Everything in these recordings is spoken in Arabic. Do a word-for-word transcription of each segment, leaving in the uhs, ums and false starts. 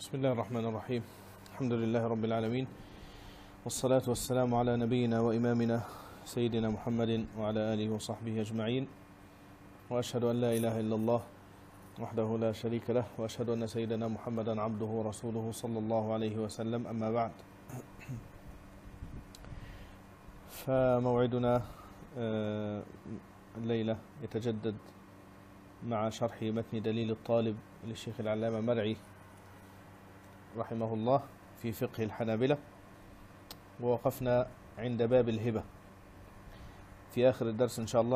بسم الله الرحمن الرحيم. الحمد لله رب العالمين، والصلاة والسلام على نبينا وإمامنا سيدنا محمد وعلى آله وصحبه أجمعين، وأشهد أن لا إله إلا الله وحده لا شريك له، وأشهد أن سيدنا محمدا عبده ورسوله صلى الله عليه وسلم. أما بعد، فموعدنا الليلة يتجدد مع شرح متن دليل الطالب للشيخ العلامة مرعي رحمه الله في فقه الحنابلة، ووقفنا عند باب الهبة. في آخر الدرس إن شاء الله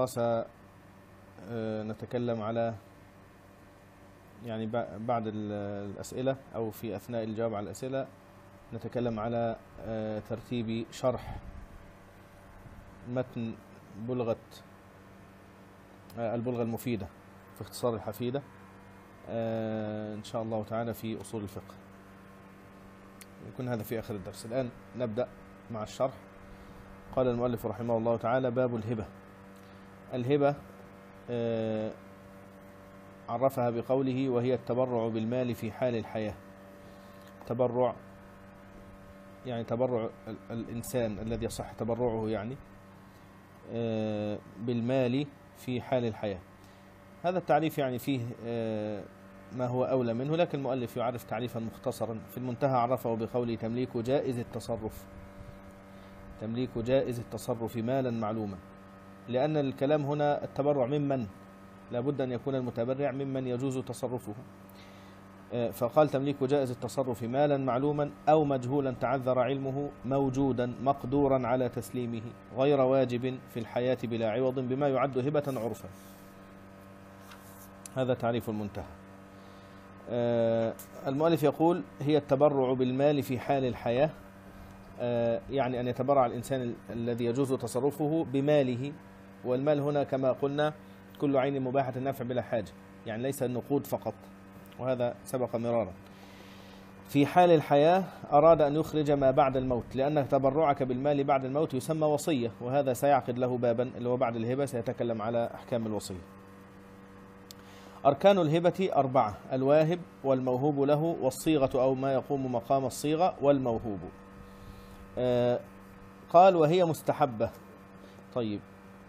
سنتكلم على يعني بعد الأسئلة أو في أثناء الجواب على الأسئلة نتكلم على ترتيب شرح متن بلغة البلغة المفيدة في اختصار الحفيدة إن شاء الله تعالى في أصول الفقه. يكون هذا في آخر الدرس. الآن نبدأ مع الشرح. قال المؤلف رحمه الله تعالى: باب الهبة. الهبة آه عرفها بقوله: وهي التبرع بالمال في حال الحياة. تبرع يعني تبرع الإنسان الذي يصح تبرعه يعني آه بالمال في حال الحياة. هذا التعريف يعني فيه آه ما هو أولى منه، لكن المؤلف يعرف تعريفا مختصرا. في المنتهى عرفه بقوله: تمليك جائز التصرف. تمليك جائز التصرف مالا معلوما، لأن الكلام هنا التبرع ممن لابد أن يكون المتبرع ممن يجوز تصرفه، فقال: تمليك جائز التصرف مالا معلوما أو مجهولا تعذر علمه موجودا مقدورا على تسليمه غير واجب في الحياة بلا عوض بما يعد هبة عرفا. هذا تعريف المنتهى. آه المؤلف يقول: هي التبرع بالمال في حال الحياة، آه يعني أن يتبرع الإنسان الذي يجوز تصرفه بماله، والمال هنا كما قلنا كل عين مباحة النفع بلا حاجة، يعني ليس النقود فقط، وهذا سبق مرارا. في حال الحياة أراد أن يخرج ما بعد الموت، لأن تبرعك بالمال بعد الموت يسمى وصية، وهذا سيعقد له بابا اللي هو بعد الهبة، سيتكلم على أحكام الوصية. أركان الهبة أربعة: الواهب والموهوب له والصيغة أو ما يقوم مقام الصيغة والموهوب. آه قال: وهي مستحبة. طيب،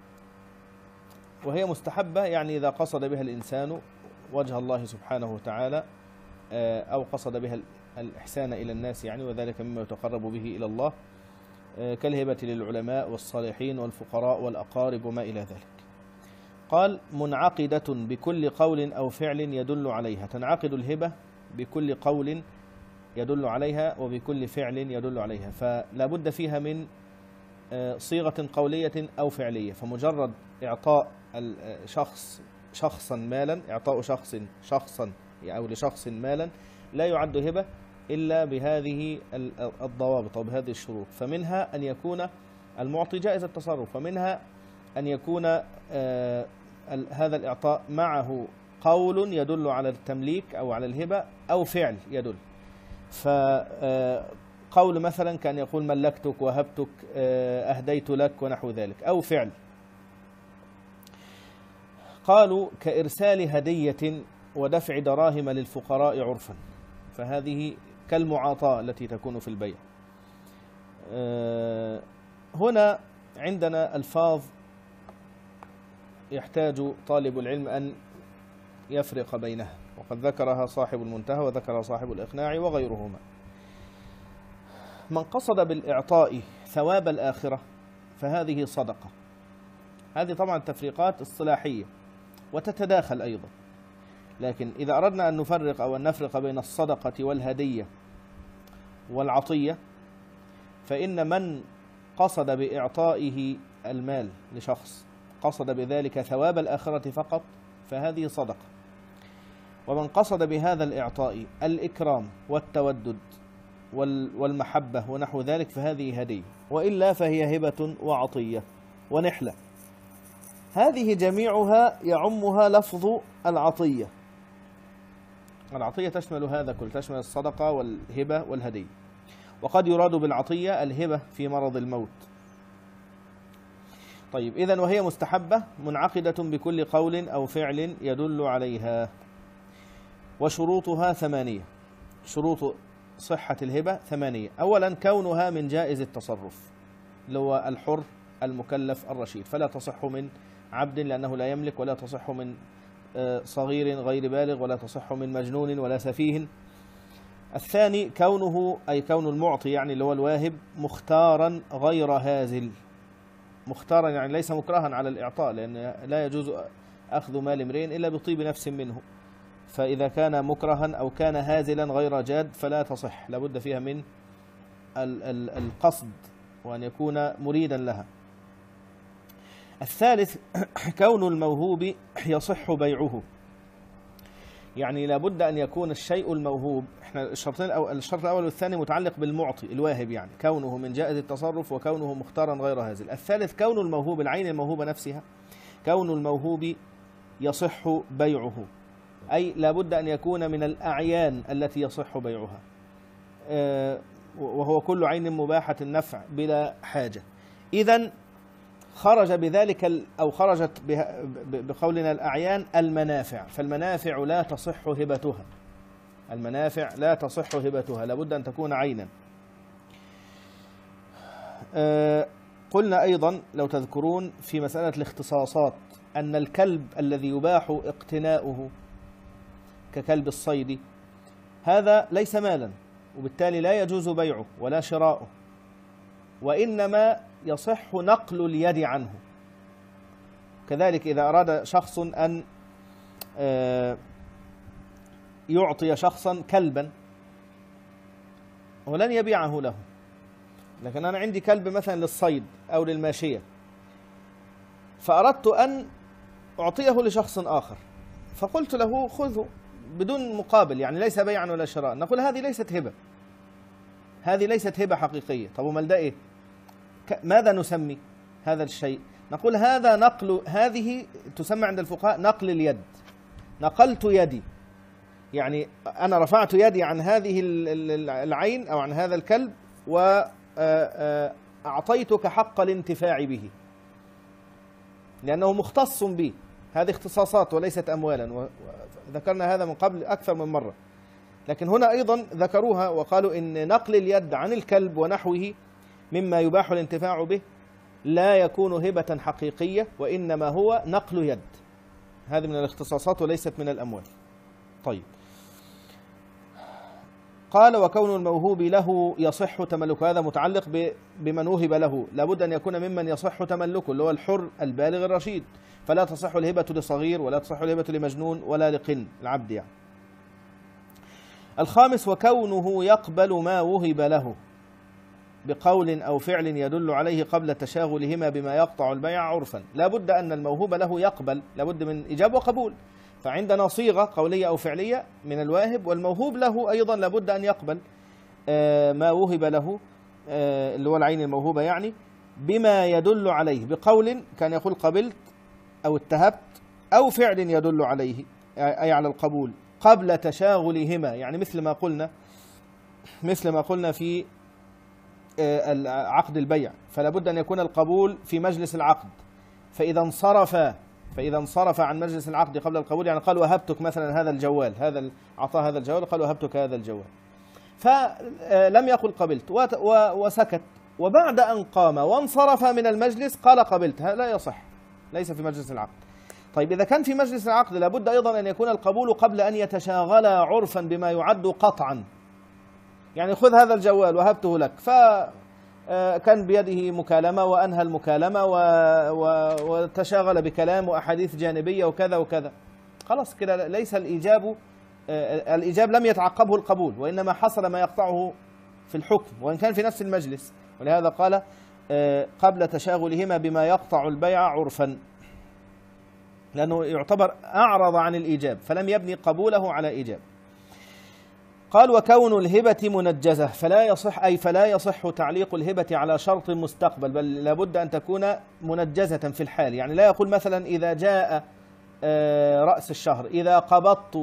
وهي مستحبة يعني إذا قصد بها الإنسان وجه الله سبحانه وتعالى، آه أو قصد بها الإحسان إلى الناس يعني، وذلك مما يتقرب به إلى الله، آه كالهبة للعلماء والصالحين والفقراء والأقارب وما إلى ذلك. قال: منعقدة بكل قول أو فعل يدل عليها. تنعقد الهبة بكل قول يدل عليها وبكل فعل يدل عليها، فلا بد فيها من صيغة قولية أو فعلية. فمجرد إعطاء الشخص شخصا مالا، إعطاء شخص شخصا أو لشخص مالا لا يعد هبة إلا بهذه الضوابط أو بهذه الشروط. فمنها أن يكون المعطي جائز التصرف، ومنها أن يكون آه هذا الإعطاء معه قول يدل على التمليك أو على الهبة أو فعل يدل. فقول مثلا كان يقول: ملكتك، وهبتك، آه أهديت لك، ونحو ذلك، أو فعل. قالوا: كإرسال هدية ودفع دراهم للفقراء عرفا، فهذه كالمعاطاة التي تكون في البيع. آه هنا عندنا ألفاظ يحتاج طالب العلم أن يفرق بينها، وقد ذكرها صاحب المنتهى وذكرها صاحب الإقناع وغيرهما. من قصد بالإعطاء ثواب الآخرة فهذه صدقة. هذه طبعا تفريقات اصطلاحية وتتداخل أيضا، لكن إذا أردنا أن نفرق أو أن نفرق بين الصدقة والهدية والعطية، فإن من قصد بإعطائه المال لشخص قصد بذلك ثواب الآخرة فقط فهذه صدقة، ومن قصد بهذا الإعطاء الإكرام والتودد والمحبة ونحو ذلك فهذه هدية، وإلا فهي هبة وعطية ونحلة. هذه جميعها يعمها لفظ العطية. العطية تشمل هذا كل، تشمل الصدقة والهبة والهدية. وقد يراد بالعطية الهبة في مرض الموت. طيب، إذن وهي مستحبة منعقدة بكل قول أو فعل يدل عليها. وشروطها ثمانية. شروط صحة الهبة ثمانية. أولا كونها من جائز التصرف اللي هو الحر المكلف الرشيد، فلا تصح من عبد لأنه لا يملك، ولا تصح من صغير غير بالغ، ولا تصح من مجنون ولا سفيه. الثاني كونه أي كون المعطي يعني اللي هو الواهب مختارا غير هازل. مختارا يعني ليس مكرها على الإعطاء، لأن لا يجوز أخذ مال امرئ إلا بطيب نفس منه، فإذا كان مكرها أو كان هازلا غير جاد فلا تصح، لابد فيها من القصد وأن يكون مريدا لها. الثالث كون الموهوب يصح بيعه، يعني لابد أن يكون الشيء الموهوب، احنا الشرطين الأول الشرط الأول والثاني متعلق بالمعطي الواهب، يعني كونه من جائز التصرف وكونه مختارا غير هازل. الثالث كون الموهوب العين الموهوبة نفسها، كون الموهوب يصح بيعه، أي لابد أن يكون من الأعيان التي يصح بيعها، وهو كل عين مباحة النفع بلا حاجة. إذن خرج بذلك أو خرجت بقولنا الأعيان المنافع، فالمنافع لا تصح هبتها، المنافع لا تصح هبتها، لابد أن تكون عينا. قلنا أيضا لو تذكرون في مسألة الاختصاصات أن الكلب الذي يباح اقتناؤه ككلب الصيد هذا ليس مالا، وبالتالي لا يجوز بيعه ولا شراؤه، وإنما يصح نقل اليد عنه. كذلك إذا أراد شخص أن يعطي شخصا كلبا ولن يبيعه له، لكن أنا عندي كلب مثلا للصيد أو للماشية، فأردت أن أعطيه لشخص آخر، فقلت له خذه بدون مقابل، يعني ليس بيعا ولا شراء، نقول هذه ليست هبة، هذه ليست هبة حقيقية. طب وما ده إيه؟ ماذا نسمي هذا الشيء؟ نقول هذا نقل، هذه تسمى عند الفقهاء نقل اليد، نقلت يدي، يعني أنا رفعت يدي عن هذه العين أو عن هذا الكلب وأعطيتك حق الانتفاع به، لأنه مختص به، هذه اختصاصات وليست أموالا، وذكرنا هذا من قبل أكثر من مرة، لكن هنا أيضا ذكروها وقالوا إن نقل اليد عن الكلب ونحوه مما يباح الانتفاع به لا يكون هبة حقيقية، وإنما هو نقل يد، هذه من الاختصاصات وليست من الأموال. طيب، قال وكون الموهوب له يصح تملكه، هذا متعلق بمن وهب له، لابد أن يكون ممن يصح تملكه اللي هو الحر البالغ الرشيد، فلا تصح الهبة لصغير ولا تصح الهبة لمجنون ولا لقن العبد يعني. الخامس وكونه يقبل ما وهب له بقول أو فعل يدل عليه قبل تشاغلهما بما يقطع البيع عرفا، لابد أن الموهوب له يقبل، لابد من إجابة وقبول، فعندنا صيغة قولية أو فعلية من الواهب، والموهوب له أيضا لابد أن يقبل ما وهب له اللي هو العين الموهوبة يعني بما يدل عليه بقول كان يقول قبلت أو اتهبت، أو فعل يدل عليه أي على القبول قبل تشاغلهما، يعني مثل ما قلنا مثل ما قلنا في عقد البيع، فلا بد أن يكون القبول في مجلس العقد، فإذا انصرف فإذا انصرف عن مجلس العقد قبل القبول، يعني قال وهبتك مثلا هذا الجوال، هذا أعطاه هذا الجوال قال وهبتك هذا الجوال، فلم يقل قبلت وسكت، وبعد أن قام وانصرف من المجلس قال قبلت، هذا لا يصح، ليس في مجلس العقد. طيب إذا كان في مجلس العقد لابد أيضا أن يكون القبول قبل أن يتشاغل عرفا بما يعد قطعا، يعني خذ هذا الجوال وهبته لك، فكان بيده مكالمة وأنهى المكالمة وتشاغل بكلام وأحاديث جانبية وكذا وكذا، خلاص كده ليس الإيجاب الإيجاب لم يتعقبه القبول، وإنما حصل ما يقطعه في الحكم وإن كان في نفس المجلس، ولهذا قال قبل تشاغلهما بما يقطع البيع عرفا، لأنه يعتبر أعرض عن الإيجاب فلم يبني قبوله على إيجاب. قال وكون الهبة منجزة، فلا يصح أي فلا يصح تعليق الهبة على شرط مستقبل، بل لابد أن تكون منجزة في الحال، يعني لا يقول مثلا إذا جاء رأس الشهر إذا قبضت،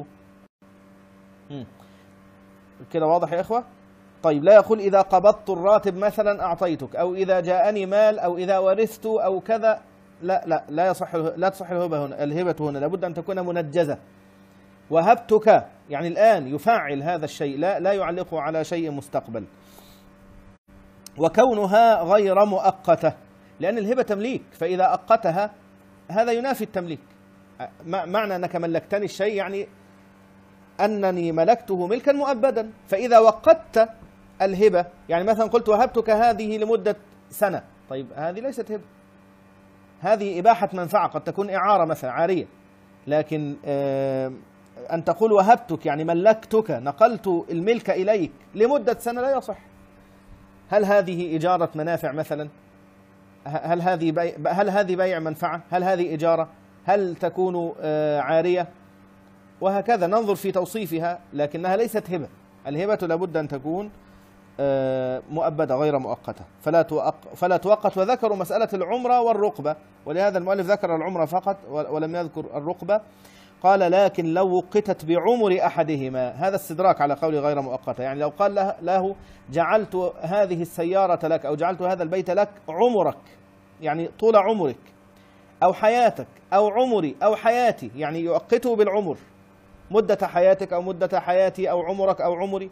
كده واضح يا إخوة؟ طيب لا يقول إذا قبضت الراتب مثلا أعطيتك، أو إذا جاءني مال، أو إذا ورثت أو كذا، لا لا لا يصح لا تصح الهبة هنا، الهبة هنا لابد أن تكون منجزة. وهبتك يعني الآن يفعل هذا الشيء، لا لا يعلقه على شيء مستقبل. وكونها غير مؤقتة، لأن الهبة تمليك، فإذا أقتها هذا ينافي التمليك. معنى أنك ملكتني الشيء يعني أنني ملكته ملكا مؤبدا. فإذا وقت الهبة، يعني مثلا قلت وهبتك هذه لمدة سنة، طيب هذه ليست هبة، هذه إباحة منفعة، قد تكون إعارة مثلا عارية. لكن أن تقول وهبتك يعني ملكتك، نقلت الملك إليك لمدة سنة، لا يصح. هل هذه إجارة منافع مثلا؟ هل هذه بيع هل هذه بيع منفعة؟ هل هذه إجارة؟ هل تكون عارية؟ وهكذا ننظر في توصيفها، لكنها ليست هبة. الهبة لابد أن تكون مؤبدة غير مؤقتة، فلا توقت فلا توقت. وذكروا مسألة العمرة والرقبة، ولهذا المؤلف ذكر العمرة فقط ولم يذكر الرقبة. قال لكن لو وقتت بعمر أحدهما، هذا استدراك على قول غير مؤقتة، يعني لو قال له جعلت هذه السيارة لك أو جعلت هذا البيت لك عمرك، يعني طول عمرك أو حياتك أو عمري أو حياتي، يعني يؤقته بالعمر، مدة حياتك أو مدة حياتي أو عمرك أو عمري.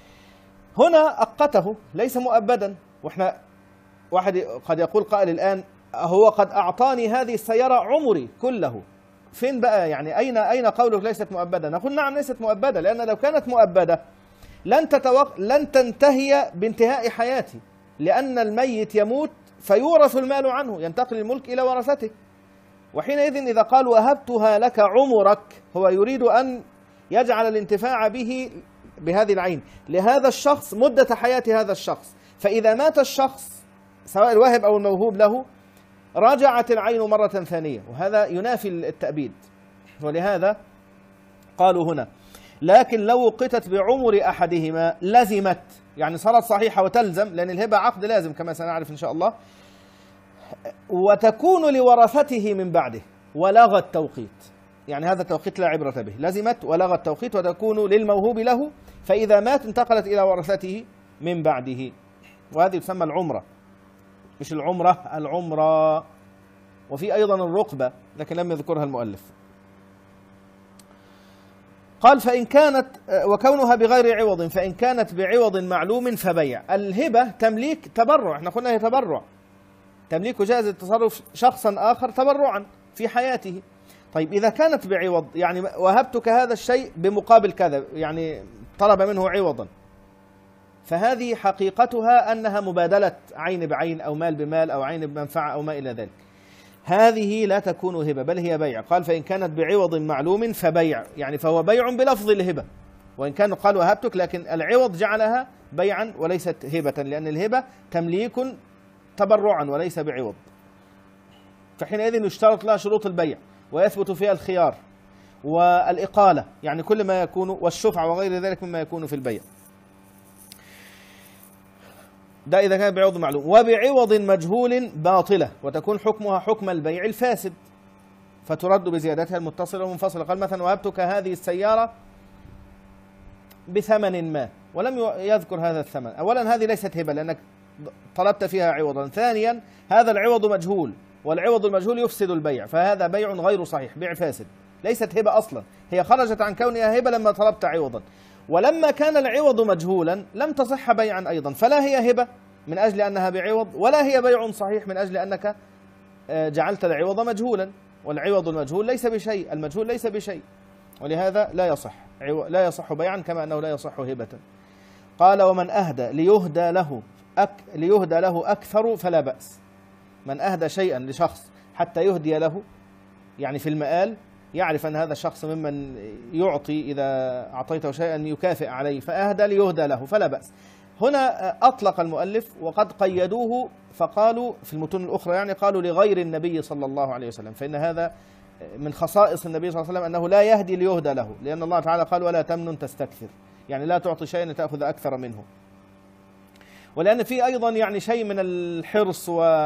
هنا أقته ليس مؤبدا. وإحنا واحد قد يقول قائل الآن هو قد أعطاني هذه السيارة عمري كله، فين بقى يعني أين أين قولك ليست مؤبدة؟ نقول نعم ليست مؤبدة، لأن لو كانت مؤبدة لن تتوق... لن تنتهي بانتهاء حياتي، لأن الميت يموت فيورث المال عنه، ينتقل الملك إلى ورثته. وحينئذ إذا قال وهبتها لك عمرك، هو يريد أن يجعل الانتفاع به بهذه العين لهذا الشخص مدة حياة هذا الشخص. فإذا مات الشخص سواء الواهب أو الموهوب له راجعت العين مرة ثانية، وهذا ينافي التأبيد. ولهذا قالوا هنا لكن لو وقتت بعمر أحدهما لزمت، يعني صارت صحيحة وتلزم، لأن الهبة عقد لازم كما سنعرف إن شاء الله، وتكون لورثته من بعده ولغى التوقيت، يعني هذا التوقيت لا عبرة به، لزمت ولغى التوقيت وتكون للموهوب له، فإذا مات انتقلت إلى ورثته من بعده. وهذه تسمى العمرة، مش العمرة، العمرة. وفي أيضا الرقبة لكن لم يذكرها المؤلف. قال فإن كانت وكونها بغير عوض، فإن كانت بعوض معلوم فبيع. الهبة تمليك تبرع، احنا قلنا هي تبرع، تمليك جائز التصرف شخصا آخر تبرعا في حياته. طيب إذا كانت بعوض، يعني وهبتك هذا الشيء بمقابل كذا، يعني طلب منه عوضا، فهذه حقيقتها أنها مبادلة عين بعين أو مال بمال أو عين بمنفعة أو ما إلى ذلك. هذه لا تكون هبة بل هي بيع. قال فإن كانت بعوض معلوم فبيع، يعني فهو بيع بلفظ الهبة، وإن كانوا قالوا وهبتك لكن العوض جعلها بيعا وليست هبة، لأن الهبة تمليك تبرعا وليس بعوض. فحينئذ يشترط لها شروط البيع ويثبت فيها الخيار والإقالة، يعني كل ما يكون، والشفعة وغير ذلك مما يكون في البيع. ده إذا كان بعوض معلوم. وبعوض مجهول باطلة، وتكون حكمها حكم البيع الفاسد، فترد بزيادتها المتصلة والمنفصلة. قال مثلا وهبتك هذه السيارة بثمن ما، ولم يذكر هذا الثمن. أولا هذه ليست هبة لأنك طلبت فيها عوضا. ثانيا هذا العوض مجهول، والعوض المجهول يفسد البيع، فهذا بيع غير صحيح، بيع فاسد، ليست هبة أصلا، هي خرجت عن كونها هبة لما طلبت عوضا. ولما كان العوض مجهولا لم تصح بيعا أيضا، فلا هي هبة من أجل أنها بعوض، ولا هي بيع صحيح من أجل أنك جعلت العوض مجهولا، والعوض المجهول ليس بشيء، المجهول ليس بشيء، ولهذا لا يصح لا يصح بيعا كما أنه لا يصح هبة. قال ومن أهدى ليهدى له أك ليهدى له أكثر فلا بأس. من أهدى شيئا لشخص حتى يهدي له، يعني في المآل يعرف أن هذا الشخص ممن يعطي إذا أعطيته شيئا يكافئ عليه، فأهدى ليهدى له فلا بأس. هنا أطلق المؤلف وقد قيدوه فقالوا في المتون الأخرى، يعني قالوا لغير النبي صلى الله عليه وسلم، فإن هذا من خصائص النبي صلى الله عليه وسلم أنه لا يهدي ليهدى له، لأن الله تعالى قال ولا تمنن تستكثر، يعني لا تعطي شيئا تأخذ أكثر منه. ولأن في أيضا يعني شيء من الحرص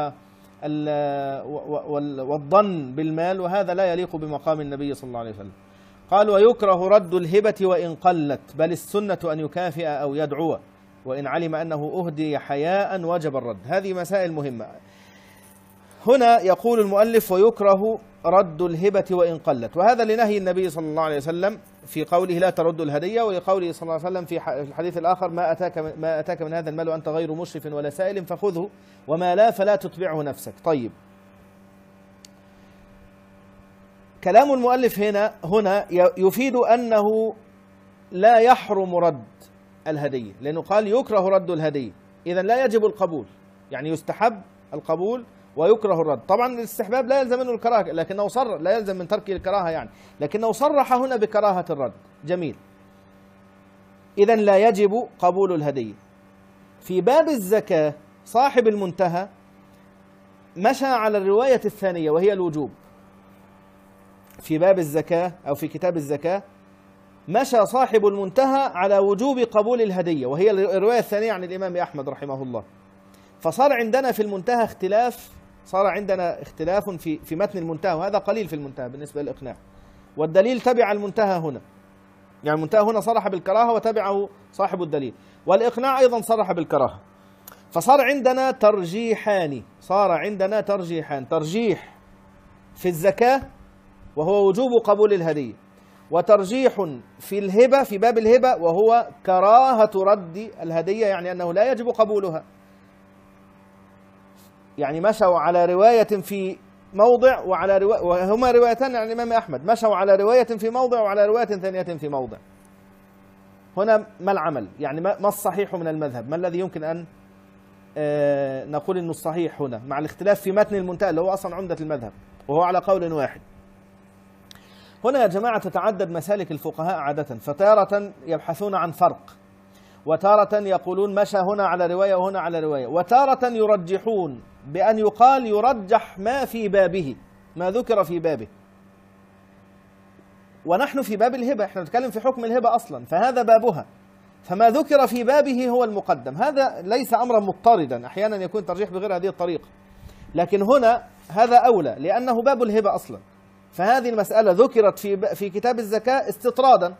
والظن بالمال، وهذا لا يليق بمقام النبي صلى الله عليه وسلم. قال ويكره رد الهبة وإن قلت، بل السنة أن يكافئ أو يدعو، وإن علم أنه أهدي حياء وجب الرد. هذه مسائل مهمة. هنا يقول المؤلف ويكره رد الهبة وإن قلت، وهذا لنهي النبي صلى الله عليه وسلم في قوله لا ترد الهدية، ولقوله صلى الله عليه وسلم في الحديث الآخر ما أتاك ما أتاك من هذا المال وأنت غير مشرف ولا سائل فخذه وما لا فلا تتبعه نفسك. طيب، كلام المؤلف هنا هنا يفيد أنه لا يحرم رد الهدية، لأنه قال يكره رد الهدية، إذن لا يجب القبول، يعني يستحب القبول ويكره الرد. طبعا الاستحباب لا يلزم منه الكراهة، لكنه صر لا يلزم من ترك الكراهة يعني، لكنه صرح هنا بكراهة الرد. جميل، إذن لا يجب قبول الهدية. في باب الزكاة صاحب المنتهى مشى على الرواية الثانية وهي الوجوب. في باب الزكاة أو في كتاب الزكاة مشى صاحب المنتهى على وجوب قبول الهدية، وهي الرواية الثانية عن الإمام أحمد رحمه الله. فصار عندنا في المنتهى اختلاف، صار عندنا اختلاف في في متن المنتهى، وهذا قليل في المنتهى بالنسبة للإقناع، والدليل تبع المنتهى هنا، يعني المنتهى هنا صرح بالكراهة وتبعه صاحب الدليل، والإقناع أيضا صرح بالكراهة. فصار عندنا ترجيحان، صار عندنا ترجيحان، ترجيح في الزكاة وهو وجوب قبول الهدية، وترجيح في الهبة في باب الهبة وهو كراهة رد الهدية، يعني أنه لا يجب قبولها. يعني مشوا على رواية في موضع وعلى رواية، وهما روايتان عن الإمام أحمد، مشوا على رواية في موضع وعلى رواية ثانية في موضع. هنا ما العمل؟ يعني ما الصحيح من المذهب؟ ما الذي يمكن أن آه نقول أنه الصحيح هنا مع الاختلاف في متن المنتهى اللي هو أصلا عمدة المذهب وهو على قول واحد؟ هنا يا جماعة تتعدد مسالك الفقهاء عادة، فتارة يبحثون عن فرق، وتارة يقولون مشى هنا على رواية وهنا على رواية، وتارة يرجحون بأن يقال يرجح ما في بابه، ما ذكر في بابه. ونحن في باب الهبة، احنا نتكلم في حكم الهبة أصلا، فهذا بابها، فما ذكر في بابه هو المقدم. هذا ليس أمرا مضطردا، أحيانا يكون ترجيح بغير هذه الطريقة، لكن هنا هذا أولى لأنه باب الهبة أصلا. فهذه المسألة ذكرت في في كتاب الزكاة استطرادا،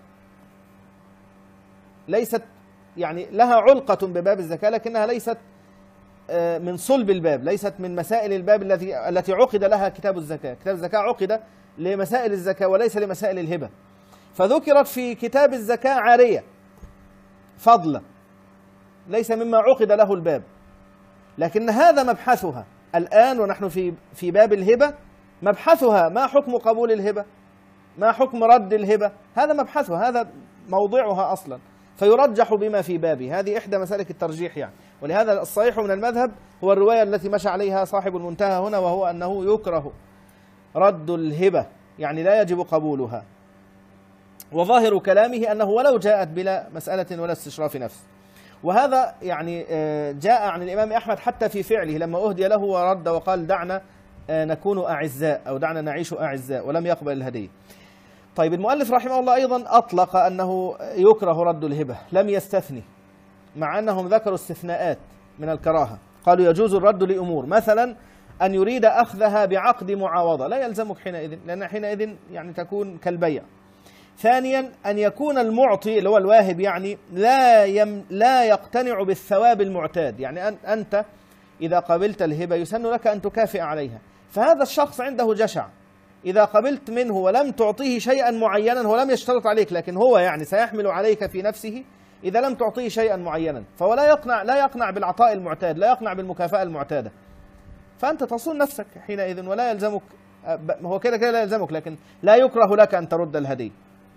ليست يعني لها علقة بباب الزكاة، لكنها ليست من صلب الباب، ليست من مسائل الباب التي التي عقد لها كتاب الزكاة. كتاب الزكاة عقد لمسائل الزكاة وليس لمسائل الهبة، فذكرت في كتاب الزكاة عارية فضلة، ليس مما عقد له الباب، لكن هذا مبحثها الآن ونحن في في باب الهبة. مبحثها ما حكم قبول الهبة، ما حكم رد الهبة، هذا مبحثها، هذا موضعها أصلا، فيرجح بما في بابه. هذه إحدى مسالك الترجيح يعني. ولهذا الصحيح من المذهب هو الرواية التي مشى عليها صاحب المنتهى هنا، وهو أنه يكره رد الهبة، يعني لا يجب قبولها. وظاهر كلامه أنه ولو جاءت بلا مسألة ولا استشراف نفس، وهذا يعني جاء عن الإمام أحمد حتى في فعله لما أهدي له ورد وقال دعنا نكون أعزاء أو دعنا نعيش أعزاء، ولم يقبل الهدية. طيب، المؤلف رحمه الله أيضا أطلق أنه يكره رد الهبة، لم يستثني، مع أنهم ذكروا استثناءات من الكراهة. قالوا يجوز الرد لأمور، مثلا أن يريد أخذها بعقد معاوضة، لا يلزمك حينئذ، لأن حينئذ يعني تكون كالبيع. ثانيا أن يكون المعطي اللي هو الواهب يعني لا يم لا يقتنع بالثواب المعتاد، يعني أن أنت إذا قبلت الهبة يسن لك أن تكافئ عليها، فهذا الشخص عنده جشع، إذا قبلت منه ولم تعطيه شيئا معينا، هو لم يشترط عليك لكن هو يعني سيحمل عليك في نفسه إذا لم تعطيه شيئا معينا، فهو لا يقنع لا يقنع بالعطاء المعتاد، لا يقنع بالمكافأة المعتادة، فأنت تصون نفسك حينئذ ولا يلزمك، هو كده كده لا يلزمك، لكن لا يكره لك أن ترد الهدية.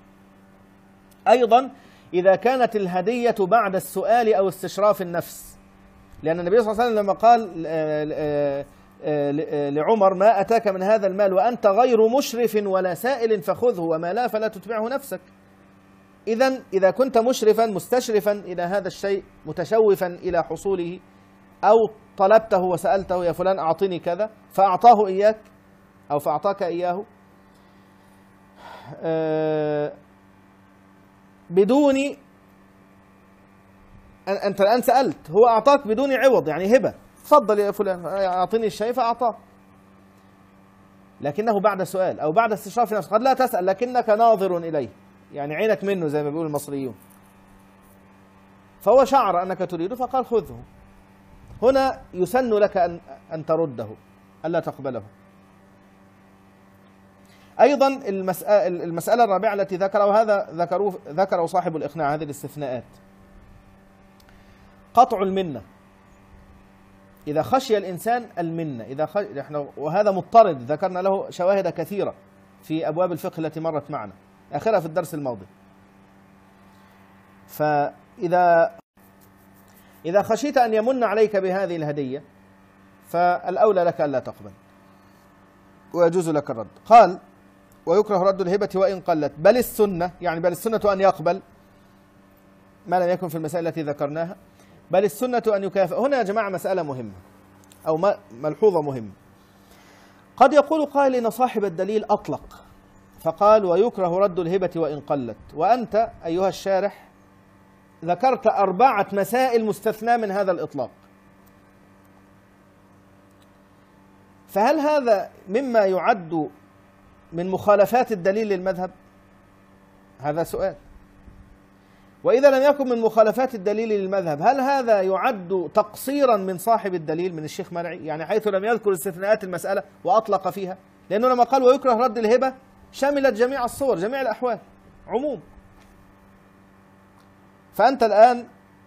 أيضا إذا كانت الهدية بعد السؤال أو استشراف النفس، لأن النبي صلى الله عليه وسلم لما قال لعمر ما أتاك من هذا المال وأنت غير مشرف ولا سائل فخذه وما لا فلا تتبعه نفسك. إذن إذا كنت مشرفا مستشرفا إلى هذا الشيء متشوفا إلى حصوله، أو طلبته وسألته يا فلان أعطني كذا فأعطاه إياك أو فأعطاك إياه بدون أنت الآن سألت، هو أعطاك بدون عوض يعني هبة، تفضل يا فلان أعطني الشيء فأعطاه، لكنه بعد سؤال أو بعد استشراف نفسك، قد لا تسأل لكنك ناظر إليه، يعني عينك منه زي ما بيقول المصريون، فهو شعر أنك تريده فقال خذه. هنا يسن لك أن أن ترده، ألا تقبله. أيضا المسألة, المسألة الرابعة التي ذكرها، وهذا ذكروه ذكره صاحب الإقناع، هذه الاستثناءات، قطع المنة. إذا خشي الإنسان المنة، إذا خش... إحنا وهذا مضطرد، ذكرنا له شواهد كثيرة في أبواب الفقه التي مرت معنا، آخرها في الدرس الماضي. فإذا إذا خشيت أن يمن عليك بهذه الهدية فالأولى لك ألا تقبل ويجوز لك الرد. قال: ويكره رد الهبة وإن قلت، بل السنة، يعني بل السنة أن يقبل ما لم يكن في المسائل التي ذكرناها، بل السنة أن يكافئ. هنا يا جماعة مسألة مهمة أو ملحوظة مهمة. قد يقول قائل إن صاحب الدليل أطلق فقال: ويكره رد الهبة وإن قلت، وأنت أيها الشارح ذكرت أربعة مسائل مستثناة من هذا الإطلاق، فهل هذا مما يعد من مخالفات الدليل للمذهب؟ هذا سؤال. وإذا لم يكن من مخالفات الدليل للمذهب، هل هذا يعد تقصيرا من صاحب الدليل من الشيخ مرعي؟ يعني حيث لم يذكر استثناءات المسألة وأطلق فيها، لأنه لما قال ويكره رد الهبة شملت جميع الصور، جميع الأحوال، عموم. فأنت الآن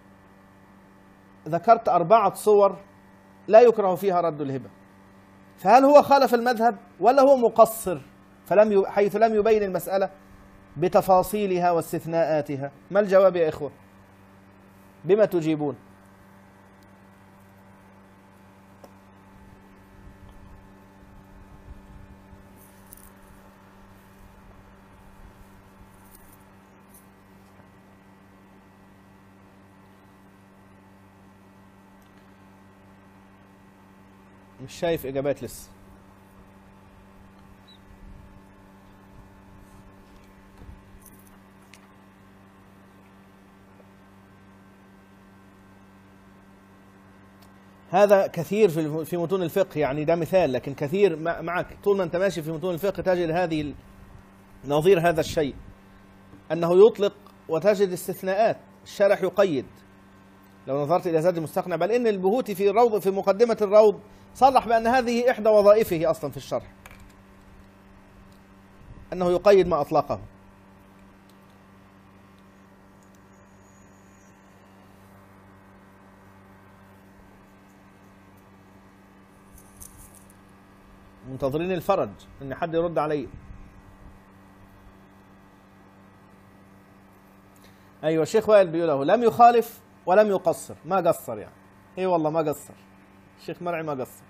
ذكرت أربعة صور لا يكره فيها رد الهبة، فهل هو خالف المذهب ولا هو مقصر فلم ي... حيث لم يبين المسألة بتفاصيلها واستثناءاتها؟ ما الجواب يا إخوة؟ بما تجيبون؟ مش شايف إجابات لسه. هذا كثير في في متون الفقه، يعني ده مثال، لكن كثير معك طول ما أنت ماشي في متون الفقه تجد هذه نظير هذا الشيء، أنه يطلق وتجد استثناءات، الشارح يقيد. لو نظرت إلى زاد المستقنع، بل إن البهوتي في الروض في مقدمة الروض صرح بأن هذه إحدى وظائفه أصلا في الشرح، أنه يقيد ما أطلقه. منتظرين الفرج إن حد يرد علي. أيوة، الشيخ وائل بيقول له لم يخالف ولم يقصر، ما قصر يعني. إيه والله ما قصر، الشيخ مرعي ما قصر.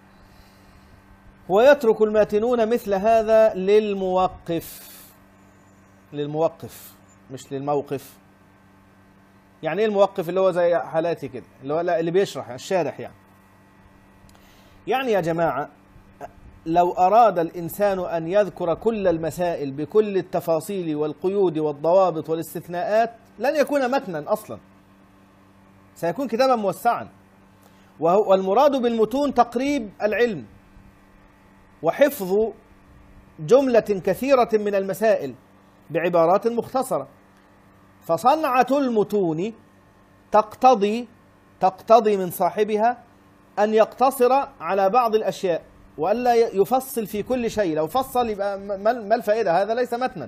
ويترك الماتنون مثل هذا للموقف، للموقف مش للموقف. يعني ايه الموقف؟ اللي هو زي حالاتي كده، اللي هو اللي بيشرح الشارح يعني. يعني يا جماعة لو أراد الإنسان أن يذكر كل المسائل بكل التفاصيل والقيود والضوابط والاستثناءات لن يكون متنا أصلا، سيكون كتابا موسعا. والمراد بالمتون تقريب العلم وحفظ جملة كثيرة من المسائل بعبارات مختصرة. فصنعة المتون تقتضي تقتضي من صاحبها أن يقتصر على بعض الأشياء وألا يفصل في كل شيء. لو فصل يبقى ما الفائدة؟ هذا ليس متنا،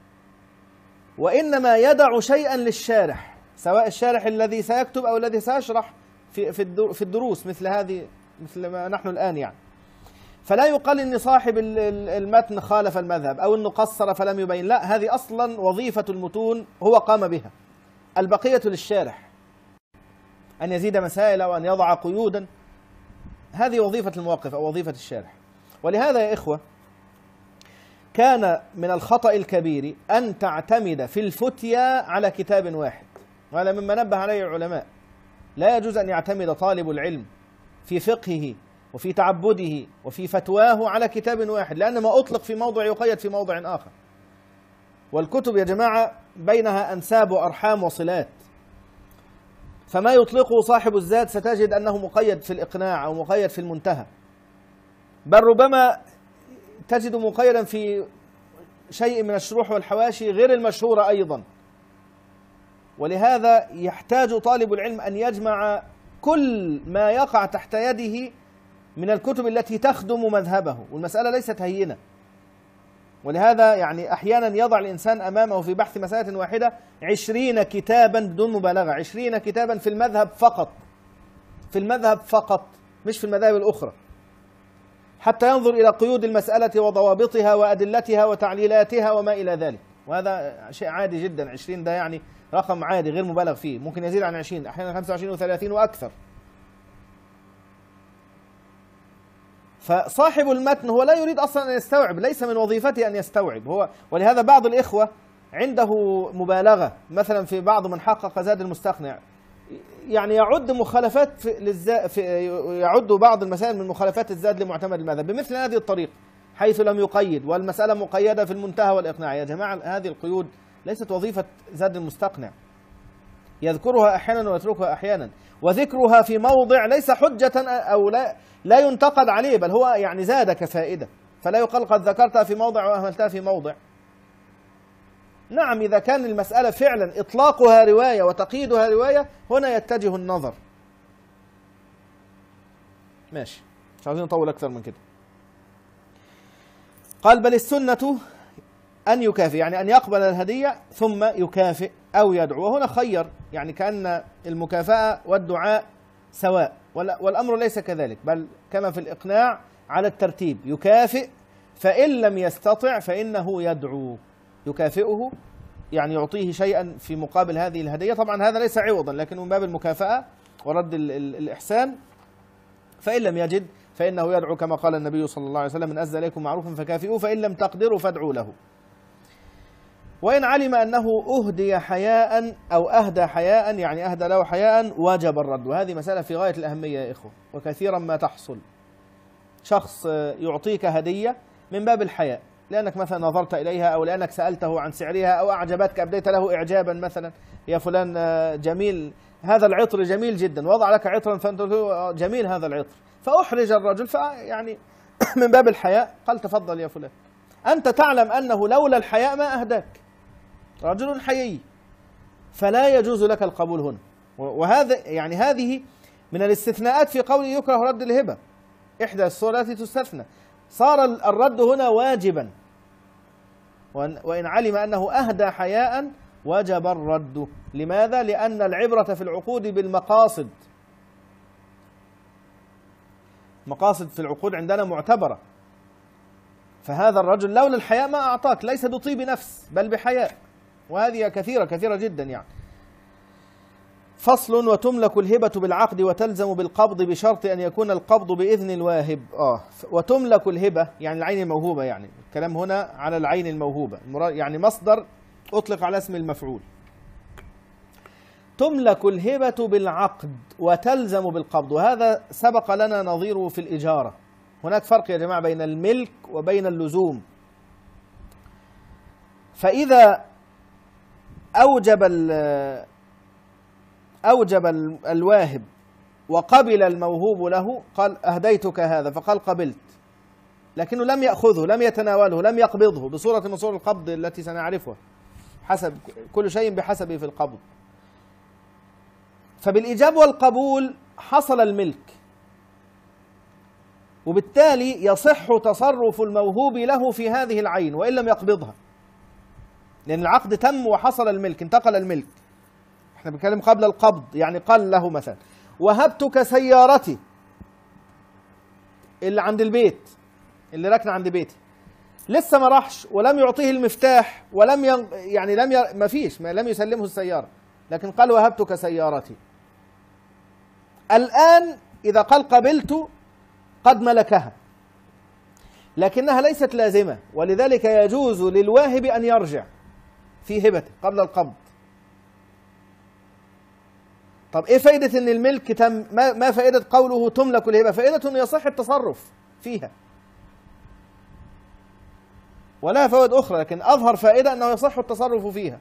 وإنما يدع شيئا للشارح، سواء الشارح الذي سيكتب أو الذي سيشرح في في الدروس مثل هذه، مثل ما نحن الآن يعني. فلا يقال إن صاحب المتن خالف المذهب أو إنه قصر فلم يبين، لا، هذه أصلا وظيفة المتون هو قام بها، البقية للشارح، أن يزيد مسائل أو أن يضع قيودا، هذه وظيفة الموقف أو وظيفة الشارح. ولهذا يا إخوة كان من الخطأ الكبير أن تعتمد في الفتيا على كتاب واحد، وهذا مما نبه عليه العلماء. لا يجوز أن يعتمد طالب العلم في فقهه وفي تعبده وفي فتواه على كتاب واحد، لأن ما أطلق في موضع يقيد في موضع آخر. والكتب يا جماعة بينها أنساب وأرحام وصلات، فما يطلقه صاحب الزاد ستجد أنه مقيد في الإقناع أو مقيد في المنتهى، بل ربما تجد مقيدا في شيء من الشروح والحواشي غير المشهورة أيضا. ولهذا يحتاج طالب العلم أن يجمع كل ما يقع تحت يده من الكتب التي تخدم مذهبه، والمسألة ليست هينة. ولهذا يعني أحيانا يضع الإنسان أمامه في بحث مسألة واحدة عشرين كتابا بدون مبالغة، عشرين كتابا في المذهب فقط، في المذهب فقط مش في المذاهب الأخرى، حتى ينظر إلى قيود المسألة وضوابطها وأدلتها وتعليلاتها وما إلى ذلك. وهذا شيء عادي جدا، عشرين ده يعني رقم عادي غير مبالغ فيه، ممكن يزيد عن عشرين، أحيانا خمسة وعشرين وثلاثين وأكثر. فصاحب المتن هو لا يريد أصلا أن يستوعب، ليس من وظيفته أن يستوعب هو. ولهذا بعض الإخوة عنده مبالغة، مثلا في بعض من حقق زاد المستقنع يعني يعد مخالفات في للزا في يعد بعض المسائل من مخالفات الزاد لمعتمد المذهب بمثل هذه الطريقة، حيث لم يقيد والمسألة مقيدة في المنتهى والإقناع. يا جماعة هذه القيود ليست وظيفة زاد المستقنع، يذكرها أحيانا ويتركها أحيانا، وذكرها في موضع ليس حجة أو لا لا ينتقد عليه، بل هو يعني زادك فائدة، فلا يقال قد ذكرتها في موضع وأهملتها في موضع. نعم إذا كان المسألة فعلا إطلاقها رواية وتقييدها رواية، هنا يتجه النظر. ماشي، مش عاوزين نطول أكثر من كده. قال بل السنة أن يكافئ، يعني أن يقبل الهدية ثم يكافئ أو يدعو. وهنا خير، يعني كأن المكافأة والدعاء سواء، والأمر ليس كذلك، بل كما في الإقناع على الترتيب: يكافئ، فإن لم يستطع فإنه يدعو. يكافئه يعني يعطيه شيئا في مقابل هذه الهدية، طبعا هذا ليس عوضا لكن من باب المكافأة ورد ال ال الإحسان. فإن لم يجد فإنه يدعو، كما قال النبي صلى الله عليه وسلم: من أسدى إليكم معروفا فكافئوه فإن لم تقدروا فادعوا له. وإن علم أنه أهدي حياء أو أهدى حياء، يعني أهدى له حياء، وجب الرد. وهذه مسألة في غاية الأهمية يا إخوة، وكثيرا ما تحصل. شخص يعطيك هدية من باب الحياء، لأنك مثلا نظرت إليها أو لأنك سألته عن سعرها أو أعجبتك، أبديت له إعجابا، مثلا: يا فلان جميل هذا العطر، جميل جدا، وضع لك عطرا فأنت جميل هذا العطر، فأحرج الرجل، فيعني من باب الحياء قال: تفضل يا فلان. أنت تعلم أنه لولا الحياء ما أهداك، رجل حيي، فلا يجوز لك القبول هنا. وهذا يعني هذه من الاستثناءات في قول يكره رد الهبة، إحدى الصور التي تستثنى. صار الرد هنا واجبا، وإن علم أنه أهدى حياء وجب الرد. لماذا؟ لأن العبرة في العقود بالمقاصد، مقاصد في العقود عندنا معتبرة. فهذا الرجل لولا الحياء ما أعطاك، ليس بطيب نفس بل بحياء، وهذه كثيرة كثيرة جدا يعني. فصل: وتملك الهبة بالعقد وتلزم بالقبض بشرط أن يكون القبض بإذن الواهب. آه وتملك الهبة يعني العين الموهوبة، يعني الكلام هنا على العين الموهوبة، يعني مصدر أطلق على اسم المفعول. تملك الهبة بالعقد وتلزم بالقبض، وهذا سبق لنا نظيره في الإجارة. هناك فرق يا جماعة بين الملك وبين اللزوم. فإذا أوجب أوجب الواهب وقبل الموهوب له، قال: أهديتك هذا، فقال: قبلت، لكنه لم يأخذه، لم يتناوله، لم يقبضه بصورة من صور القبض التي سنعرفها، حسب كل شيء بحسبه في القبض. فبالإيجاب والقبول حصل الملك، وبالتالي يصح تصرف الموهوب له في هذه العين وإن لم يقبضها، لأن العقد تم وحصل الملك، انتقل الملك. احنا بنتكلم قبل القبض، يعني قال له مثلا: وهبتك سيارتي اللي عند البيت، اللي راكنه عند بيتي، لسه ما راحش ولم يعطيه المفتاح ولم ين... يعني لم ي... ما فيش ما لم يسلمه السيارة، لكن قال: وهبتك سيارتي. الآن إذا قال قبلت قد ملكها، لكنها ليست لازمة، ولذلك يجوز للواهب أن يرجع في هبته قبل القبض. طب إيه فائدة أن الملك تم؟ ما فائدة قوله تملك الهبة؟ فائدة أنه يصح التصرف فيها، ولا فوائد أخرى، لكن أظهر فائدة أنه يصح التصرف فيها.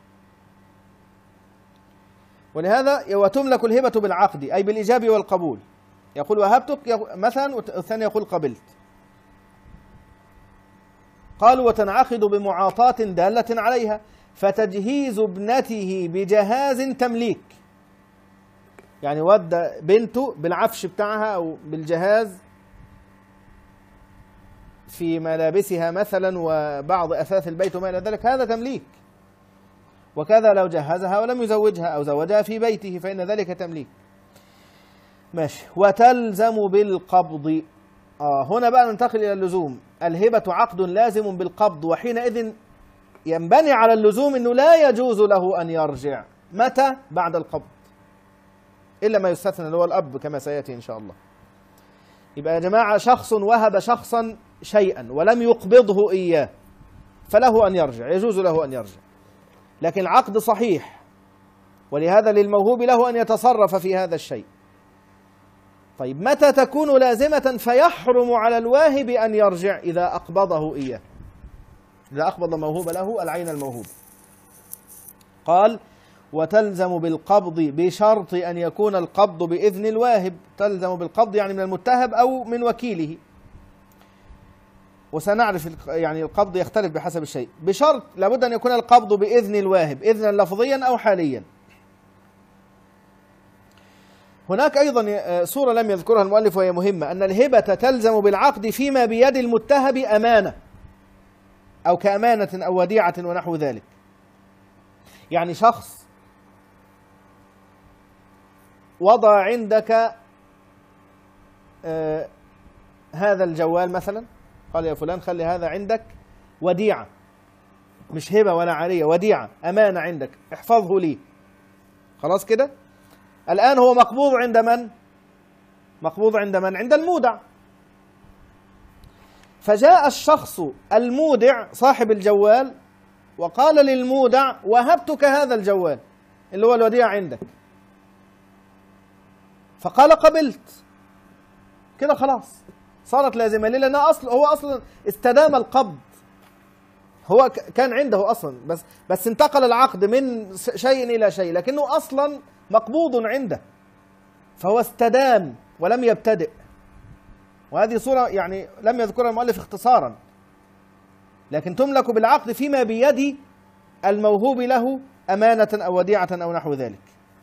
ولهذا وتملك الهبة بالعقد أي بالإيجاب والقبول. يقول: وهبتك مثلا، والثاني يقول: قبلت. قالوا: وتنعقد بمعاطاة دالة عليها، فتجهيز ابنته بجهاز تمليك، يعني ودى بنته بالعفش بتاعها أو بالجهاز في ملابسها مثلا وبعض أثاث البيت وما إلى ذلك، هذا تمليك. وكذا لو جهزها ولم يزوجها أو زوجها في بيته فإن ذلك تمليك. ماشي. وتلزم بالقبض. آه هنا بقى ننتقل إلى اللزوم. الهبة عقد لازم بالقبض، وحينئذ ينبني على اللزوم أنه لا يجوز له أن يرجع. متى؟ بعد القبض، إلا ما يستثنى اللي هو الأب كما سيأتي إن شاء الله. يبقى يا جماعة شخص وهب شخصا شيئا ولم يقبضه إياه فله أن يرجع، يجوز له أن يرجع، لكن العقد صحيح، ولهذا للموهوب له أن يتصرف في هذا الشيء. طيب متى تكون لازمة فيحرم على الواهب أن يرجع؟ إذا أقبضه إياه، إذا أقبض موهوب له العين الموهوب. قال وتلزم بالقبض بشرط أن يكون القبض بإذن الواهب. تلزم بالقبض يعني من المتهب أو من وكيله، وسنعرف يعني القبض يختلف بحسب الشيء. بشرط لابد أن يكون القبض بإذن الواهب، إذنا لفظيا أو حاليا. هناك أيضا صورة لم يذكرها المؤلف وهي مهمة، أن الهبة تلزم بالعقد فيما بيد المتهب أمانة أو كأمانة أو وديعة ونحو ذلك. يعني شخص وضع عندك آه هذا الجوال مثلا، قال يا فلان خلي هذا عندك وديعة، مش هبة ولا عارية، وديعة أمانة عندك، احفظه لي. خلاص كده. الآن هو مقبوض عند من؟ مقبوض عند من؟ عند المودع. فجاء الشخص المودع صاحب الجوال وقال للمودع وهبتك هذا الجوال اللي هو الوديعة عندك، فقال قبلت. كده خلاص صارت لازمة. ليه؟ لأنه أصل هو أصلا استدام القبض، هو كان عنده أصلا، بس بس انتقل العقد من شيء إلى شيء، لكنه أصلا مقبوض عنده، فهو استدام ولم يبتدئ. وهذه صورة يعني لم يذكرها المؤلف اختصارا، لكن تملك بالعقد فيما بيد الموهوب له أمانة أو وديعة أو نحو ذلك،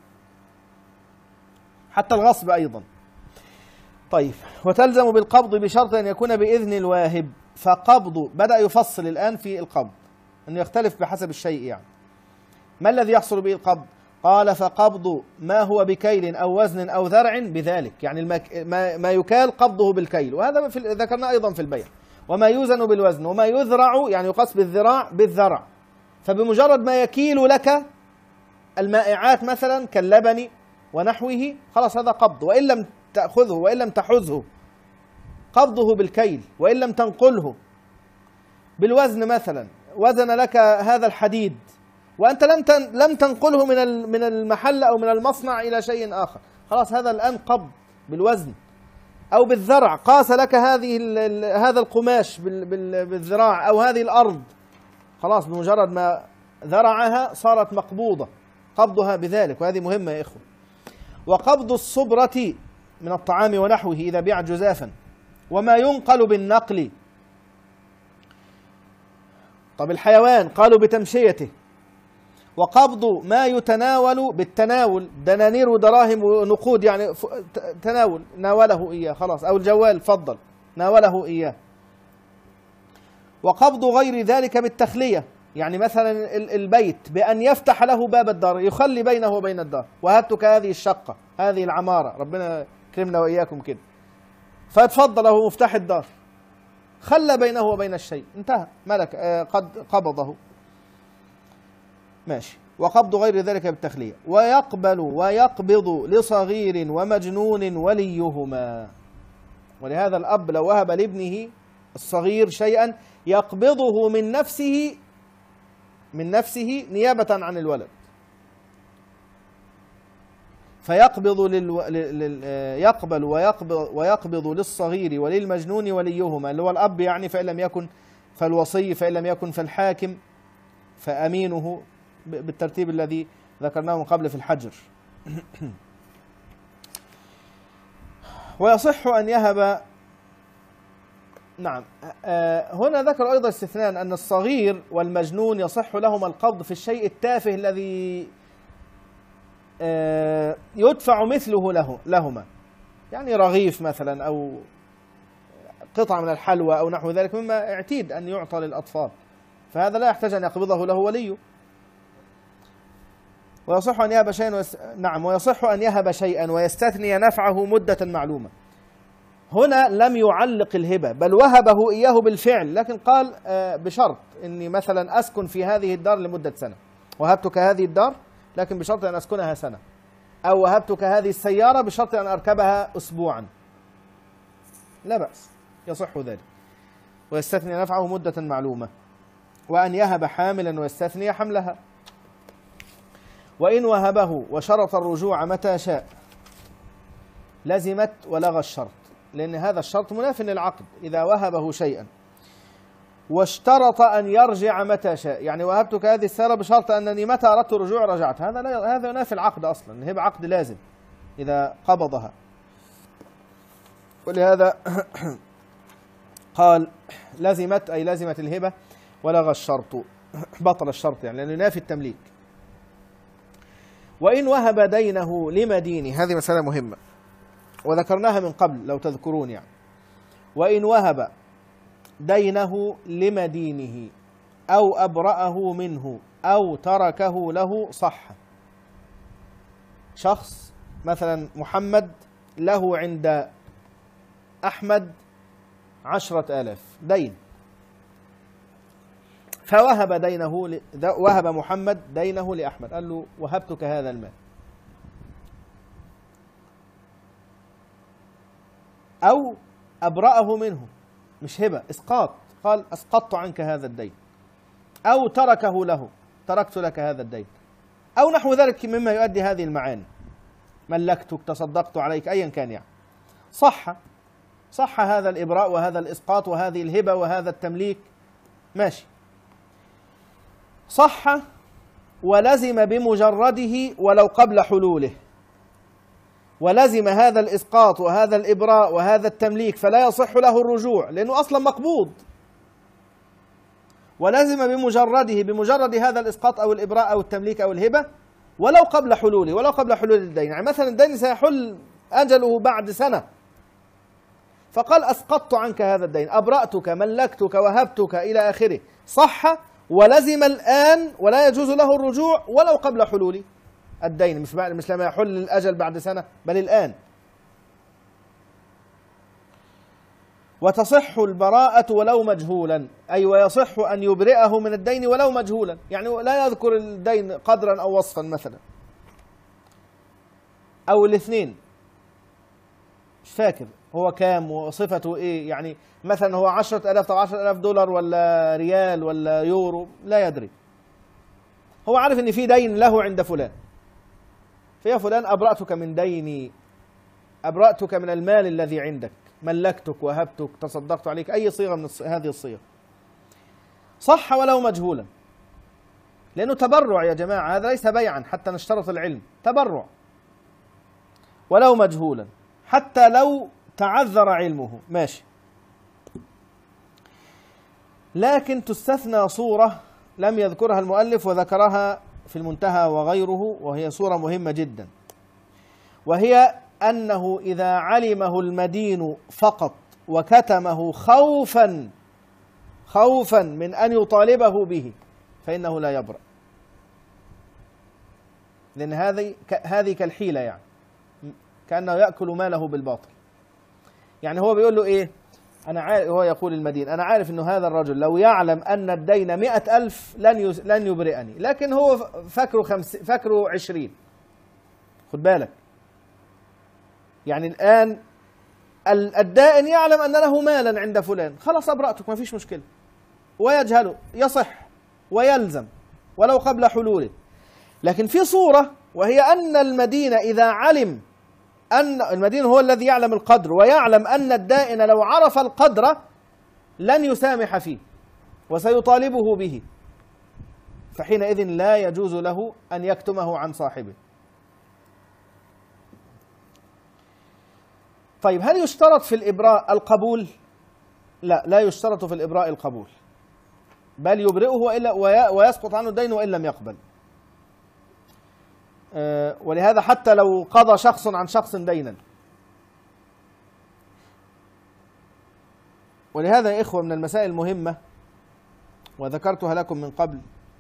حتى الغصب أيضا. طيب وتلزم بالقبض بشرط أن يكون بإذن الواهب. فقبض بدأ يفصل الآن في القبض أنه يختلف بحسب الشيء. يعني ما الذي يحصل به القبض؟ قال فقبض ما هو بكيل أو وزن أو ذرع بذلك، يعني المك... ما... ما يكال قبضه بالكيل، وهذا في... ذكرنا أيضا في البيع. وما يوزن بالوزن، وما يذرع يعني يقاس بالذراع بالذرع. فبمجرد ما يكيل لك المائعات مثلا كاللبن ونحوه خلاص هذا قبض، وإن لم تأخذه وإن لم تحوزه قبضه بالكيل، وإن لم تنقله. بالوزن مثلا وزن لك هذا الحديد وأنت لم لم تنقله من من المحل أو من المصنع إلى شيء آخر، خلاص هذا الآن قبض بالوزن. أو بالذرع، قاس لك هذه هذا القماش بالذراع أو هذه الأرض، خلاص بمجرد ما ذرعها صارت مقبوضة، قبضها بذلك. وهذه مهمة يا إخوة. وقبض الصبرة من الطعام ونحوه إذا بيع جزافا، وما ينقل بالنقل. طب الحيوان قالوا بتمشيته. وقبض ما يتناول بالتناول، دنانير ودراهم ونقود، يعني تناول، ناوله إياه خلاص، أو الجوال فضل ناوله إياه. وقبض غير ذلك بالتخلية، يعني مثلا البيت بأن يفتح له باب الدار، يخلي بينه وبين الدار، وهبتك هذه الشقة هذه العمارة، ربنا كرمنا وإياكم كده، فاتفضل له مفتاح الدار، خلى بينه وبين الشيء، انتهى، ملك قد قبضه. ماشي. وقبض غير ذلك بالتخلية. ويقبل ويقبض لصغير ومجنون وليهما. ولهذا الأب لو وهب لابنه الصغير شيئا يقبضه من نفسه من نفسه نيابة عن الولد، فيقبض للو... لل... يقبل ويقبض ويقبض للصغير وللمجنون وليهما، اللي هو الأب يعني، فإن لم يكن فالوصي، فإن لم يكن فالحاكم، فأمينه، بالترتيب الذي ذكرناه من قبل في الحجر. ويصح أن يهب. نعم. هنا ذكر أيضا استثناء أن الصغير والمجنون يصح لهما القبض في الشيء التافه الذي يدفع مثله له لهما، يعني رغيف مثلا أو قطعة من الحلوى أو نحو ذلك مما اعتيد أن يعطى للأطفال، فهذا لا يحتاج أن يقبضه له وليه. ويصح أن يهب شيئا ويس... نعم ويصح أن يهب شيئا ويستثني نفعه مدة معلومة. هنا لم يعلق الهبة بل وهبه إياه بالفعل، لكن قال آه بشرط إني مثلا أسكن في هذه الدار لمدة سنة، وهبتك هذه الدار لكن بشرط أن أسكنها سنة، أو وهبتك هذه السيارة بشرط أن أركبها أسبوعا، لا بأس يصح ذلك. ويستثني نفعه مدة معلومة. وأن يهب حاملا ويستثني حملها. وإن وهبه وشرط الرجوع متى شاء لزمت ولغى الشرط، لأن هذا الشرط مناف للعقد. إذا وهبه شيئا واشترط أن يرجع متى شاء، يعني وهبتك هذه السيارة بشرط أنني متى أردت الرجوع رجعت، هذا لا هذا ينافي العقد أصلا. الهبة عقد لازم إذا قبضها. ولهذا قال لزمت أي لزمت الهبة ولغى الشرط، بطل الشرط يعني لأنه ينافي التمليك. وإن وهب دينه لمدينه، هذه مسألة مهمة وذكرناها من قبل لو تذكرون يعني. وإن وهب دينه لمدينه أو أبرأه منه أو تركه له صح. شخص مثلا محمد له عند أحمد عشرة آلاف دين، فوهب دينه ل... وهب محمد دينه لأحمد، قال له وهبتك هذا المال، أو أبرأه منه، مش هبة إسقاط، قال أسقطت عنك هذا الدين، أو تركه له، تركت لك هذا الدين، أو نحو ذلك مما يؤدي هذه المعاني، ملكتك، تصدقت عليك، أيا كان يعني. صح صح هذا الإبراء وهذا الإسقاط وهذه الهبة وهذا التمليك، ماشي صح، ولزم بمجرده ولو قبل حلوله، ولزم هذا الإسقاط وهذا الإبراء وهذا التمليك فلا يصح له الرجوع لأنه أصلا مقبوض، ولزم بمجرده بمجرد هذا الإسقاط أو الإبراء أو التمليك أو الهبة ولو قبل حلوله، ولو قبل حلول الدين. يعني مثلا الدين سيحل أجله بعد سنة، فقال أسقطت عنك هذا الدين، أبرأتك، ملكتك، وهبتك إلى آخره، صح ولزم الآن ولا يجوز له الرجوع ولو قبل حلول الدين، مش مش لما يحل الأجل بعد سنة بل الآن. وتصح البراءة ولو مجهولا، أي ويصح أن يبرئه من الدين ولو مجهولا، يعني لا يذكر الدين قدرا أو وصفا مثلا، أو الاثنين مش فاكر هو كام وصفته إيه، يعني مثلا هو عشرة آلاف أو عشرة آلاف دولار ولا ريال ولا يورو، لا يدري، هو عارف إن في دين له عند فلان، فيا فلان أبرأتك من ديني، أبرأتك من المال الذي عندك، ملكتك، وهبتك، تصدقت عليك، أي صيغة من هذه الصيغ. صح ولو مجهولا، لأنه تبرع يا جماعة، هذا ليس بيعا حتى نشترط العلم، تبرع ولو مجهولا حتى لو تعذر علمه، ماشي. لكن تستثنى صورة لم يذكرها المؤلف وذكرها في المنتهى وغيره، وهي صورة مهمة جدا، وهي أنه إذا علمه المدين فقط وكتمه خوفا خوفا من أن يطالبه به فإنه لا يبرأ، لأن هذه هذه كالحيلة، يعني كأنه يأكل ماله بالباطل. يعني هو بيقول له إيه، أنا عارف، هو يقول المدين أنا عارف إنه هذا الرجل لو يعلم أن الدين مئة ألف لن لن يبرئني، لكن هو فاكره خمس فاكره عشرين، خد بالك. يعني الآن الدائن يعلم أن له مالا عند فلان، خلاص أبرأتك ما فيش مشكلة، ويجهله، يصح ويلزم ولو قبل حلوله. لكن في صورة، وهي أن المدين إذا علم أن المدين هو الذي يعلم القدر، ويعلم أن الدائن لو عرف القدر لن يسامح فيه وسيطالبه به، فحينئذ لا يجوز له أن يكتمه عن صاحبه. طيب هل يشترط في الإبراء القبول؟ لا، لا يشترط في الإبراء القبول، بل يبرئه وإلا ويسقط عنه الدين وإن لم يقبل. أه ولهذا حتى لو قضى شخص عن شخص دينا ولهذا يا إخوة من المسائل المهمة وذكرتها لكم من قبل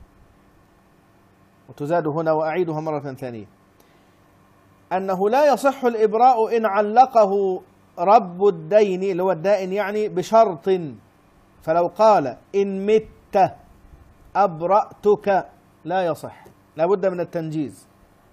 وتزاد هنا وأعيدها مرة ثانية، أنه لا يصح الإبراء إن علقه رب الدين اللي هو الدائن يعني بشرط. فلو قال إن مت أبرأتك لا يصح، لا بد من التنجيز.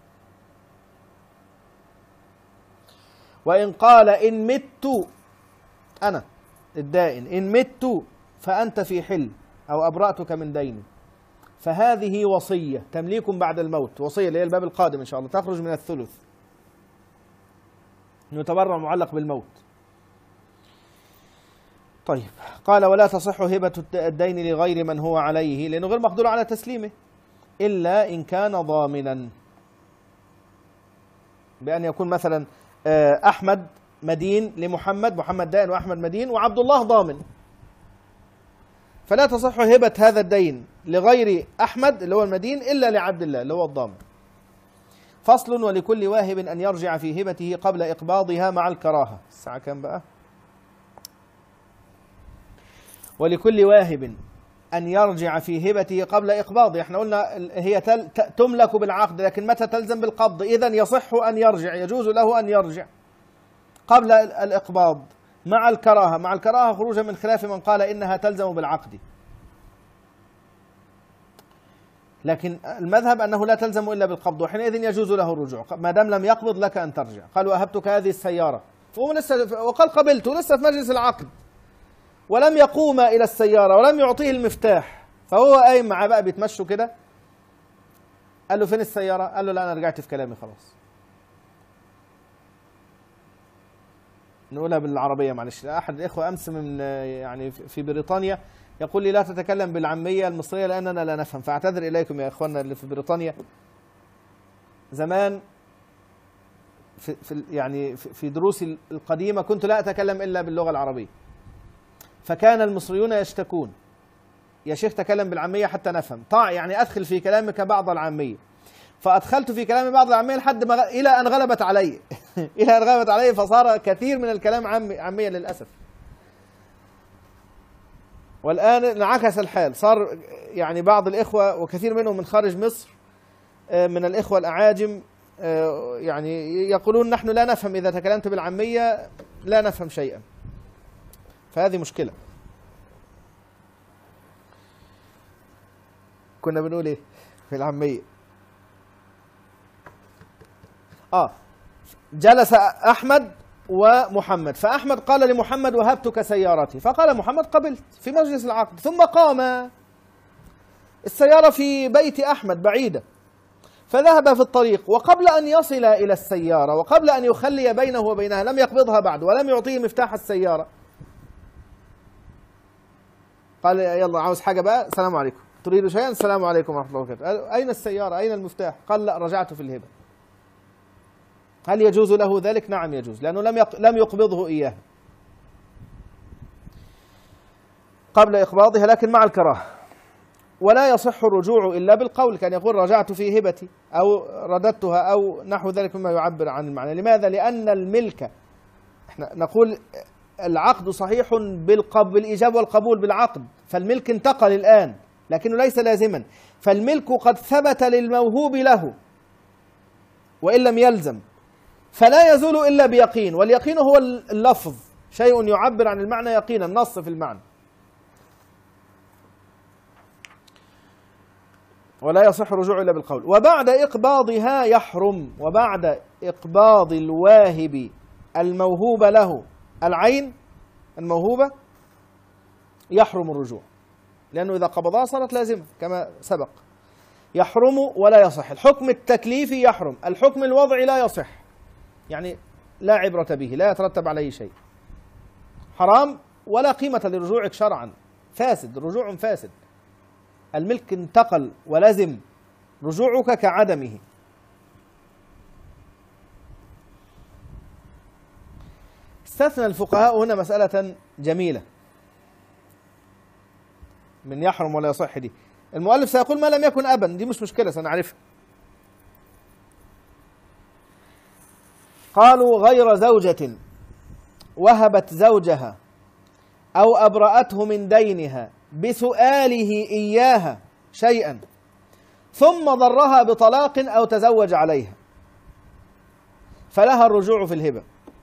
وإن قال إن مت أنا الدائن إن مت فأنت في حل أو أبرأتك من دين، فهذه وصية تمليك بعد الموت، وصية اللي هي الباب القادم إن شاء الله تخرج من الثلث، يتبرع معلق بالموت. طيب قال ولا تصح هبة الدين لغير من هو عليه، لأنه غير مقدور على تسليمه، إلا إن كان ضامنا، بأن يكون مثلا أحمد مدين لمحمد، محمد دائن وأحمد مدين وعبد الله ضامن، فلا تصح هبة هذا الدين لغير أحمد اللي هو المدين إلا لعبد الله اللي هو الضامن. فصل ولكل واهب أن يرجع في هبته قبل إقباضها مع الكراهة. الساعة كم بقى؟ ولكل واهب أن يرجع في هبته قبل إقباضها. احنا قلنا هي تملك بالعقد، لكن متى تلزم بالقبض؟ إذن يصح أن يرجع، يجوز له أن يرجع قبل الإقباض مع الكراهة. مع الكراهة خروجا من خلاف من قال إنها تلزم بالعقد، لكن المذهب أنه لا تلزم إلا بالقبض، وحينئذ يجوز له الرجوع ما دام لم يقبض لك أن ترجع. قال وأهبتك هذه السيارة وقال قبلت لسه في مجلس العقد ولم يقوم إلى السيارة ولم يعطيه المفتاح، فهو قايم معاه بقى بيتمشوا كده، قال له فين السيارة؟ قال له لا أنا رجعت في كلامي خلاص. نقولها بالعربية معلش. أحد الإخوة أمس من يعني في بريطانيا يقول لي لا تتكلم بالعامية المصرية لأننا لا نفهم، فأعتذر إليكم يا إخواننا اللي في بريطانيا. زمان في, في يعني في دروسي القديمة كنت لا أتكلم إلا باللغة العربية، فكان المصريون يشتكون يا شيخ تكلم بالعامية حتى نفهم، طاع يعني أدخل في كلامك بعض العامية، فأدخلت في كلامي بعض العامية لحد ما إلى أن غلبت علي إلى أن غلبت علي فصار كثير من الكلام عامي عامية للأسف. والآن انعكس الحال، صار يعني بعض الإخوة وكثير منهم من خارج مصر من الإخوة الأعاجم يعني يقولون نحن لا نفهم، إذا تكلمت بالعامية لا نفهم شيئا، فهذه مشكلة. كنا بنقول إيه في العامية؟ آه جلس أحمد ومحمد، فأحمد قال لمحمد وهبتك سيارتي، فقال محمد قبلت في مجلس العقد، ثم قام، السيارة في بيت أحمد بعيدة، فذهب في الطريق، وقبل أن يصل إلى السيارة وقبل أن يخلي بينه وبينها لم يقبضها بعد ولم يعطيه مفتاح السيارة، قال يلا عاوز حاجة بقى؟ السلام عليكم، تريد شيئا؟ السلام عليكم ورحمة الله وبركاته. أين السيارة؟ أين المفتاح؟ قال لا رجعت في الهبة. هل يجوز له ذلك؟ نعم يجوز، لأنه لم لم يقبضه إياه قبل إقباضها، لكن مع الكراهة. ولا يصح الرجوع إلا بالقول، كان يقول رجعت في هبتي أو رددتها أو نحو ذلك مما يعبر عن المعنى. لماذا؟ لأن الملك، احنا نقول العقد صحيح بالقبل بالإيجاب والقبول بالعقد، فالملك انتقل الآن لكنه ليس لازما، فالملك قد ثبت للموهوب له وإن لم يلزم، فلا يزول إلا بيقين، واليقين هو اللفظ، شيء يعبر عن المعنى يقينا، نص في المعنى. ولا يصح الرجوع إلا بالقول. وبعد إقباضها يحرم، وبعد إقباض الواهب الموهوب له العين الموهوبة يحرم الرجوع، لأنه إذا قبضها صارت لازمة كما سبق. يحرم ولا يصح. الحكم التكليفي يحرم، الحكم الوضعي لا يصح، يعني لا عبرة به، لا يترتب عليه شيء، حرام ولا قيمة لرجوعك شرعا، فاسد، رجوع فاسد، الملك انتقل ولزم رجوعك كعدمه. استثنى الفقهاء هنا مسألة جميلة من يحرم ولا يصح دي. المؤلف سيقول ما لم يكن أبا، دي مش مشكلة سنعرفها. قالوا غير زوجة وهبت زوجها أو أبرأته من دينها بسؤاله إياها شيئا ثم ضرها بطلاق أو تزوج عليها فلها الرجوع في الهبة.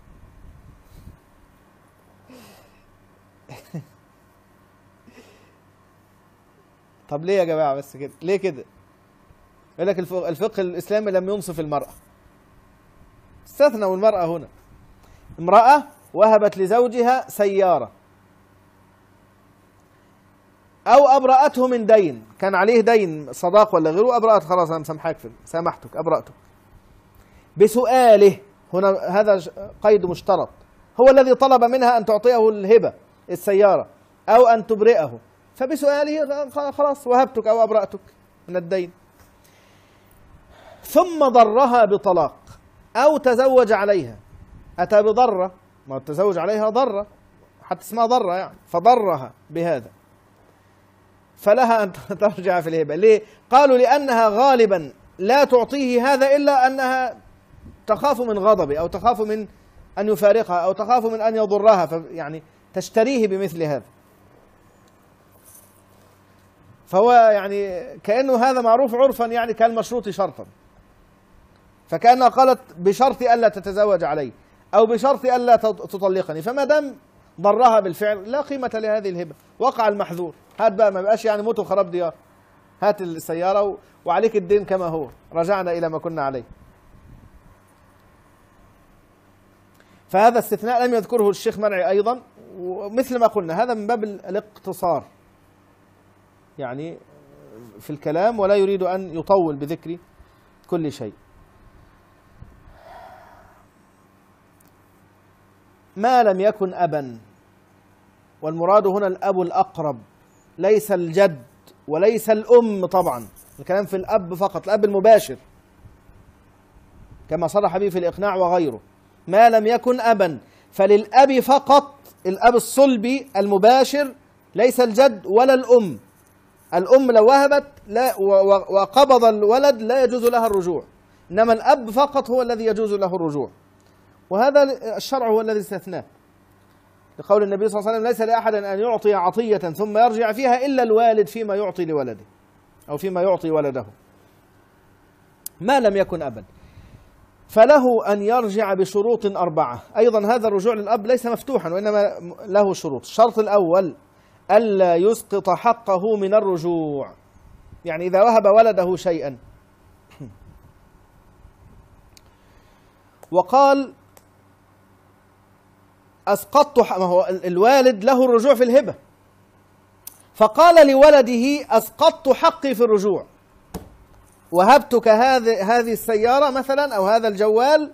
طب ليه يا جماعة بس كده؟ ليه كده؟ يقول لك الفقه الإسلامي لم ينصف المرأة. استثنوا المرأة هنا. امرأة وهبت لزوجها سيارة أو أبرأته من دين، كان عليه دين صداق ولا غيره، أبرأت خلاص أنا مسامحك في سامحتك أبرأتك بسؤاله. هنا هذا قيد مشترط، هو الذي طلب منها أن تعطيه الهبة السيارة أو أن تبرئه، فبسؤاله خلاص وهبتك أو أبرأتك من الدين. ثم ضرها بطلاق أو تزوج عليها، أتى بضرة، ما التزوج عليها ضرة حتى اسمها ضرة يعني، فضرها بهذا فلها أن ترجع في الهبة. ليه؟ قالوا لأنها غالبا لا تعطيه هذا إلا أنها تخاف من غضبه أو تخاف من أن يفارقها أو تخاف من أن يضرها، يعني تشتريه بمثل هذا. فهو يعني كأنه هذا معروف عرفا يعني كالمشروط شرطا، فكأنها قالت بشرط ألا تتزوج علي أو بشرط ألا تطلقني، فما دام ضرها بالفعل لا قيمة لهذه الهبة، وقع المحذور. هات بقى، ما بقاش يعني موت وخراب ديار، هات السيارة وعليك الدين كما هو، رجعنا إلى ما كنا عليه. فهذا استثناء لم يذكره الشيخ مرعي أيضا، ومثل ما قلنا هذا من باب الاقتصار يعني في الكلام، ولا يريد أن يطول بذكر كل شيء. ما لم يكن أبا، والمراد هنا الأب الأقرب ليس الجد وليس الأم، طبعا الكلام في الأب فقط، الأب المباشر كما صرح به في الإقناع وغيره. ما لم يكن أبا فللأب فقط، الأب الصلبي المباشر، ليس الجد ولا الأم. الأم لو وهبت لا وقبض الولد لا يجوز لها الرجوع، إنما الأب فقط هو الذي يجوز له الرجوع، وهذا الشرع هو الذي استثناه، لقول النبي صلى الله عليه وسلم: ليس لأحد أن يعطي عطية ثم يرجع فيها إلا الوالد فيما يعطي لولده أو فيما يعطي ولده. ما لم يكن أبا فله أن يرجع بشروط أربعة. أيضا هذا الرجوع للأب ليس مفتوحا، وإنما له شروط. الشرط الأول ألا يسقط حقه من الرجوع، يعني إذا وهب ولده شيئا وقال أسقطت، ما هو الوالد له الرجوع في الهبة، فقال لولده أسقطت حقي في الرجوع، وهبتك هذه هذه السيارة مثلا أو هذا الجوال.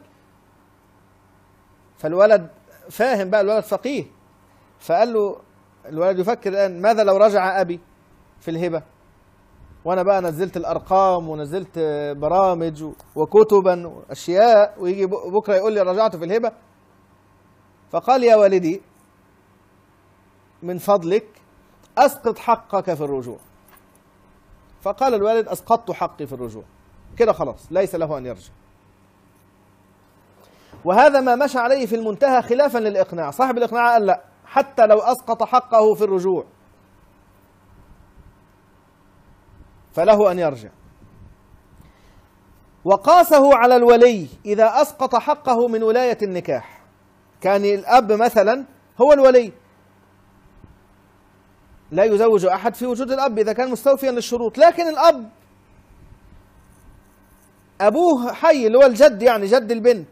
فالولد فاهم بقى، الولد فقيه، فقال له الولد يفكر الآن: ماذا لو رجع أبي في الهبة وأنا بقى نزلت الأرقام ونزلت برامج وكتبا وأشياء، ويجي بكرة يقول لي رجعت في الهبة؟ فقال: يا والدي من فضلك أسقط حقك في الرجوع. فقال الوالد: أسقطت حقي في الرجوع، كده خلاص ليس له أن يرجع. وهذا ما مشى عليه في المنتهى خلافا للإقناع. صاحب الإقناع قال لا، حتى لو أسقط حقه في الرجوع فله أن يرجع. وقاسه على الولي إذا أسقط حقه من ولاية النكاح، كان الأب مثلا هو الولي، لا يزوج أحد في وجود الأب إذا كان مستوفيا للشروط، لكن الأب أبوه حي اللي هو الجد، يعني جد البنت،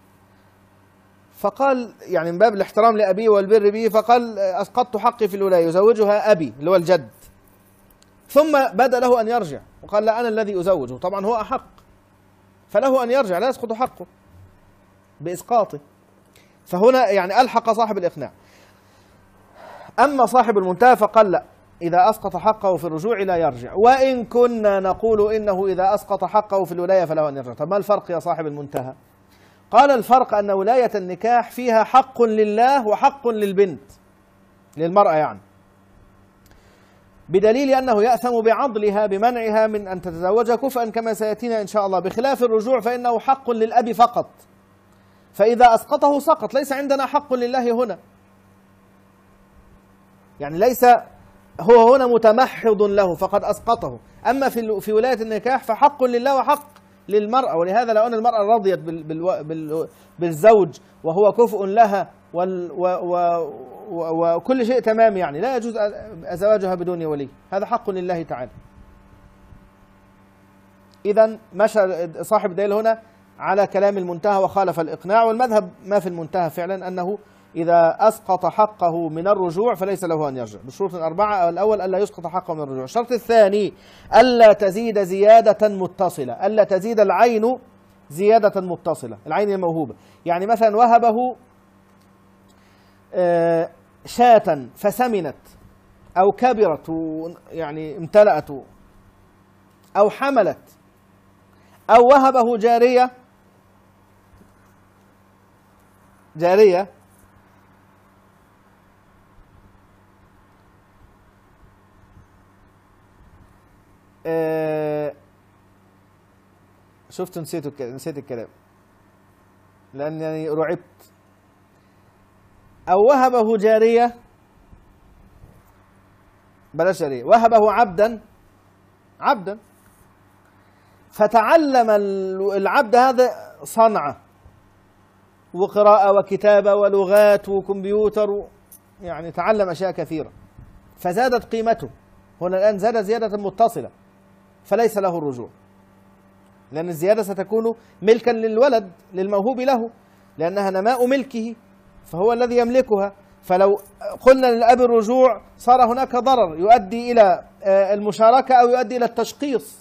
فقال يعني من باب الاحترام لأبيه والبر به، فقال: أسقطت حقي في الولاية، يزوجها أبي اللي هو الجد. ثم بدا له أن يرجع وقال: لا، أنا الذي أزوجه، طبعا هو أحق، فله أن يرجع، لا يسقط حقه بإسقاطه. فهنا يعني ألحق صاحب الإقناع. أما صاحب المنتهى فقال: لا، إذا أسقط حقه في الرجوع لا يرجع، وإن كنا نقول إنه إذا أسقط حقه في الولاية فله أن يرجع. طب ما الفرق يا صاحب المنتهى؟ قال: الفرق أن ولاية النكاح فيها حق لله وحق للبنت، للمرأة يعني، بدليل أنه يأثم بعضلها بمنعها من أن تتزوج كفءا كما سيأتينا إن شاء الله، بخلاف الرجوع فإنه حق للأب فقط، فإذا أسقطه سقط، ليس عندنا حق لله هنا. يعني ليس هو هنا متمحض له فقد أسقطه. أما في في ولاية النكاح فحق لله وحق للمرأة. ولهذا لو أن المرأة رضيت بال بال بال بالزوج وهو كفء لها وكل شيء تمام، يعني لا يجوز زواجها بدون ولي، هذا حق لله تعالى. إذن مشى صاحب الدليل هنا على كلام المنتهى وخالف الإقناع، والمذهب ما في المنتهى فعلا أنه إذا أسقط حقه من الرجوع فليس له أن يرجع بشروط أربعة. الأول ألا يسقط حقه من الرجوع. الشرط الثاني ألا تزيد زيادة متصلة، ألا تزيد العين زيادة متصلة، العين الموهوبة. يعني مثلا وهبه شاة فسمنت أو كبرت يعني امتلأت أو حملت، أو وهبه جارية جارية آه شفت نسيت نسيت الكلام لأنني رعبت. أو وهبه جارية، بلاش جارية، وهبه عبدا عبدا فتعلم العبد هذا صنعة وقراءة وكتابة ولغات وكمبيوتر، يعني تعلم أشياء كثيرة فزادت قيمته. هنا الآن زاد زيادة متصلة فليس له الرجوع، لأن الزيادة ستكون ملكا للولد للموهوب له، لأنها نماء ملكه فهو الذي يملكها. فلو قلنا للأب الرجوع صار هناك ضرر يؤدي إلى المشاركة أو يؤدي إلى التشقيص،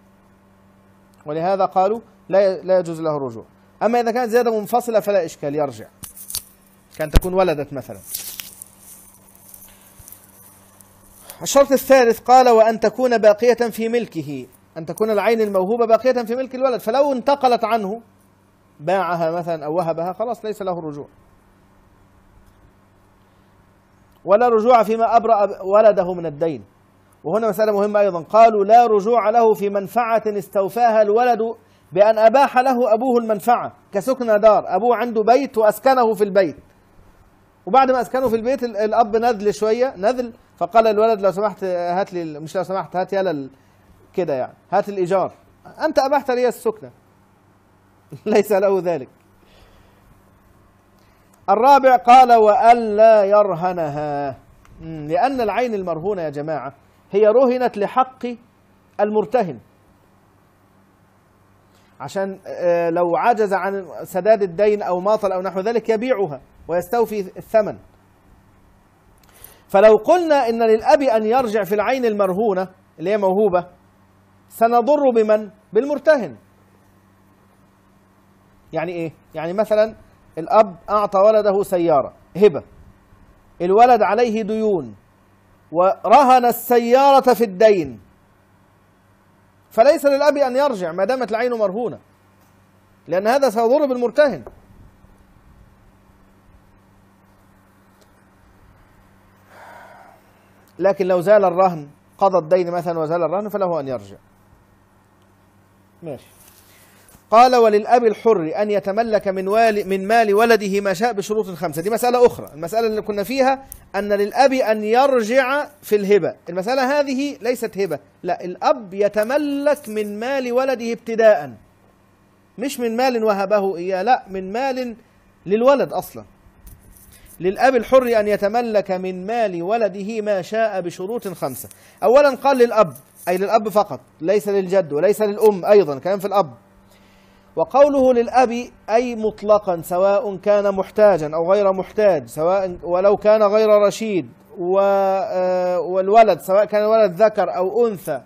ولهذا قالوا لا لا يجوز له الرجوع. أما إذا كانت زيادة منفصلة فلا إشكال، يرجع، كان تكون ولدت مثلا. الشرط الثالث قال وأن تكون باقية في ملكه، أن تكون العين الموهوبة باقية في ملك الولد، فلو انتقلت عنه باعها مثلا أو وهبها خلاص ليس له الرجوع. ولا رجوع فيما أبرأ ولده من الدين. وهنا مسألة مهمة أيضا، قالوا لا رجوع له في منفعة استوفاها الولد بأن أباح له أبوه المنفعة، كسكن دار، أبوه عنده بيت وأسكنه في البيت، وبعد ما أسكنه في البيت الأب نذل شوية نذل، فقال الولد لو سمحت هات لي، مش لو سمحت هات يلا كده يعني، هات الإيجار، أنت أبحت لي السكنة ليس له ذلك. الرابع قال وألا يرهنها، لأن العين المرهونة يا جماعة هي رهنت لحق المرتهن، عشان لو عجز عن سداد الدين أو ماطل أو نحو ذلك يبيعها ويستوفي الثمن. فلو قلنا إن للأب أن يرجع في العين المرهونة اللي هي موهوبة سنضر بمن؟ بالمرتهن. يعني إيه؟ يعني مثلا الأب أعطى ولده سيارة هبة، الولد عليه ديون ورهن السيارة في الدين، فليس للأب أن يرجع ما دامت العين مرهونة، لأن هذا سيضر بالمرتهن. لكن لو زال الرهن، قضى الدين مثلا وزال الرهن، فله أن يرجع. ماشي. قال وللأب الحر أن يتملك من, من مال ولده ما شاء بشروط خمسة. دي مسألة أخرى، المسألة اللي كنا فيها أن للأب أن يرجع في الهبة، المسألة هذه ليست هبة، لا، الأب يتملك من مال ولده ابتداء، مش من مال وهبه إياه، لا، من مال للولد أصلا. للأب الحر أن يتملك من مال ولده ما شاء بشروط خمسة. أولا قال للأب، أي للأب فقط، ليس للجد وليس للأم، أيضا كلام في الأب. وقوله للأب أي مطلقا، سواء كان محتاجا أو غير محتاج، سواء ولو كان غير رشيد، والولد سواء كان الولد ذكر أو أنثى،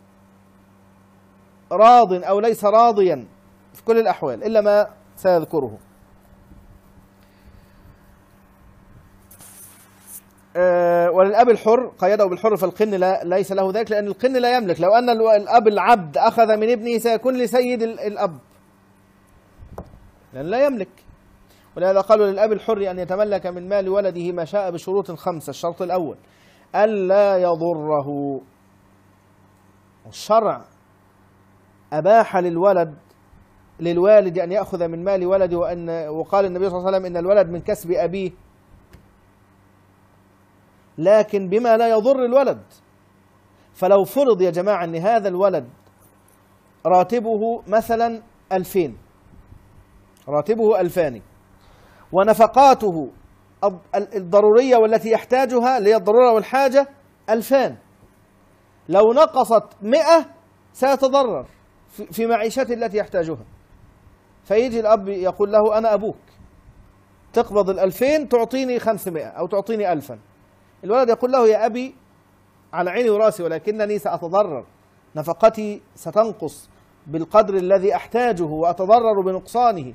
راض أو ليس راضيا، في كل الأحوال إلا ما سيذكره. وللأب الحر قيده بالحر، فالقن لا ليس له ذلك، لأن القن لا يملك. لو أن الأب العبد أخذ من ابنه سيكون لسيد الأب، لأن لا يملك. ولهذا قالوا للأب الحر أن يتملك من مال ولده ما شاء بشروط خمسة. الشرط الأول ألا يضره. الشرع أباح للولد للوالد أن يأخذ من مال ولده، وأن وقال النبي صلى الله عليه وسلم إن الولد من كسب أبيه، لكن بما لا يضر الولد. فلو فرض يا جماعة أن هذا الولد راتبه مثلا ألفين، راتبه ألفان، ونفقاته الضرورية والتي يحتاجها اللي هي الضرورة والحاجة ألفان، لو نقصت مئة سيتضرر في معيشته التي يحتاجها. فيجي الأب يقول له أنا أبوك، تقبض الألفين تعطيني خمسمائة أو تعطيني ألفا. الولد يقول له يا أبي على عيني وراسي، ولكنني سأتضرر، نفقتي ستنقص بالقدر الذي أحتاجه وأتضرر بنقصانه.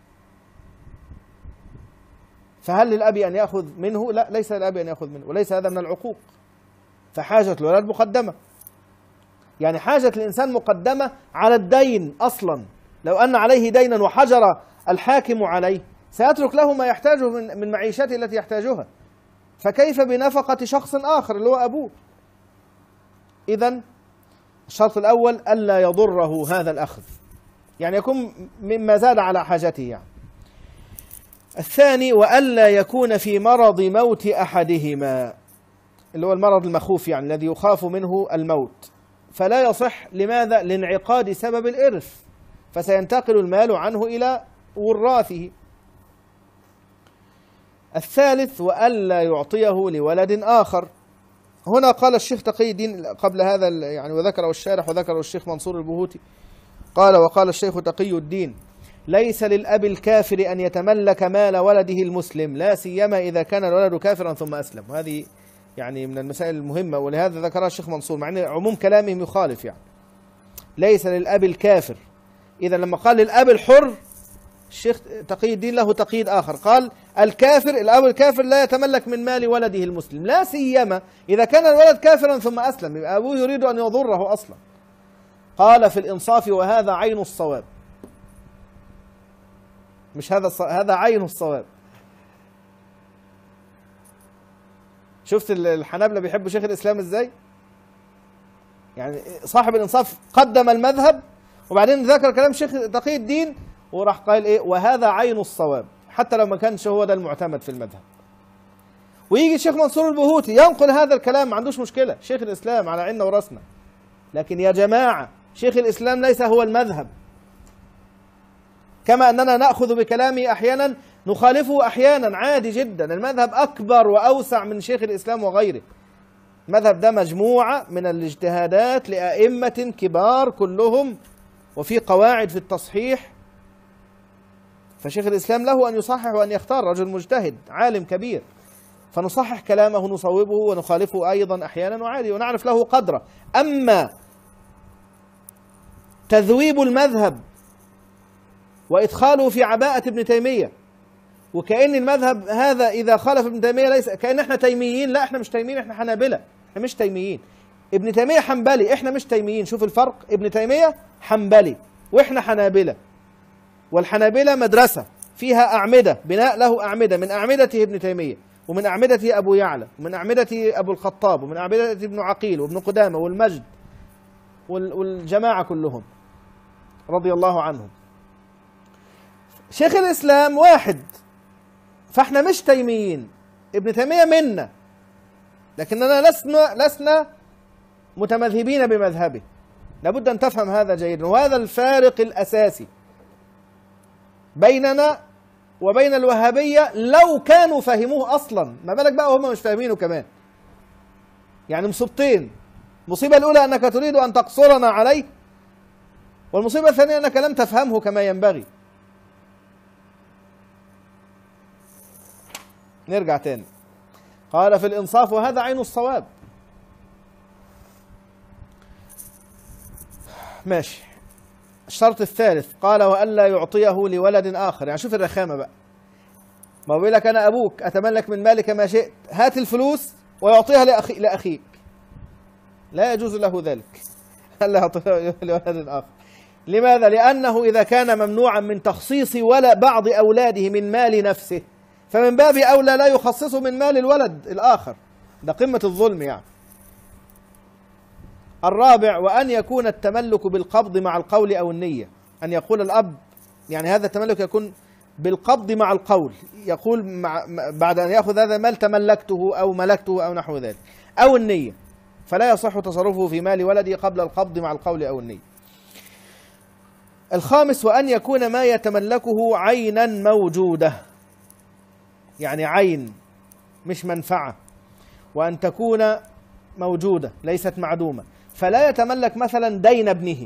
فهل للأب أن يأخذ منه؟ لا، ليس للأب أن يأخذ منه، وليس هذا من العقوق. فحاجة الولد مقدمة، يعني حاجة الإنسان مقدمة على الدين أصلا. لو أن عليه دينا وحجر الحاكم عليه سيترك له ما يحتاجه من من معيشته التي يحتاجها، فكيف بنفقة شخص آخر اللي هو أبوه؟ إذن الشرط الأول ألا يضره هذا الأخذ، يعني يكون مما زاد على حاجته يعني. الثاني وألا يكون في مرض موت أحدهما، اللي هو المرض المخوف يعني الذي يخاف منه الموت، فلا يصح. لماذا؟ لانعقاد سبب الإرث، فسينتقل المال عنه إلى وراثه. الثالث وألا يعطيه لولد آخر. هنا قال الشيخ تقي الدين قبل هذا يعني، وذكره الشارح وذكره الشيخ منصور البهوتي، قال وقال الشيخ تقي الدين ليس للأب الكافر أن يتملك مال ولده المسلم، لا سيما إذا كان الولد كافرا ثم أسلم. وهذه يعني من المسائل المهمة، ولهذا ذكرها الشيخ منصور، مع أن عموم كلامهم يخالف. يعني ليس للأب الكافر، إذا لما قال للأب الحر الشيخ تقي الدين له تقييد آخر، قال الكافر، الأب الكافر لا يتملك من مال ولده المسلم، لا سيما إذا كان الولد كافرا ثم أسلم، يبقى أبوه يريد أن يضره أصلا. قال في الإنصاف وهذا عين الصواب، مش هذا الص... هذا عين الصواب. شفت الحنابلة بيحبوا شيخ الإسلام إزاي؟ يعني صاحب الإنصاف قدم المذهب وبعدين ذكر كلام شيخ تقي الدين وراح قال إيه؟ وهذا عين الصواب، حتى لو ما كانش هو ده المعتمد في المذهب. ويجي الشيخ منصور البهوتي ينقل هذا الكلام، ما عندوش مشكلة، شيخ الإسلام على عيننا وراسنا، لكن يا جماعة شيخ الإسلام ليس هو المذهب، كما أننا نأخذ بكلامه أحيانا نخالفه أحيانا، عادي جدا. المذهب أكبر وأوسع من شيخ الإسلام وغيره. المذهب ده مجموعة من الاجتهادات لأئمة كبار كلهم، وفي قواعد في التصحيح، فشيخ الإسلام له أن يصحح وأن يختار، رجل مجتهد عالم كبير، فنصحح كلامه نصوبه ونخالفه أيضا أحيانا وعادي، ونعرف له قدره. أما تذويب المذهب وإدخاله في عباءة ابن تيمية، وكأن المذهب هذا إذا خالف ابن تيمية ليس كأن احنا تيميين، لا احنا مش تيميين، احنا حنابلة، احنا مش تيميين. ابن تيمية حنبلي، احنا مش تيميين. شوف الفرق، ابن تيمية حنبلي واحنا حنابلة، والحنابلة مدرسة فيها أعمدة، بناء له أعمدة، من أعمدته ابن تيمية، ومن أعمدته أبو يعلى، ومن أعمدته أبو الخطاب، ومن أعمدته ابن عقيل وابن قدامة والمجد والجماعة كلهم رضي الله عنهم. شيخ الإسلام واحد، فاحنا مش تيميين، ابن تيمية منا، لكننا لسنا لسنا متمذهبين بمذهبه. لابد أن تفهم هذا جيدا، وهذا الفارق الأساسي بيننا وبين الوهابية لو كانوا فهموه أصلا، ما بالك بقى وهم مش فاهمينه كمان. يعني مصيبتين، المصيبة الأولى أنك تريد أن تقصرنا عليه، والمصيبة الثانية أنك لم تفهمه كما ينبغي. نرجع تاني، قال في الإنصاف وهذا عين الصواب. ماشي. الشرط الثالث قال وألا يعطيه لولد آخر. يعني شوف الرخامة بقى، ما بيقول لك أنا أبوك أتملك من مالك ما شئت، هات الفلوس ويعطيها لأخي لأخيك، لا يجوز له ذلك، ألا يعطيه لولد آخر. لماذا؟ لأنه إذا كان ممنوعا من تخصيص ولا بعض أولاده من مال نفسه، فمن باب أولى لا يخصصه من مال الولد الآخر، ده قمة الظلم يعني. الرابع وأن يكون التملك بالقبض مع القول أو النية، أن يقول الأب، يعني هذا التملك يكون بالقبض مع القول، يقول مع بعد أن يأخذ هذا المال تملكته أو ملكته أو نحو ذلك، أو النية، فلا يصح تصرفه في مال ولده قبل القبض مع القول أو النية. الخامس وأن يكون ما يتملكه عينا موجودة، يعني عين مش منفعة، وأن تكون موجودة ليست معدومة، فلا يتملك مثلا دين ابنه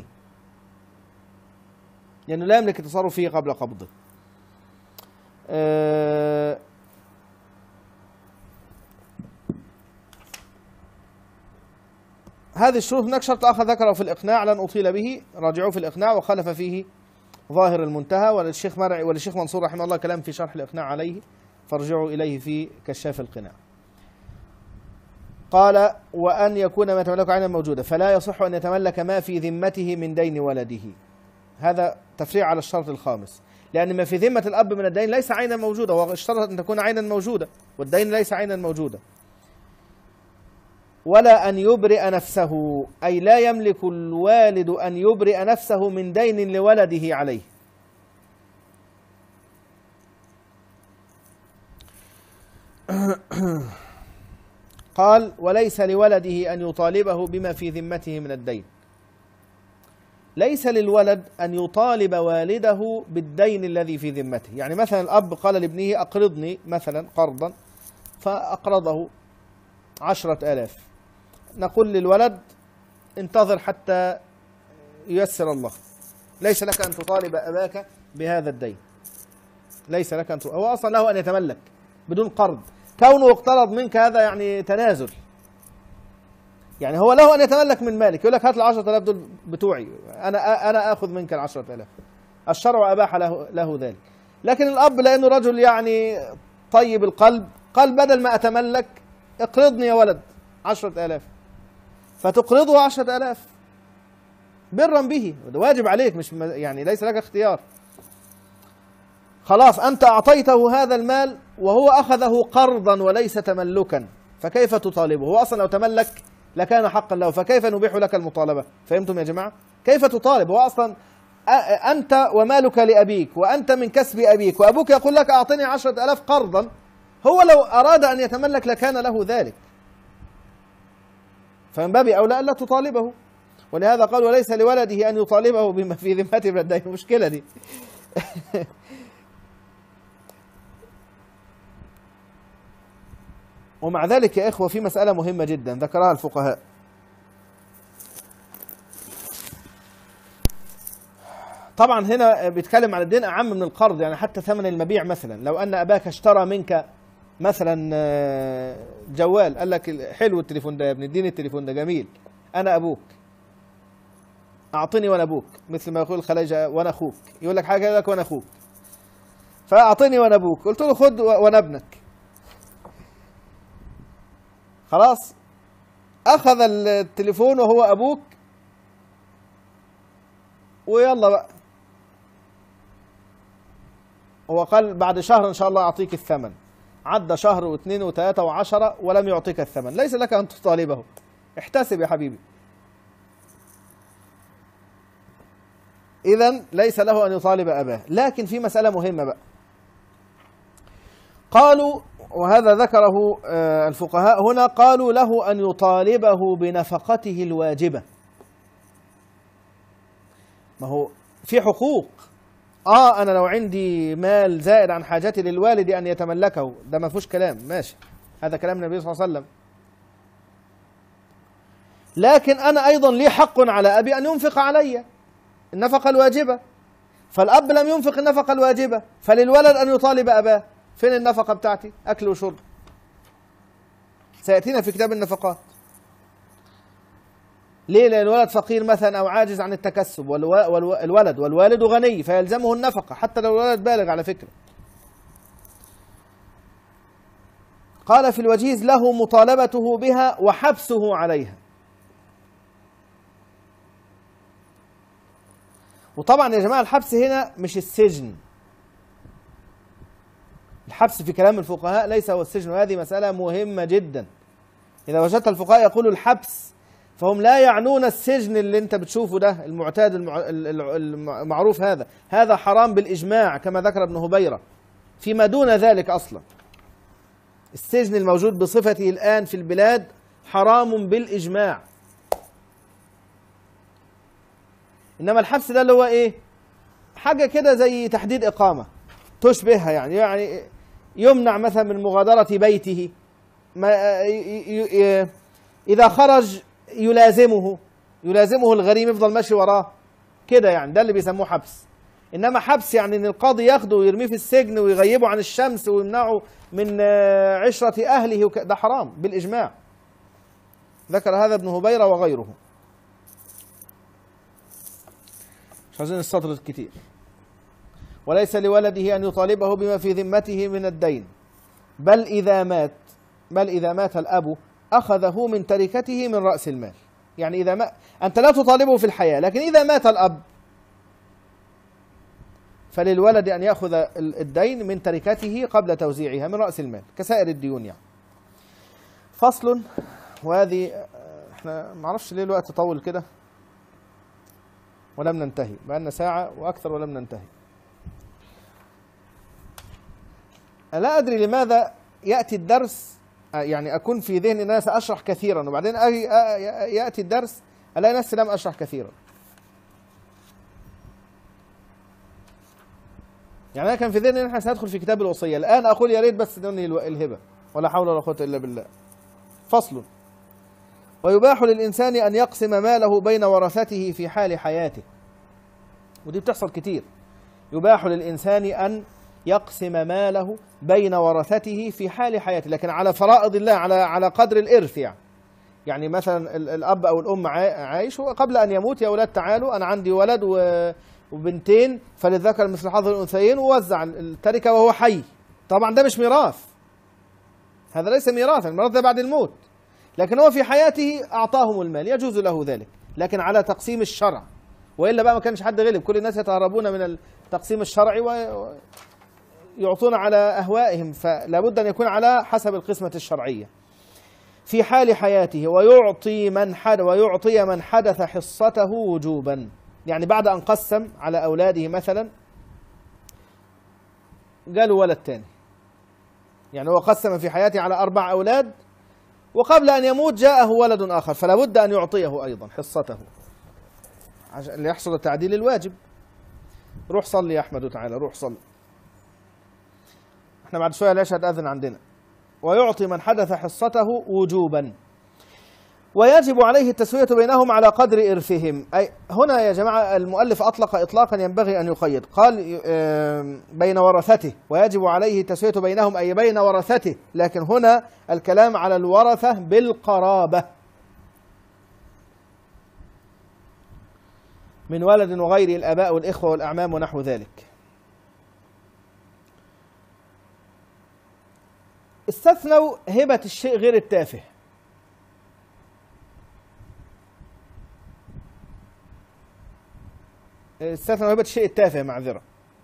لأنه يعني لا يملك التصرف فيه قبل قبضه. أه هذه الشروط. هناك شرط آخر ذكره في الإقناع لن أطيل به، راجعوه في الإقناع، وخالف فيه ظاهر المنتهى، وللشيخ مرعي وللشيخ منصور رحمه الله كلام في شرح الإقناع عليه، فارجعوا إليه في كشاف القناع. قال وأن يكون ما يتملك عينا موجودة، فلا يصح أن يتملك ما في ذمته من دين ولده. هذا تفريع على الشرط الخامس، لأن ما في ذمة الأب من الدين ليس عينا موجودة، واشترط أن تكون عينا موجودة، والدين ليس عينا موجودة. ولا أن يبرئ نفسه، أي لا يملك الوالد أن يبرئ نفسه من دين لولده عليه. قال وليس لولده أن يطالبه بما في ذمته من الدين. ليس للولد أن يطالب والده بالدين الذي في ذمته. يعني مثلا الأب قال لابنه أقرضني مثلا قرضا، فأقرضه عشرة آلاف، نقول للولد انتظر حتى ييسر الله، ليس لك أن تطالب أباك بهذا الدين، ليس لك أن تطالب. هو أصلا له أن يتملك بدون قرض، كونه اقترض منك هذا يعني تنازل، يعني هو له أن يتملك من مالك، يقول لك هات العشرة آلاف دول بتوعي، أنا أنا آخذ منك العشرة آلاف، الشرع أباح له له ذلك. لكن الأب لأنه رجل يعني طيب القلب قال بدل ما أتملك اقرضني يا ولد عشرة آلاف، فتقرضه عشرة آلاف برا به، وده واجب عليك، مش يعني ليس لك اختيار. خلاص أنت أعطيته هذا المال وهو أخذه قرضا وليس تملكا، فكيف تطالبه؟ هو أصلا لو تملك لكان حقا له، فكيف نبيح لك المطالبة؟ فهمتم يا جماعة؟ كيف تطالب؟ هو أصلا أنت ومالك لأبيك، وأنت من كسب أبيك، وأبوك يقول لك أعطني عشرة آلاف قرضا، هو لو أراد أن يتملك لكان له ذلك، فمن باب أولى ألا تطالبه. ولهذا قال وليس لولده أن يطالبه بما في ذمته من الدين. المشكلة دي ومع ذلك يا إخوة في مسألة مهمة جدا ذكرها الفقهاء. طبعا هنا بيتكلم عن الدين أعم من القرض، يعني حتى ثمن المبيع مثلا، لو أن أباك اشترى منك مثلا جوال، قال لك حلو التليفون ده يا ابني، اديني التليفون ده جميل، أنا أبوك، أعطني وأنا أبوك، مثل ما يقول الخلايجة وأنا أخوك، يقول لك حاجة يقول لك وأنا أخوك، فأعطني وأنا أبوك، قلت له خد وأنا ابنك، خلاص أخذ التليفون وهو أبوك ويلا بقى، هو قال بعد شهر إن شاء الله أعطيك الثمن، عدى شهر واثنين وثلاثة وعشرة ولم يعطيك الثمن، ليس لك أن تطالبه، احتسب يا حبيبي. إذن ليس له أن يطالب أباه. لكن في مسألة مهمة بقى، قالوا وهذا ذكره الفقهاء هنا، قالوا له أن يطالبه بنفقته الواجبة. ما هو في حقوق، آه أنا لو عندي مال زائد عن حاجتي للوالد أن يتملكه، ده ما فيهوش كلام، ماشي، هذا كلام النبي صلى الله عليه وسلم. لكن أنا أيضا لي حق على أبي أن ينفق علي النفقة الواجبة، فالأب لم ينفق النفقة الواجبة، فللولد أن يطالب أباه، فين النفقة بتاعتي؟ أكل وشرب، سيأتينا في كتاب النفقات. ليه؟ لأن الولد فقير مثلا أو عاجز عن التكسب، والولد والوالد غني فيلزمه النفقة حتى لو الولد بالغ على فكرة. قال في الوجيز له مطالبته بها وحبسه عليها. وطبعا يا جماعة الحبس هنا مش السجن، الحبس في كلام الفقهاء ليس هو السجن، وهذه مسألة مهمة جدا. إذا وجدت الفقهاء يقولوا الحبس فهم لا يعنون السجن اللي انت بتشوفه ده المعتاد المعروف، هذا هذا حرام بالإجماع كما ذكر ابن هبيرة. فيما دون ذلك أصلا السجن الموجود بصفته الآن في البلاد حرام بالإجماع. إنما الحبس ده اللي هو إيه؟ حاجة كده زي تحديد إقامة تشبهها، يعني يعني يمنع مثلا من مغادرة بيته، ما إذا خرج يلازمه يلازمه الغريم يفضل ماشي وراه كده، يعني ده اللي بيسموه حبس. إنما حبس يعني إن القاضي ياخده ويرميه في السجن ويغيبه عن الشمس ويمنعه من عشرة أهله، ده حرام بالإجماع. ذكر هذا ابن هبيرة وغيره. مش عايزين السطر كتير. وليس لولده أن يطالبه بما في ذمته من الدين، بل إذا مات بل إذا مات الأب أخذه من تركته من رأس المال. يعني إذا ما أنت لا تطالبه في الحياة، لكن إذا مات الأب فللولد أن يأخذ الدين من تركته قبل توزيعها من رأس المال كسائر الديون يعني. فصل. وهذه احنا ما اعرفش ليه الوقت طول كده ولم ننتهي، بقالنا ساعة وأكثر ولم ننتهي. لا أدري لماذا يأتي الدرس، يعني أكون في ذهني أن أنا سأشرح كثيرا وبعدين يأتي الدرس ألاقي نفسي لم أشرح كثيرا. يعني أنا كان في ذهني أن احنا سندخل في كتاب الوصية، الآن أقول يا ريت بس دوني الهبة، ولا حول ولا قوة إلا بالله. فصل. ويباح للإنسان أن يقسم ماله بين ورثته في حال حياته. ودي بتحصل كتير. يباح للإنسان أن يقسم ماله بين ورثته في حال حياته، لكن على فرائض الله، على على قدر الإرث. يعني يعني مثلا الأب أو الأم عايش وقبل أن يموت يا أولاد تعالوا أنا عندي ولد وبنتين فللذكر مثل حظ الأنثيين، ووزع التركة وهو حي. طبعا ده مش ميراث، هذا ليس ميراثا، الميراث ده بعد الموت، لكن هو في حياته أعطاهم المال يجوز له ذلك، لكن على تقسيم الشرع. وإلا بقى ما كانش حد غلب، كل الناس يتهربون من التقسيم الشرعي ويعطون على أهوائهم، فلا بد أن يكون على حسب القسمة الشرعية في حال حياته. ويعطي من حد ويعطي من حدث حصته وجوبا، يعني بعد أن قسم على أولاده مثلا قالوا ولد تاني، يعني هو قسم في حياته على أربع أولاد وقبل أن يموت جاءه ولد آخر، فلا بد أن يعطيه أيضا حصته عشان ليحصل تعديل الواجب. روح صلي يا أحمد تعالى، روح صلي، احنا بعد شوية العشاء تأذن عندنا. ويعطي من حدث حصته وجوبا، ويجب عليه التسوية بينهم على قدر إرثهم. أي هنا يا جماعة المؤلف أطلق إطلاقا ينبغي أن يقيد، قال بين ورثته ويجب عليه التسوية بينهم، أي بين ورثته، لكن هنا الكلام على الورثة بالقرابة من ولد وغيره، الآباء والإخوة والأعمام ونحو ذلك. استثنوا هبة الشيء غير التافه. استثنوا هبة الشيء التافه، معذرة.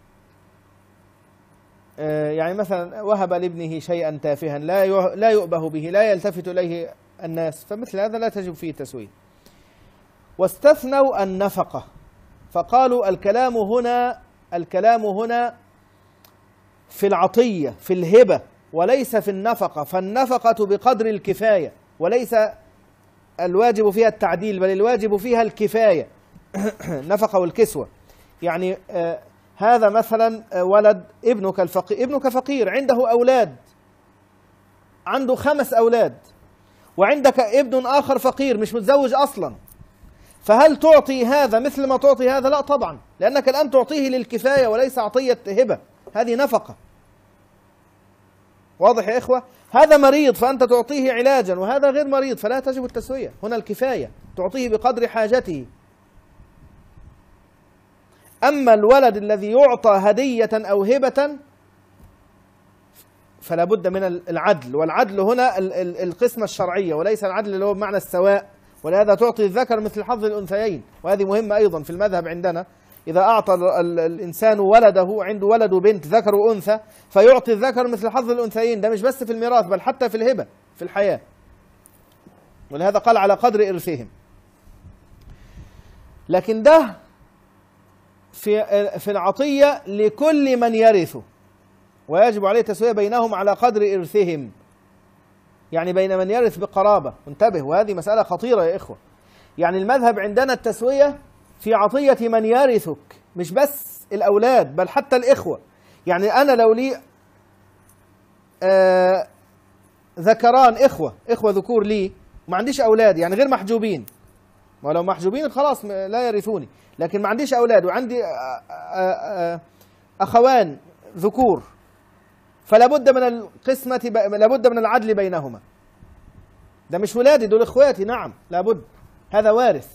يعني مثلا وهب لابنه شيئا تافها لا لا يؤبه به، لا يلتفت إليه الناس، فمثل هذا لا تجب فيه تسوية. واستثنوا النفقة، فقالوا الكلام هنا الكلام هنا في العطية في الهبة وليس في النفقة، فالنفقة بقدر الكفاية وليس الواجب فيها التعديل، بل الواجب فيها الكفاية. النفقة والكسوة، يعني آه هذا مثلا آه ولد ابنك الفقير، ابنك فقير عنده أولاد، عنده خمس أولاد، وعندك ابن آخر فقير مش متزوج أصلا، فهل تعطي هذا مثل ما تعطي هذا؟ لا طبعا، لأنك الآن تعطيه للكفاية وليس عطية هبة، هذه نفقة. واضح يا إخوة؟ هذا مريض فأنت تعطيه علاجا، وهذا غير مريض فلا تجب التسوية. هنا الكفاية، تعطيه بقدر حاجته. أما الولد الذي يعطى هدية أو هبة فلا بد من العدل، والعدل هنا القسمة الشرعية وليس العدل اللي هو بمعنى السواء، ولهذا تعطي الذكر مثل حظ الأنثيين، وهذه مهمة أيضا في المذهب عندنا. إذا أعطى الإنسان ولده، عنده ولد وبنت ذكر وأنثى، فيعطي الذكر مثل حظ الأنثيين، ده مش بس في الميراث بل حتى في الهبة في الحياة. ولهذا قال على قدر إرثهم. لكن ده في في العطية لكل من يرثه، ويجب عليه التسوية بينهم على قدر إرثهم، يعني بين من يرث بقرابة. انتبه، وهذه مسألة خطيرة يا إخوة. يعني المذهب عندنا التسوية في عطية من يرثك، مش بس الأولاد بل حتى الإخوة. يعني أنا لو لي آه ذكران، إخوة إخوة ذكور لي، ما عنديش أولاد، يعني غير محجوبين، ولو محجوبين خلاص لا يرثوني، لكن ما عنديش أولاد وعندي أخوان ذكور، فلا بد من القسمة، لابد من العدل بينهما. ده مش ولادي، دول إخواتي، نعم لابد، هذا وارث.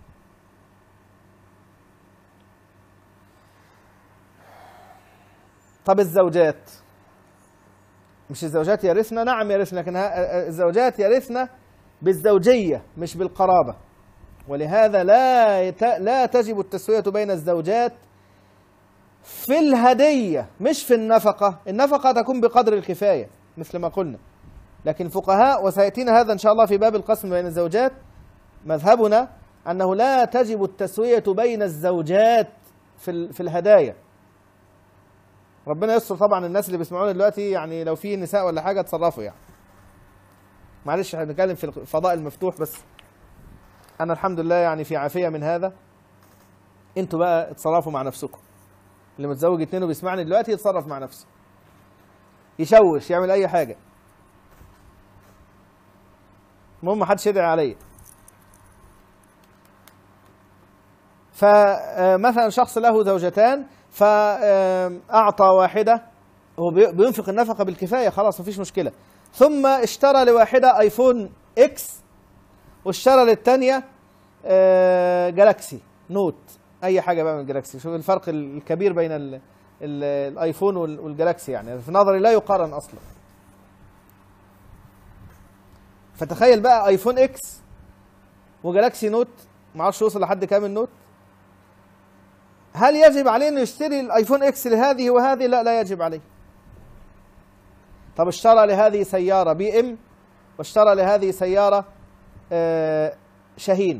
طب الزوجات، مش الزوجات يرثنا؟ نعم يرثنا، لكن الزوجات يرثنا بالزوجية مش بالقرابة، ولهذا لا لا تجب التسوية بين الزوجات في الهدية مش في النفقة. النفقة تكون بقدر الكفاية مثل ما قلنا، لكن الفقهاء، وسيأتينا هذا إن شاء الله في باب القسم بين الزوجات، مذهبنا أنه لا تجب التسوية بين الزوجات في في الهدايا. ربنا يستر طبعا الناس اللي بيسمعونا دلوقتي، يعني لو في نساء ولا حاجة تصرفوا، يعني معلش احنا بنتكلم في الفضاء المفتوح، بس أنا الحمد لله يعني في عافية من هذا. انتوا بقى اتصرفوا مع نفسكم. اللي متزوج اتنين وبيسمعني دلوقتي يتصرف مع نفسه، يشوش، يعمل أي حاجة، المهم محدش يدعي عليا. فمثلا شخص له زوجتان فأعطى واحدة، هو بينفق النفقة بالكفاية خلاص مفيش مشكلة، ثم اشترى لواحدة ايفون اكس واشترى للتانية جالاكسي نوت، اي حاجة بقى من الجالاكسي. شوف الفرق الكبير بين ال ال الايفون والجالاكسي، يعني في نظري لا يقارن اصلا. فتخيل بقى ايفون اكس وجالاكسي نوت، معرفش يوصل لحد كام النوت. هل يجب عليه انه يشتري الايفون اكس لهذه وهذه؟ لا لا يجب عليه. طب اشترى لهذه سيارة بي ام واشترى لهذه سيارة آه شاهين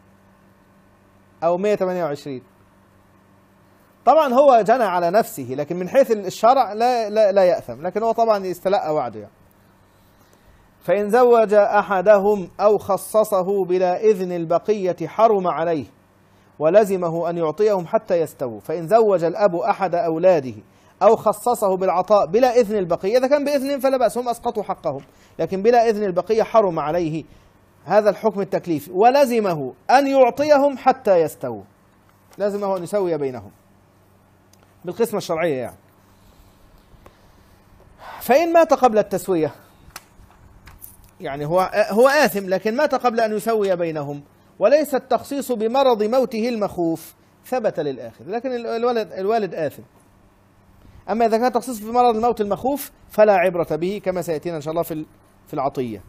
او مية وثمانية وعشرين، طبعا هو جنى على نفسه، لكن من حيث الشرع لا لا, لا يأثم، لكن هو طبعا يستلقى وعده يعني. فإن زوج أحدهم أو خصصه بلا إذن البقية حرم عليه ولزمه أن يعطيهم حتى يستووا. فإن زوج الأب أحد أولاده أو خصصه بالعطاء بلا إذن البقية، إذا كان بإذن فلا بأس، هم أسقطوا حقهم، لكن بلا إذن البقية حرم عليه هذا الحكم التكليفي، ولزمه أن يعطيهم حتى يستووا، لازمه أن يسوي بينهم بالقسمة الشرعية يعني. فإن مات قبل التسوية، يعني هو هو آثم لكن مات قبل أن يسوي بينهم، وليس التخصيص بمرض موته المخوف، ثبت للآخر، لكن الولد الوالد آثم. أما إذا كان تخصيص بمرض الموت المخوف فلا عبرة به، كما سيأتينا إن شاء الله في في العطية.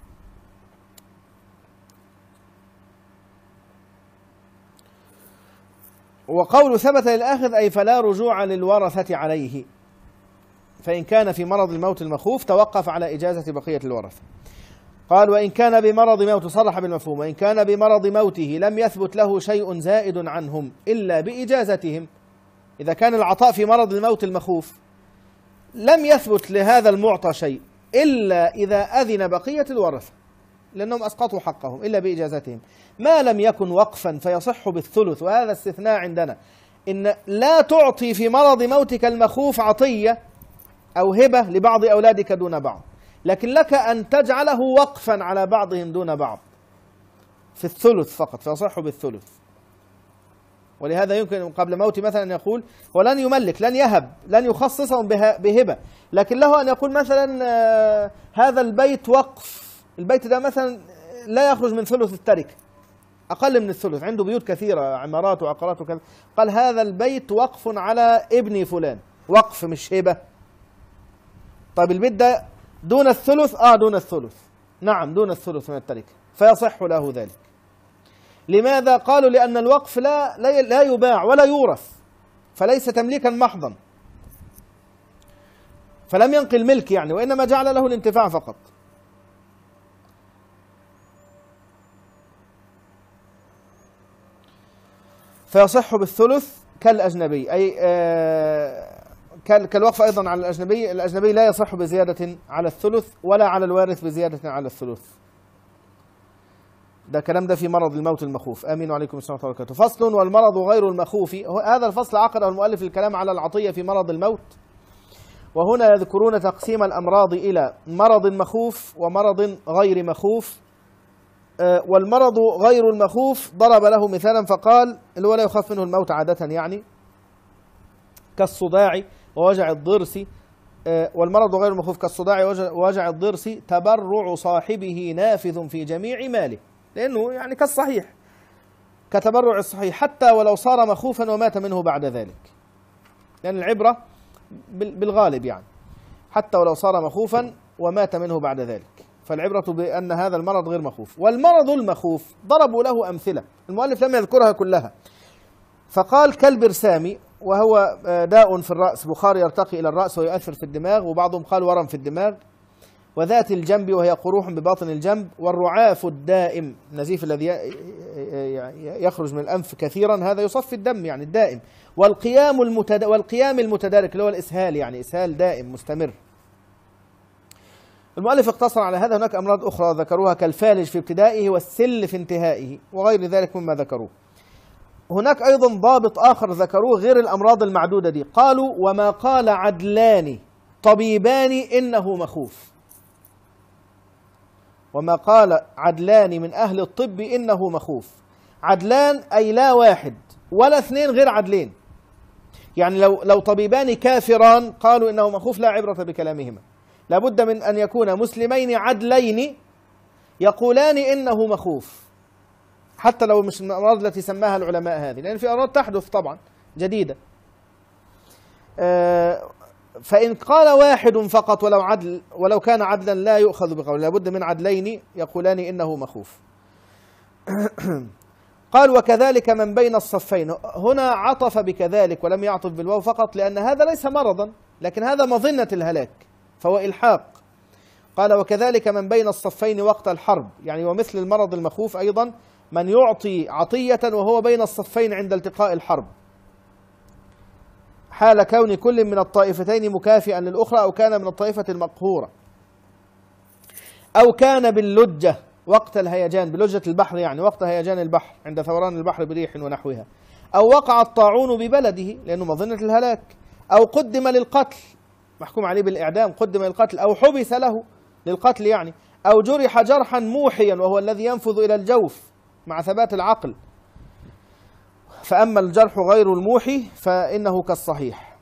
وقول ثبت للآخذ أي فلا رجوع للورثة عليه، فإن كان في مرض الموت المخوف توقف على إجازة بقية الورثة. قال وإن كان بمرض موت، صرح بالمفهوم، وإن كان بمرض موته لم يثبت له شيء زائد عنهم إلا بإجازتهم. إذا كان العطاء في مرض الموت المخوف لم يثبت لهذا المعطى شيء إلا إذا أذن بقية الورثة، لأنهم أسقطوا حقهم إلا بإجازتهم، ما لم يكن وقفا فيصح بالثلث. وهذا استثناء عندنا، إن لا تعطي في مرض موتك المخوف عطية أو هبة لبعض أولادك دون بعض، لكن لك أن تجعله وقفا على بعضهم دون بعض في الثلث فقط، فيصح بالثلث. ولهذا يمكن قبل موت مثلا أن يقول ولن يملك، لن يهب، لن يخصصهم بهبة، لكن له أن يقول مثلا آه هذا البيت وقف، البيت ده مثلا لا يخرج من ثلث التركة، أقل من الثلث، عنده بيوت كثيرة عمارات وعقارات وكذا، قال هذا البيت وقف على ابن فلان، وقف مش هبة. طيب البيت ده دون الثلث، آه دون الثلث، نعم دون الثلث من التركة، فيصح له ذلك. لماذا؟ قالوا لأن الوقف لا لا يباع ولا يورث، فليس تمليكا محضا، فلم ينقل ملك يعني، وإنما جعل له الانتفاع فقط. فيصح بالثلث كالأجنبي، أي آه كالوقف أيضا على الأجنبي. الأجنبي لا يصح بزيادة على الثلث ولا على الوارث بزيادة على الثلث. ده كلام ده في مرض الموت المخوف. آمين وعليكم السلام ورحمة الله وبركاته. فصل: والمرض غير المخوف. هذا الفصل عقده المؤلف الكلام على العطية في مرض الموت، وهنا يذكرون تقسيم الأمراض إلى مرض مخوف ومرض غير مخوف. والمرض غير المخوف ضرب له مثالا فقال اللي هو لا يخاف منه الموت عادة، يعني كالصداع ووجع الضرس. والمرض غير المخوف كالصداع ووجع الضرس تبرع صاحبه نافذ في جميع ماله، لأنه يعني كالصحيح، كتبرع الصحيح حتى ولو صار مخوفا ومات منه بعد ذلك، لأن العبرة بالغالب يعني حتى ولو صار مخوفا ومات منه بعد ذلك، فالعبرة بأن هذا المرض غير مخوف. والمرض المخوف ضربوا له أمثلة، المؤلف لم يذكرها كلها، فقال كالبرسام، وهو داء في الرأس بخار يرتقي إلى الرأس ويؤثر في الدماغ، وبعضهم قال ورم في الدماغ، وذات الجنب وهي قروح بباطن الجنب، والرعاف الدائم النزيف الذي يخرج من الأنف كثيرا، هذا يصفي الدم يعني الدائم، والقيام المتد... والقيام المتدارك اللي هو الإسهال، يعني إسهال دائم مستمر. المؤلف اقتصر على هذا. هناك أمراض أخرى ذكروها كالفالج في ابتدائه والسل في انتهائه وغير ذلك مما ذكروه. هناك أيضا ضابط آخر ذكروه غير الأمراض المعدودة دي، قالوا وما قال عدلان طبيبان إنه مخوف. وما قال عدلان من أهل الطب إنه مخوف. عدلان أي لا واحد ولا اثنين غير عدلين، يعني لو لو طبيبان كافران قالوا إنه مخوف لا عبرة بكلامهما، لابد من أن يكون مسلمين عدلين يقولان إنه مخوف، حتى لو مش من الأمراض التي سماها العلماء هذه، لأن في أمراض تحدث طبعا جديدة. فإن قال واحد فقط ولو عدل ولو كان عدلا لا يؤخذ بقول، لابد من عدلين يقولان إنه مخوف. قال وكذلك من بين الصفين. هنا عطف بكذلك ولم يعطف بالواو فقط، لأن هذا ليس مرضا لكن هذا مظنة الهلاك فهو إلحاق. قال وكذلك من بين الصفين وقت الحرب، يعني ومثل المرض المخوف أيضا من يعطي عطية وهو بين الصفين عند التقاء الحرب، حال كون كل من الطائفتين مكافئا للأخرى، أو كان من الطائفة المقهورة، أو كان باللجة وقت الهيجان، بلجة البحر يعني وقت هيجان البحر عند ثوران البحر بريح ونحوها، أو وقع الطاعون ببلده لأنه مظنة الهلاك، أو قدم للقتل محكوم عليه بالإعدام قدم للقتل، أو حبس له للقتل يعني، أو جرح جرحا موحيا وهو الذي ينفذ إلى الجوف مع ثبات العقل. فأما الجرح غير الموحي فإنه كالصحيح.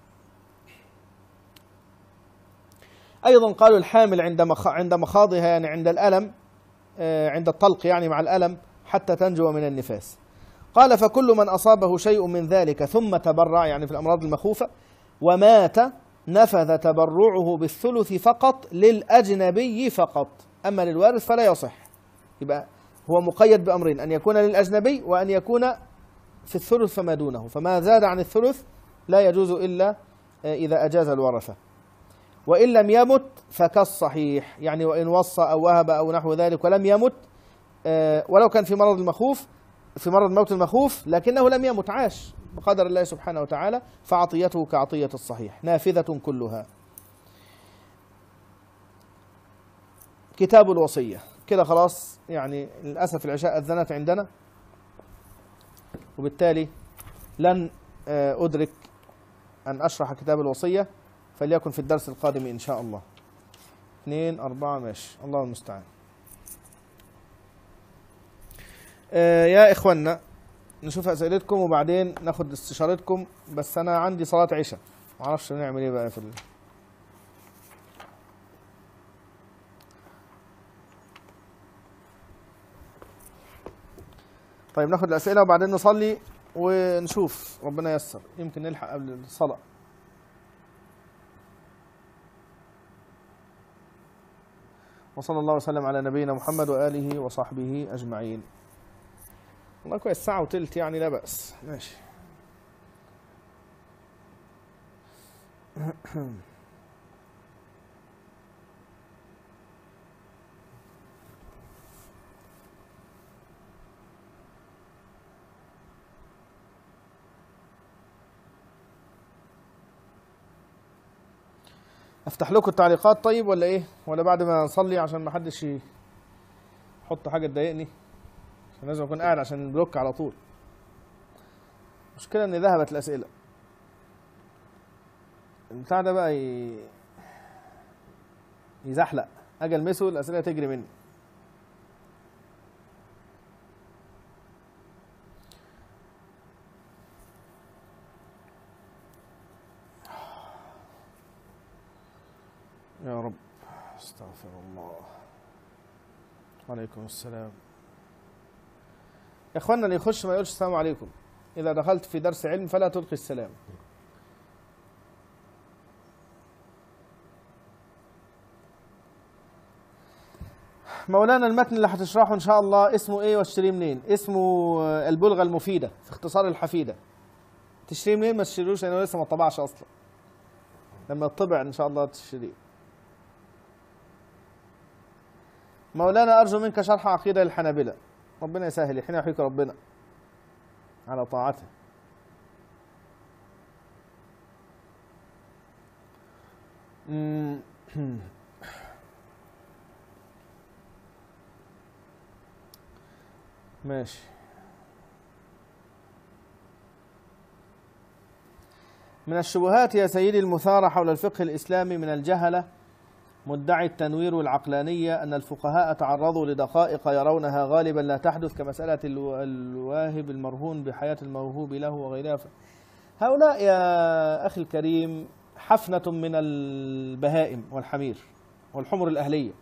أيضا قالوا الحامل عند عند مخاضها، يعني عند الألم، عند الطلق يعني مع الألم حتى تنجو من النفاس. قال فكل من أصابه شيء من ذلك ثم تبرع، يعني في الأمراض المخوفة، ومات نفذ تبرعه بالثلث فقط للأجنبي فقط، أما للوارث فلا يصح. يبقى هو مقيد بأمرين، أن يكون للأجنبي وأن يكون في الثلث فما دونه، فما زاد عن الثلث لا يجوز إلا إذا أجاز الورثة. وإن لم يمت فكالصحيح، يعني وإن وصى أو وهب أو نحو ذلك ولم يمت، ولو كان في مرض المخوف في مرض الموت المخوف لكنه لم يمت، عاش بقدر الله سبحانه وتعالى، فعطيته كعطية الصحيح نافذة كلها. كتاب الوصية كده خلاص، يعني للأسف العشاء أذنت عندنا، وبالتالي لن أدرك أن أشرح كتاب الوصية، فليكن في الدرس القادم إن شاء الله. اثنين أربعة ماشي، الله المستعان. آه يا إخوانا نشوف أسئلتكم وبعدين ناخد استشارتكم، بس أنا عندي صلاة عشاء معرفش نعمل إيه بقى في ال... طيب ناخد الأسئلة وبعدين نصلي ونشوف ربنا ييسر، يمكن نلحق قبل الصلاة. وصلى الله وسلم على نبينا محمد وآله وصحبه أجمعين. والله كويس، ساعة وتلت يعني لا بأس، ماشي. افتح لكم التعليقات طيب ولا ايه؟ ولا بعد ما نصلي عشان ما حدش يحط حاجه تضايقني، عشان لازم اكون قاعد عشان البلوك على طول. المشكله ان ذهبت الاسئله. البتاع ده بقى ي... يزحلق، اجي المسه الاسئله تجري مني. يا رب. استغفر الله. وعليكم السلام. يا اخوانا اللي يخش ما يقولش السلام عليكم. اذا دخلت في درس علم فلا تلقي السلام. مولانا المتن اللي هتشرحه ان شاء الله اسمه ايه واشتريه منين؟ اسمه البلغة المفيدة في اختصار الحفيدة. تشتريه منين؟ ما تشتريهوش لانه لسه ما طبعش اصلا. لما يطبع ان شاء الله تشتريه. مولانا ارجو منك شرح عقيدة للحنابلة. ربنا يسهل، يحيينا ويحييك ربنا على طاعته. ماشي. من الشبهات يا سيدي المثارة حول الفقه الإسلامي من الجهلة مدعي التنوير والعقلانية أن الفقهاء تعرضوا لدقائق يرونها غالبا لا تحدث كمسألة الواهب المرهون بحياة الموهوب له وغيرها. هؤلاء يا أخي الكريم حفنة من البهائم والحمير والحمر الأهلية.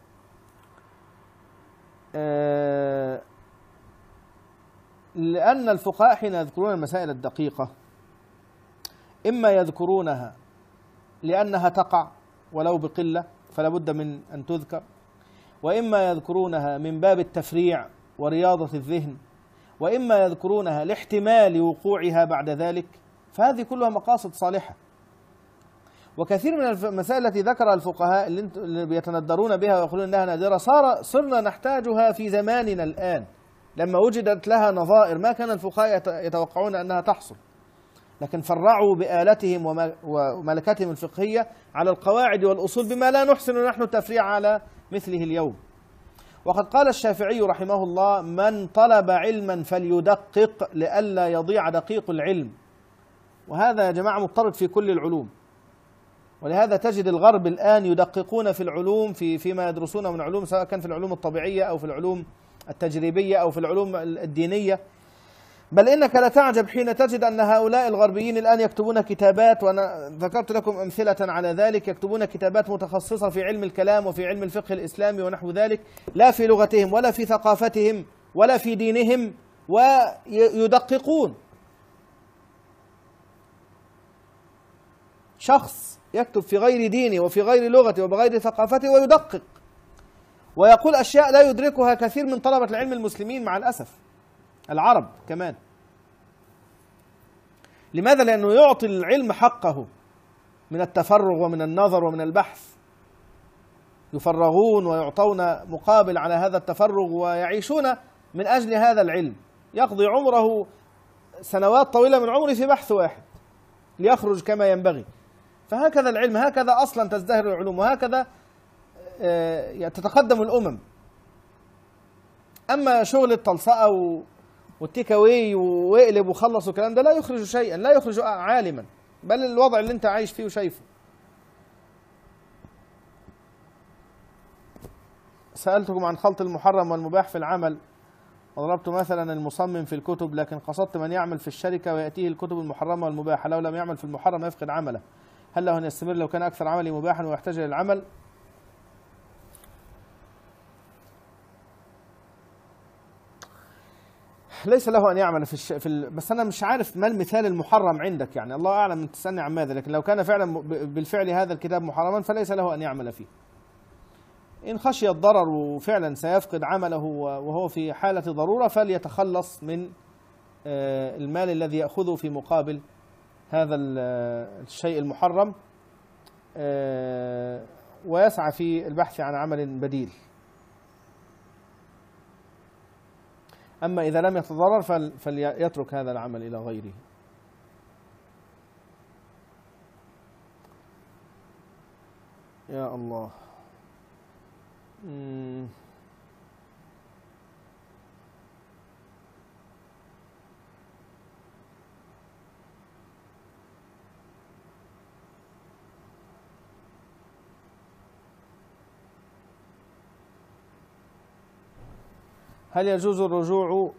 أه لأن الفقهاء حين يذكرون المسائل الدقيقة إما يذكرونها لأنها تقع ولو بقلة فلا بد من أن تذكر، وإما يذكرونها من باب التفريع ورياضة الذهن، وإما يذكرونها لاحتمال وقوعها بعد ذلك، فهذه كلها مقاصد صالحة. وكثير من المسائل التي ذكرها الفقهاء اللي بيتندرون بها ويقولون أنها نادرة صار صرنا نحتاجها في زماننا الآن، لما وجدت لها نظائر ما كان الفقهاء يتوقعون أنها تحصل، لكن فرعوا بآلتهم وملكتهم الفقهية على القواعد والأصول بما لا نحسن نحن التفريع على مثله اليوم. وقد قال الشافعي رحمه الله: من طلب علما فليدقق لئلا يضيع دقيق العلم. وهذا يا جماعة مضطرد في كل العلوم، ولهذا تجد الغرب الآن يدققون في العلوم في فيما يدرسونه من علوم، سواء كان في العلوم الطبيعية أو في العلوم التجريبية أو في العلوم الدينية. بل إنك لا تعجب حين تجد أن هؤلاء الغربيين الآن يكتبون كتابات، وأنا ذكرت لكم أمثلة على ذلك، يكتبون كتابات متخصصة في علم الكلام وفي علم الفقه الإسلامي ونحو ذلك، لا في لغتهم ولا في ثقافتهم ولا في دينهم، ويدققون. شخص يكتب في غير دينه وفي غير لغته وبغير ثقافته ويدقق ويقول أشياء لا يدركها كثير من طلبة العلم المسلمين مع الأسف، العرب كمان. لماذا؟ لأنه يعطي العلم حقه من التفرغ ومن النظر ومن البحث. يفرغون ويعطون مقابل على هذا التفرغ ويعيشون من أجل هذا العلم. يقضي عمره سنوات طويلة من عمره في بحث واحد ليخرج كما ينبغي. فهكذا العلم، هكذا أصلا تزدهر العلوم، وهكذا تتقدم الأمم. أما شغل التلصقة والتيك اواي واقلب وخلص والكلام ده لا يخرج شيئا، لا يخرج عالما، بل الوضع اللي انت عايش فيه وشايفه. سألتكم عن خلط المحرم والمباح في العمل، وضربت مثلا المصمم في الكتب، لكن قصدت من يعمل في الشركة ويأتيه الكتب المحرمة والمباحة، لو لم يعمل في المحرم يفقد عمله، هل له أن يستمر لو كان أكثر عملي مباحا ويحتاج للعمل؟ ليس له أن يعمل في, الش... في ال... بس أنا مش عارف ما المثال المحرم عندك، يعني الله أعلم أن تسألني عن ماذا، لكن لو كان فعلا بالفعل هذا الكتاب محرما فليس له أن يعمل فيه. إن خشي الضرر وفعلا سيفقد عمله وهو في حالة ضرورة فليتخلص من المال الذي يأخذه في مقابل هذا الشيء المحرم، ويسعى في البحث عن عمل بديل. أما إذا لم يتضرر فليترك هذا العمل إلى غيره. يا الله. مم. هل يجوز الرجوع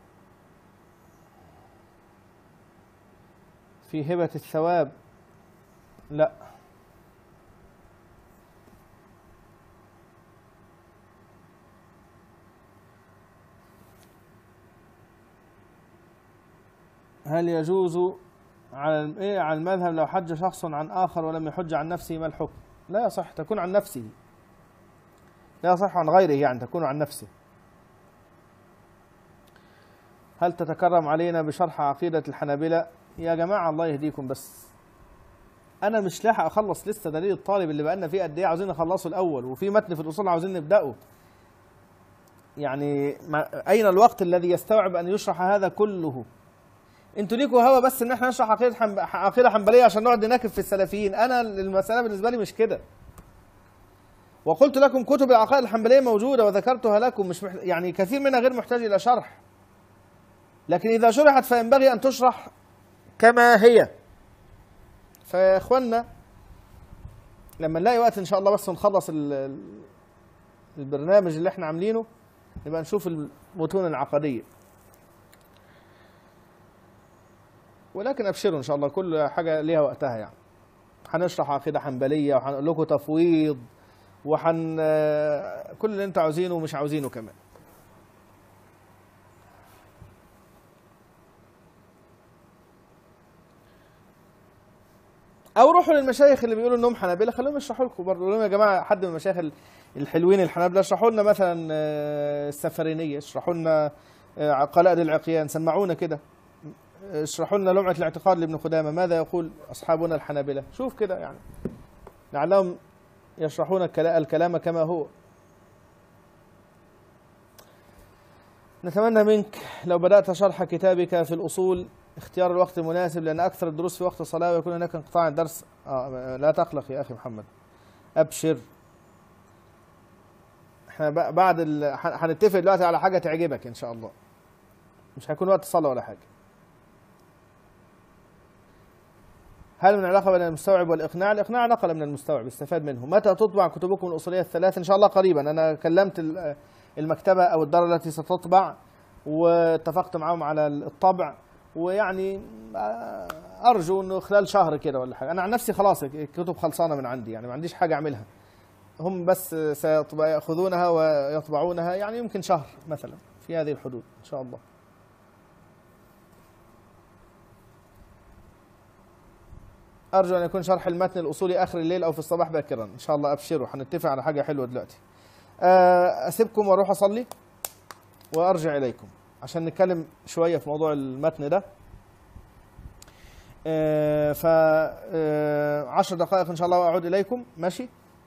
في هبة الثواب؟ لا. هل يجوز على ايه على المذهب لو حج شخص عن آخر ولم يحج عن نفسه ما الحكم؟ لا يصح، تكون عن نفسه، لا يصح عن غيره، يعني تكون عن نفسه. هل تتكرم علينا بشرح عقيدة الحنابلة؟ يا جماعة الله يهديكم، بس أنا مش لاحق أخلص لسه دليل الطالب اللي بقالنا فيه قد إيه، عاوزين نخلصه الأول، وفي متن في الأصول عاوزين نبدأه. يعني أين الوقت الذي يستوعب أن يشرح هذا كله؟ أنتوا ليكوا هوا بس إن إحنا نشرح عقيدة حنب... عقيدة حنبلية عشان نقعد نناكب في السلفيين. أنا المسألة بالنسبة لي مش كده. وقلت لكم كتب العقائد الحنبلية موجودة وذكرتها لكم، مش مح... يعني كثير منها غير محتاج إلى شرح، لكن إذا شرحت فينبغي أن تشرح كما هي. فيا إخوانا لما نلاقي وقت إن شاء الله بس نخلص البرنامج اللي احنا عاملينه نبقى نشوف المتون العقدية. ولكن أبشروا إن شاء الله كل حاجة ليها وقتها. يعني هنشرح عقيدة حنبلية وهنقول لكم تفويض وحن كل اللي انتوا عاوزينه ومش عاوزينه كمان. او روحوا للمشايخ اللي بيقولوا انهم حنابلة خليهم يشرحوا لكم برضه. قولوا لهم يا جماعه حد من المشايخ الحلوين الحنابلة اشرحوا لنا مثلا السفرينيه، اشرحوا لنا قلائد العقيان، سمعونا كده، اشرحوا لنا لمعة الاعتقاد لابن قدامة، ماذا يقول اصحابنا الحنابلة. شوف كده يعني لعلهم يشرحون الكلام كما هو. نتمنى منك لو بدأت شرح كتابك في الأصول اختيار الوقت المناسب، لأن أكثر الدروس في وقت الصلاة ويكون هناك انقطاع الدرس. آه لا تقلق يا أخي محمد، أبشر. احنا بعد ال... هنتفق دلوقتي على حاجة تعجبك إن شاء الله، مش هيكون وقت صلاة ولا حاجة. هل من علاقة بين المستوعب والإقناع؟ الإقناع نقل من المستوعب، استفاد منه. متى تطبع كتبكم الأصولية الثلاث؟ إن شاء الله قريبا. أنا كلمت المكتبة أو الدار التي ستطبع واتفقت معهم على الطبع، ويعني أرجو أنه خلال شهر كده ولا حاجة. أنا عن نفسي خلاص الكتب خلصانة من عندي، يعني ما عنديش حاجة أعملها، هم بس سيأخذونها ويطبعونها، يعني يمكن شهر مثلا في هذه الحدود إن شاء الله. أرجو أن يكون شرح المتن الأصولي آخر الليل أو في الصباح باكرا إن شاء الله. أبشروا، هنتفق على حاجة حلوة دلوقتي. أسيبكم وأروح أصلي وأرجع إليكم عشان نتكلم شوية في موضوع المتن ده. ف عشر دقائق إن شاء الله وأعود إليكم. ماشي،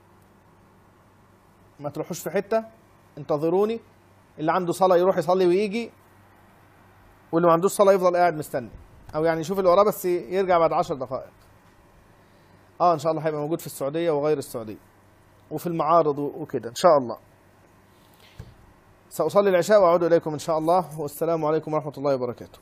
ما تروحوش في حتة، انتظروني. اللي عنده صلاة يروح يصلي ويجي، واللي ما عندوش صلاة يفضل قاعد مستني، أو يعني يشوف اللي وراه بس يرجع بعد عشر دقائق. اه ان شاء الله هيبقى موجود في السعوديه وغير السعوديه وفي المعارض وكده ان شاء الله. ساصلي العشاء واعود اليكم ان شاء الله، والسلام عليكم ورحمه الله وبركاته.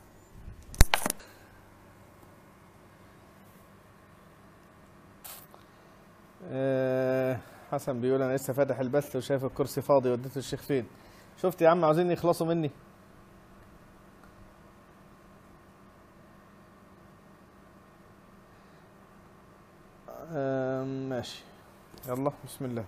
أه حسن بيقول انا لسه فاتح البث وشايف الكرسي فاضي، وديته الشيخ فين؟ شفت يا عم عاوزين يخلصوا مني. أه ماشي، يلا بسم الله.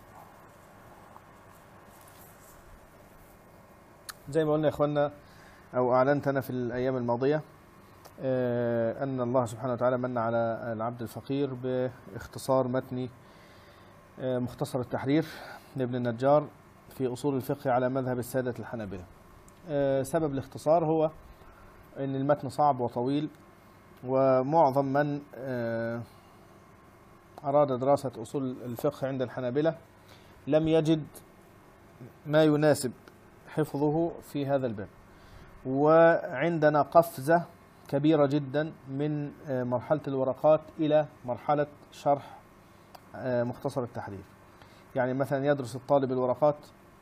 زي ما قلنا يا اخوانا او اعلنت انا في الايام الماضيه أه ان الله سبحانه وتعالى من على العبد الفقير باختصار متن أه مختصر التحرير لابن النجار في اصول الفقه على مذهب الساده الحنابلة. أه سبب الاختصار هو ان المتن صعب وطويل، ومعظم من أه أراد دراسة أصول الفقه عند الحنابلة لم يجد ما يناسب حفظه في هذا الباب، وعندنا قفزة كبيرة جدا من مرحلة الورقات إلى مرحلة شرح مختصر التحرير. يعني مثلا يدرس الطالب الورقات.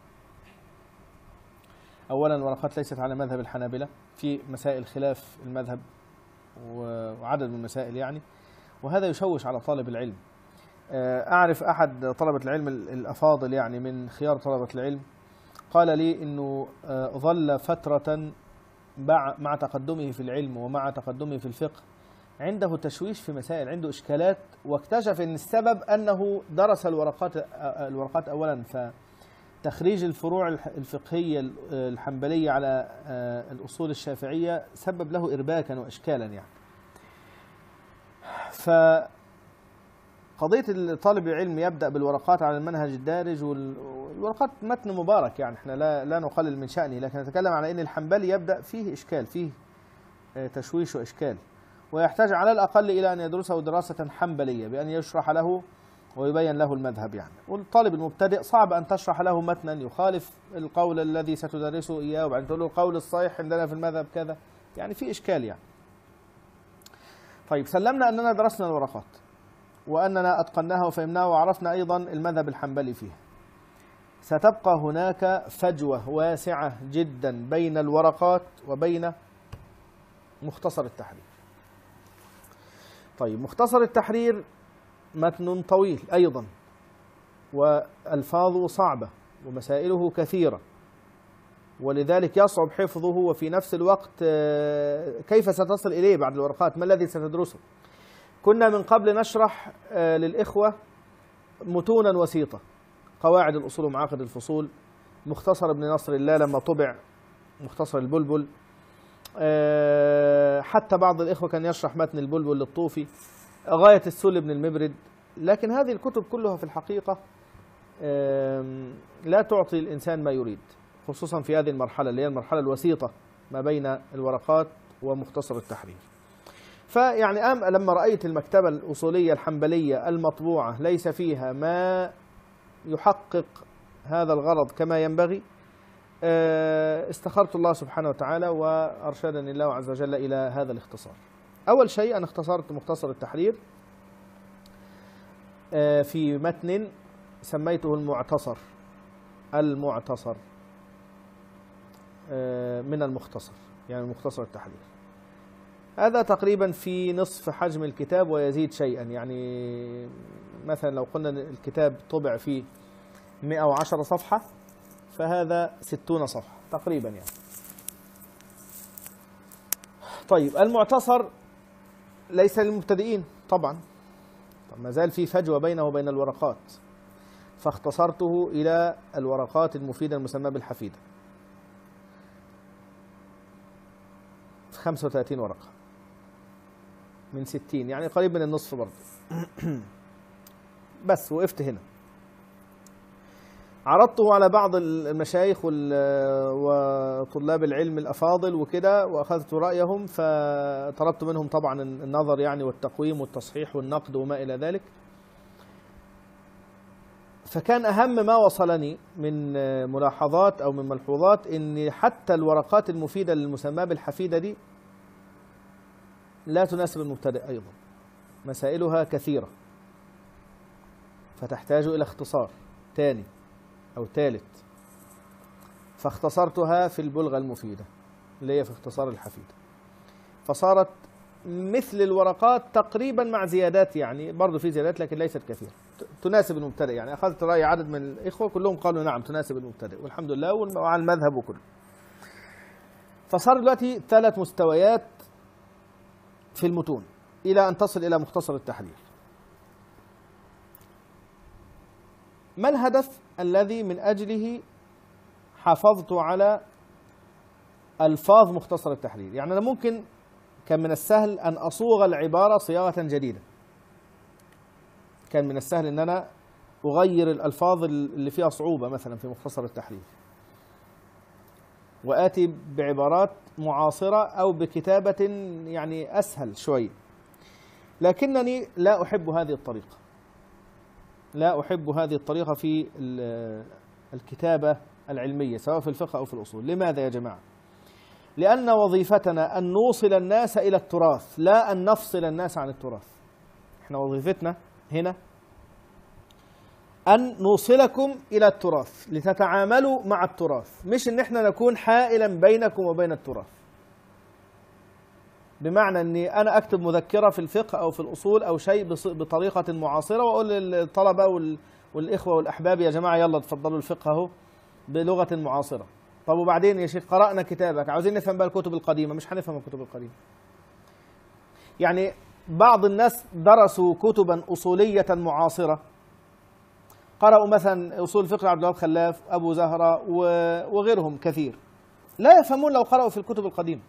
أولا الورقات ليست على مذهب الحنابلة، في مسائل خلاف المذهب وعدد من المسائل يعني، وهذا يشوش على طالب العلم. أعرف أحد طلبة العلم الأفاضل يعني من خيار طلبة العلم قال لي أنه ظل فترة مع تقدمه في العلم ومع تقدمه في الفقه عنده تشويش في مسائل، عنده إشكالات، واكتشف أن السبب أنه درس الورقات الورقات أولا، فتخريج الفروع الفقهية الحنبلية على الأصول الشافعية سبب له إرباكا وإشكالا يعني. ف قضية طالب العلم يبدأ بالورقات على المنهج الدارج، والورقات متن مبارك يعني احنا لا لا نقلل من شأنه، لكن نتكلم على أن الحنبلي يبدأ فيه إشكال، فيه تشويش وإشكال، ويحتاج على الأقل إلى أن يدرسه دراسة حنبلية بأن يشرح له ويبين له المذهب يعني. والطالب المبتدئ صعب أن تشرح له متنا يخالف القول الذي ستدرسه إياه وبعدين تقول له القول الصحيح عندنا في المذهب كذا، يعني في إشكال يعني. طيب سلمنا أننا درسنا الورقات وأننا أتقناها وفهمناها وعرفنا أيضا المذهب الحنبلي فيها، ستبقى هناك فجوة واسعة جدا بين الورقات وبين مختصر التحرير. طيب مختصر التحرير متن طويل أيضا وألفاظه صعبة ومسائله كثيرة، ولذلك يصعب حفظه، وفي نفس الوقت كيف ستصل إليه بعد الورقات؟ ما الذي ستدرسه؟ كنا من قبل نشرح للإخوة متونا وسيطة، قواعد الأصول ومعاقد الفصول، مختصر ابن نصر الله لما طبع، مختصر البلبل، حتى بعض الإخوة كان يشرح متن البلبل للطوفي، غاية السل ابن المبرد. لكن هذه الكتب كلها في الحقيقة لا تعطي الإنسان ما يريد، خصوصا في هذه المرحلة اللي هي المرحلة الوسيطة ما بين الورقات ومختصر التحرير. فيعني أم لما رأيت المكتبة الأصولية الحنبلية المطبوعة ليس فيها ما يحقق هذا الغرض كما ينبغي، استخرت الله سبحانه وتعالى وأرشدني الله عز وجل إلى هذا الاختصار. أول شيء أنا اختصرت مختصر التحرير في متن سميته المعتصر، المعتصر من المختصر، يعني مختصر التحرير. هذا تقريبا في نصف حجم الكتاب ويزيد شيئا، يعني مثلا لو قلنا الكتاب طبع فيه مئة وعشرة صفحة فهذا ستون صفحة تقريبا يعني. طيب المعتصر ليس للمبتدئين طبعا، ما زال في فجوة بينه وبين الورقات، فاختصرته إلى الورقات المفيدة المسمى بالحفيدة، خمسة وثلاثين ورقة من ستين، يعني قريب من النصف برضه. بس وقفت هنا، عرضته على بعض المشايخ وطلاب العلم الأفاضل وكده، وأخذت رأيهم، فطلبت منهم طبعا النظر يعني والتقويم والتصحيح والنقد وما إلى ذلك. فكان أهم ما وصلني من ملاحظات أو من ملحوظات إن حتى الورقات المفيدة للمسمى بالحفيدة دي لا تناسب المبتدئ أيضا، مسائلها كثيرة فتحتاج إلى اختصار ثاني أو ثالث، فاختصرتها في البلغة المفيدة اللي هي في اختصار الحفيدة، فصارت مثل الورقات تقريبا مع زيادات، يعني برضو في زيادات لكن ليست كثيرة، تناسب المبتدئ. يعني أخذت رأي عدد من الإخوة كلهم قالوا نعم تناسب المبتدئ والحمد لله وعلى المذهب وكله. فصار دلوقتي ثلاث مستويات في المتون إلى أن تصل إلى مختصر التحرير. ما الهدف الذي من أجله حافظت على ألفاظ مختصر التحرير؟ يعني أنا ممكن كان من السهل أن أصوغ العبارة صياغة جديدة، كان من السهل أن أنا أغير الألفاظ اللي فيها صعوبة مثلا في مختصر التحرير وآتي بعبارات معاصرة أو بكتابة يعني أسهل شوي، لكنني لا أحب هذه الطريقة، لا أحب هذه الطريقة في الكتابة العلمية سواء في الفقه أو في الأصول. لماذا يا جماعة؟ لأن وظيفتنا أن نوصل الناس إلى التراث لا أن نفصل الناس عن التراث. احنا وظيفتنا هنا أن نوصلكم إلى التراث لتتعاملوا مع التراث، مش إن إحنا نكون حائلا بينكم وبين التراث. بمعنى أني أنا أكتب مذكرة في الفقه أو في الأصول أو شيء بطريقة معاصرة وأقول للطلبة والإخوة والأحباب يا جماعة يلا تفضلوا الفقه أهو بلغة معاصرة. طب وبعدين يا شيخ قرأنا كتابك عاوزين نفهم بقى الكتب القديمة، مش هنفهم الكتب القديمة. يعني بعض الناس درسوا كتبا أصولية معاصرة، قرأوا مثلا أصول الفقه عبد الوهاب خلاف، أبو زهرة وغيرهم كثير، لا يفهمون لو قرأوا في الكتب القديمة.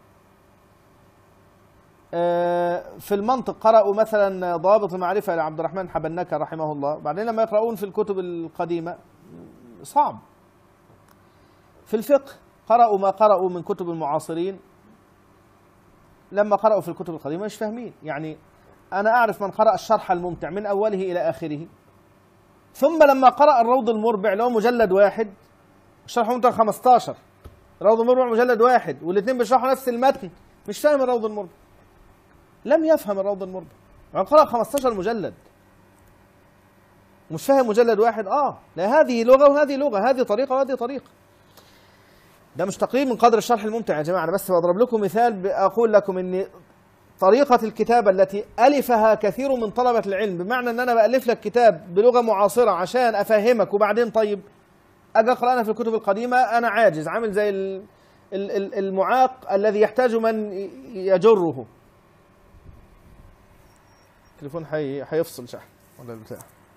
في المنطق قرأوا مثلا ضوابط المعرفة لعبد الرحمن حبنكة رحمه الله، بعدين لما يقرؤون في الكتب القديمة صعب. في الفقه قرأوا ما قرأوا من كتب المعاصرين، لما قرأوا في الكتب القديمة مش فاهمين. يعني أنا أعرف من قرأ الشرح الممتع من أوله إلى آخره، ثم لما قرأ الروض المربع اللي هو مجلد واحد، الشرح الممتع خمستاشر، الروض المربع مجلد واحد والاثنين بيشرحوا نفس المتن، مش فاهم الروض المربع، لم يفهم الروض المربع. يعني قرأ خمستاشر مجلد مش فاهم مجلد واحد. اه لا، هذه لغة وهذه لغة، هذه طريقة وهذه طريقة. ده مش تقليل من قدر الشرح الممتع يا جماعة، أنا بس بضرب لكم مثال، أقول لكم إن طريقة الكتابة التي ألفها كثير من طلبة العلم، بمعنى أن أنا بألف لك كتاب بلغة معاصرة عشان أفهمك وبعدين طيب أجي أقرأ أنا في الكتب القديمة أنا عاجز، عامل زي المعاق الذي يحتاج من يجره. التليفون حي... حيفصل شحن ولا البتاع.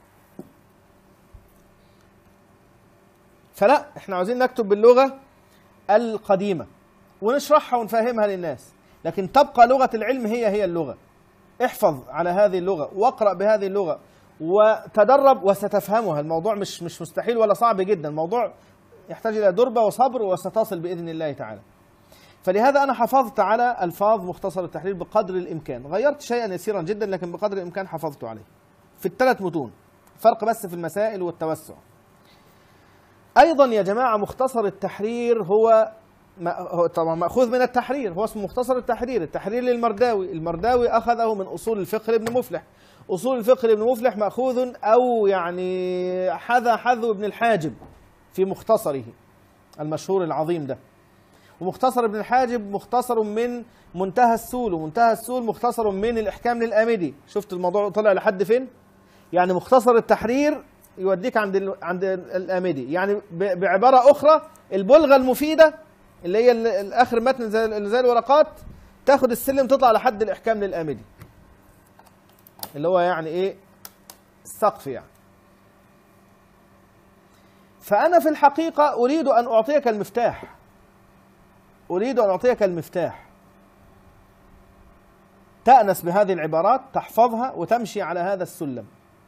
فلا، احنا عاوزين نكتب باللغة القديمة ونشرحها ونفهمها للناس، لكن تبقى لغة العلم هي هي اللغة. احفظ على هذه اللغة واقرأ بهذه اللغة وتدرب وستفهمها. الموضوع مش مش مستحيل ولا صعب جدا، الموضوع يحتاج إلى دربة وصبر وستصل بإذن الله تعالى. فلهذا أنا حفظت على ألفاظ مختصر التحرير بقدر الإمكان، غيرت شيئا يسيرا جدا لكن بقدر الإمكان حفظت عليه في الثلاث متون، فرق بس في المسائل والتوسع. أيضا يا جماعة مختصر التحرير هو طبعا مأخوذ من التحرير، هو اسمه مختصر التحرير، التحرير للمرداوي، المرداوي أخذه من أصول الفقه لابن مفلح، أصول الفقه لابن مفلح مأخوذ أو يعني حذا حذو ابن الحاجب في مختصره المشهور العظيم ده. ومختصر ابن الحاجب مختصر من منتهى السول، ومنتهى السول مختصر من الإحكام للآمدي. شفت الموضوع طلع لحد فين؟ يعني مختصر التحرير يوديك عند ال... عند الآمدي. يعني ب... بعبارة أخرى البلغة المفيدة اللي هي الآخر متن زي... زي الورقات، تاخد السلم تطلع لحد الإحكام للآمدي اللي هو يعني إيه السقف يعني. فأنا في الحقيقة أريد أن أعطيك المفتاح، أريد أن أعطيك المفتاح تأنس بهذه العبارات، تحفظها وتمشي على هذا السلم.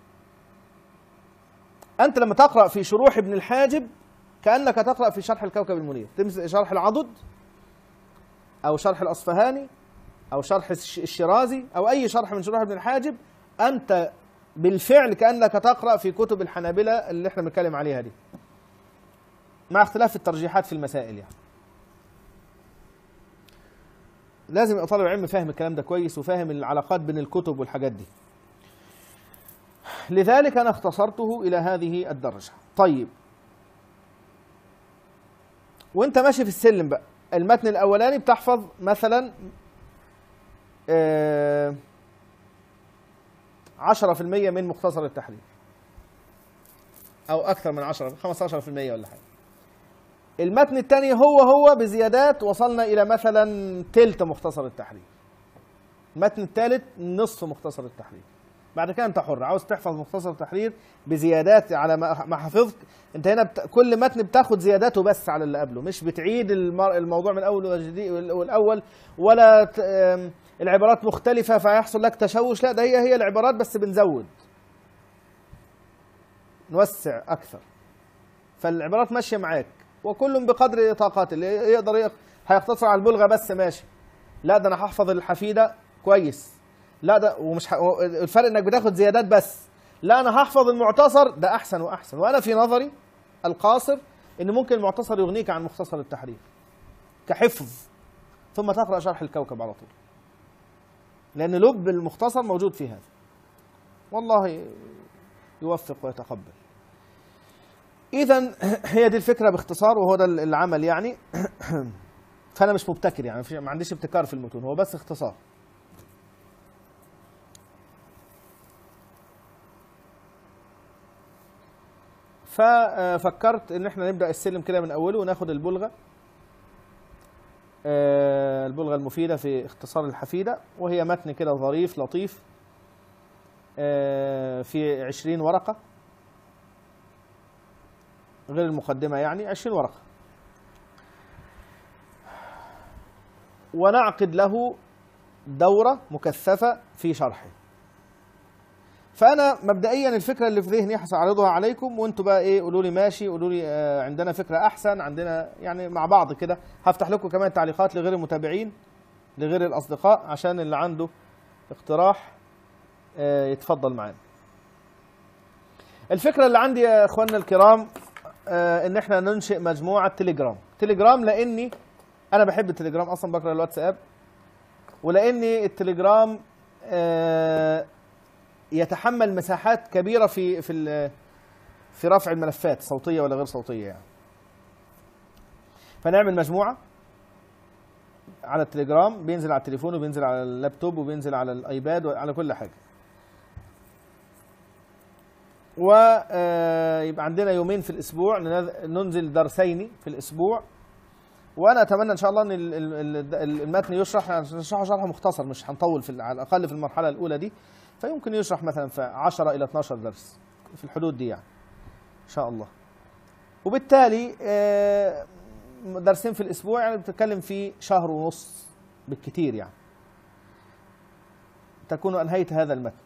أنت لما تقرأ في شروح ابن الحاجب كأنك تقرأ في شرح الكوكب المنير، تمسك شرح العضد أو شرح الأصفهاني أو شرح الشيرازي أو أي شرح من شروح ابن الحاجب، أنت بالفعل كأنك تقرأ في كتب الحنابلة اللي احنا بنتكلم عليها دي، مع اختلاف الترجيحات في المسائل. يعني لازم يبقى طالب العلم فاهم الكلام ده كويس وفاهم العلاقات بين الكتب والحاجات دي. لذلك أنا اختصرته إلى هذه الدرجة. طيب وانت ماشي في السلم بقى، المتن الأولاني بتحفظ مثلا عشرة في المية من مختصر التحرير أو أكثر من عشرة، خمسة عشر في المية ولا حاجة. المتن الثاني هو هو بزيادات وصلنا إلى مثلا تلت مختصر التحرير. المتن الثالث نصف مختصر التحرير. بعد كده أنت حر، عاوز تحفظ مختصر التحرير بزيادات على ما حفظت. أنت هنا بت... كل متن بتاخد زياداته بس على اللي قبله، مش بتعيد المر... الموضوع من أول والأول، ولا ت... العبارات مختلفة فيحصل لك تشوش. لا، ده هي هي العبارات بس بنزود نوسع أكثر، فالعبارات ماشية معاك وكل بقدر طاقاته. اللي يقدر يق... هيقتصر على البلغة بس ماشي، لا ده أنا هحفظ الحفيدة كويس، لا ده ومش ح... الفرق إنك بتاخد زيادات بس، لا أنا هحفظ المعتصر ده أحسن وأحسن. وأنا في نظري القاصر إن ممكن المعتصر يغنيك عن مختصر التحرير كحفظ، ثم تقرأ شرح الكوكب على طول، لأن لب المختصر موجود في هذا. والله يوفق ويتقبل. إذا هي دي الفكرة باختصار، وهو ده العمل يعني. فأنا مش مبتكر يعني، ما عنديش ابتكار في المتون، هو بس اختصار. ففكرت إن احنا نبدأ السلم كده من أوله وناخد البلغة، البلغة المفيدة في اختصار الحفيدة، وهي متن كده ظريف لطيف في عشرين ورقة، غير المقدمة يعني، عشرين ورقة، ونعقد له دورة مكثفة في شرحه. فأنا مبدئيا الفكرة اللي في ذهني هسعرضها عليكم، وانتوا بقى ايه قولوا لي ماشي، قولوا لي آه عندنا فكرة أحسن، عندنا يعني مع بعض كده. هفتح لكم كمان تعليقات لغير المتابعين، لغير الأصدقاء، عشان اللي عنده اقتراح آه يتفضل معانا. الفكرة اللي عندي يا اخواننا الكرام آه ان احنا ننشئ مجموعة تليجرام. تليجرام لاني انا بحب التليجرام اصلا، بقرا الواتساب، ولاني التليجرام آه يتحمل مساحات كبيرة في في في رفع الملفات صوتية ولا غير صوتية يعني. فنعمل مجموعة على التليجرام، بينزل على التليفون وبينزل على اللابتوب وبينزل على الايباد وعلى كل حاجة. ويبقى عندنا يومين في الأسبوع ننزل درسين في الأسبوع. وأنا أتمنى إن شاء الله أن المتن يشرح، نشرحه شرح مختصر، مش هنطول في على الأقل في المرحلة الأولى دي، فيمكن يشرح مثلا في عشرة إلى اثناشر درس في الحدود دي يعني إن شاء الله. وبالتالي درسين في الأسبوع يعني بتتكلم في شهر ونص بالكتير يعني تكون أنهيت هذا المتن.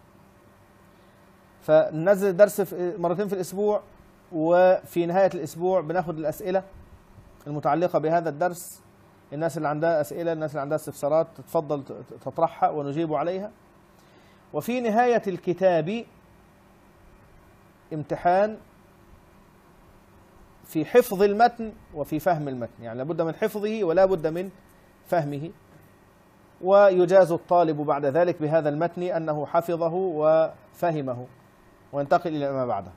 فننزل درس مرتين في الأسبوع، وفي نهاية الأسبوع بناخد الأسئلة المتعلقة بهذا الدرس. الناس اللي عندها أسئلة، الناس اللي عندها استفسارات تتفضل تطرحها ونجيب عليها. وفي نهاية الكتاب امتحان في حفظ المتن وفي فهم المتن، يعني لابد من حفظه ولا بد من فهمه. ويجاز الطالب بعد ذلك بهذا المتن أنه حفظه وفهمه وينتقل إلى ما بعده.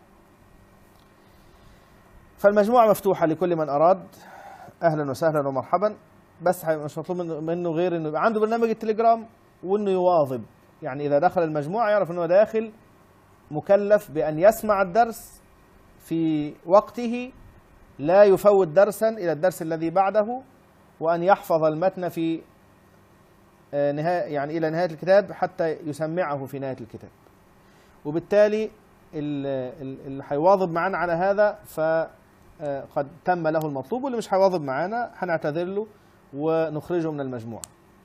فالمجموعة مفتوحة لكل من أراد، أهلا وسهلا ومرحبا. بس مش مطلوب منه غير أنه يبقى عنده برنامج التليجرام وأنه يواظب، يعني إذا دخل المجموعة يعرف أنه داخل مكلف بأن يسمع الدرس في وقته، لا يفوت درسا إلى الدرس الذي بعده، وأن يحفظ المتن في نهاية يعني إلى نهاية الكتاب حتى يسمعه في نهاية الكتاب. وبالتالي اللي هيواظب معانا على هذا فقد تم له المطلوب، واللي مش هيواظب معانا هنعتذر له ونخرجه من المجموعة،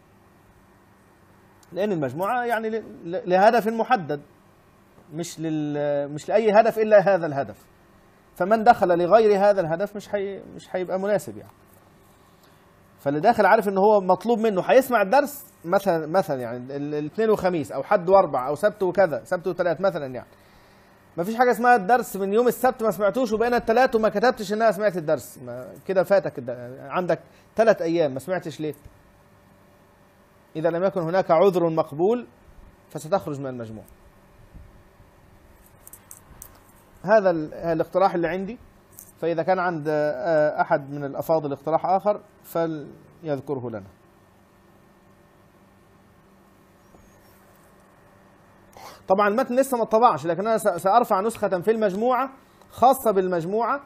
لأن المجموعة يعني لهدف محدد، مش لل مش لأي هدف إلا هذا الهدف. فمن دخل لغير هذا الهدف مش حي... مش هيبقى مناسب يعني. فاللي داخل عارف ان هو مطلوب منه هيسمع الدرس مثلا مثلا يعني الاثنين وخميس او حد واربع او سبت وكذا، سبت وثلاث مثلا يعني. ما فيش حاجه اسمها الدرس من يوم السبت ما سمعتوش وبقينا الثلاث وما كتبتش ان انا سمعت الدرس، كده فاتك الدرس. عندك ثلاث ايام ما سمعتش ليه؟ اذا لم يكن هناك عذر مقبول فستخرج من المجموع. هذا الاقتراح اللي عندي، فإذا كان عند أحد من الأفاضل اقتراح آخر فليذكره لنا. طبعا المتن لسه ما اتطبعش، لكن أنا سأرفع نسخة في المجموعة خاصة بالمجموعة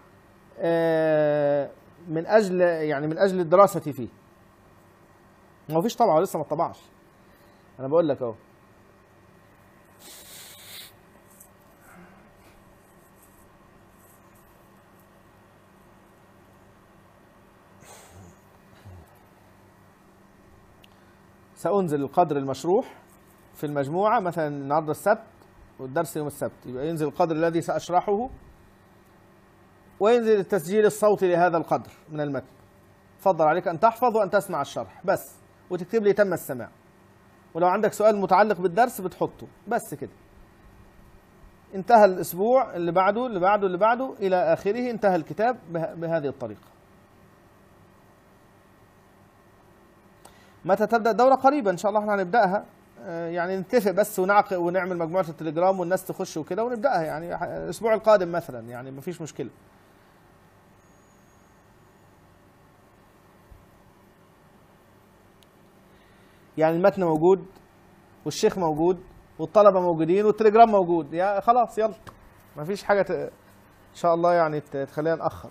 من أجل يعني من أجل الدراسة فيه. ما فيش طبعه لسه ما اتطبعش، أنا بقول لك أهو. سأنزل القدر المشروح في المجموعة، مثلا النهارده السبت والدرس يوم السبت، يبقى ينزل القدر الذي سأشرحه وينزل التسجيل الصوتي لهذا القدر من المتن. فضل عليك أن تحفظ وأن تسمع الشرح بس، وتكتب لي تم السماع. ولو عندك سؤال متعلق بالدرس بتحطه بس كده. انتهى الأسبوع اللي بعده اللي بعده اللي بعده إلى آخره، انتهى الكتاب بهذه الطريقة. متى تبدأ الدورة؟ قريبا إن شاء الله. احنا هنبدأها يعني، نتفق بس ونعقد ونعمل مجموعة التليجرام والناس تخش وكده ونبدأها يعني الأسبوع القادم مثلا، يعني مفيش مشكلة. يعني المتن موجود والشيخ موجود والطلبه موجودين والتليجرام موجود، يا خلاص يلا ما فيش حاجه ت... ان شاء الله يعني تخلينا ناخر.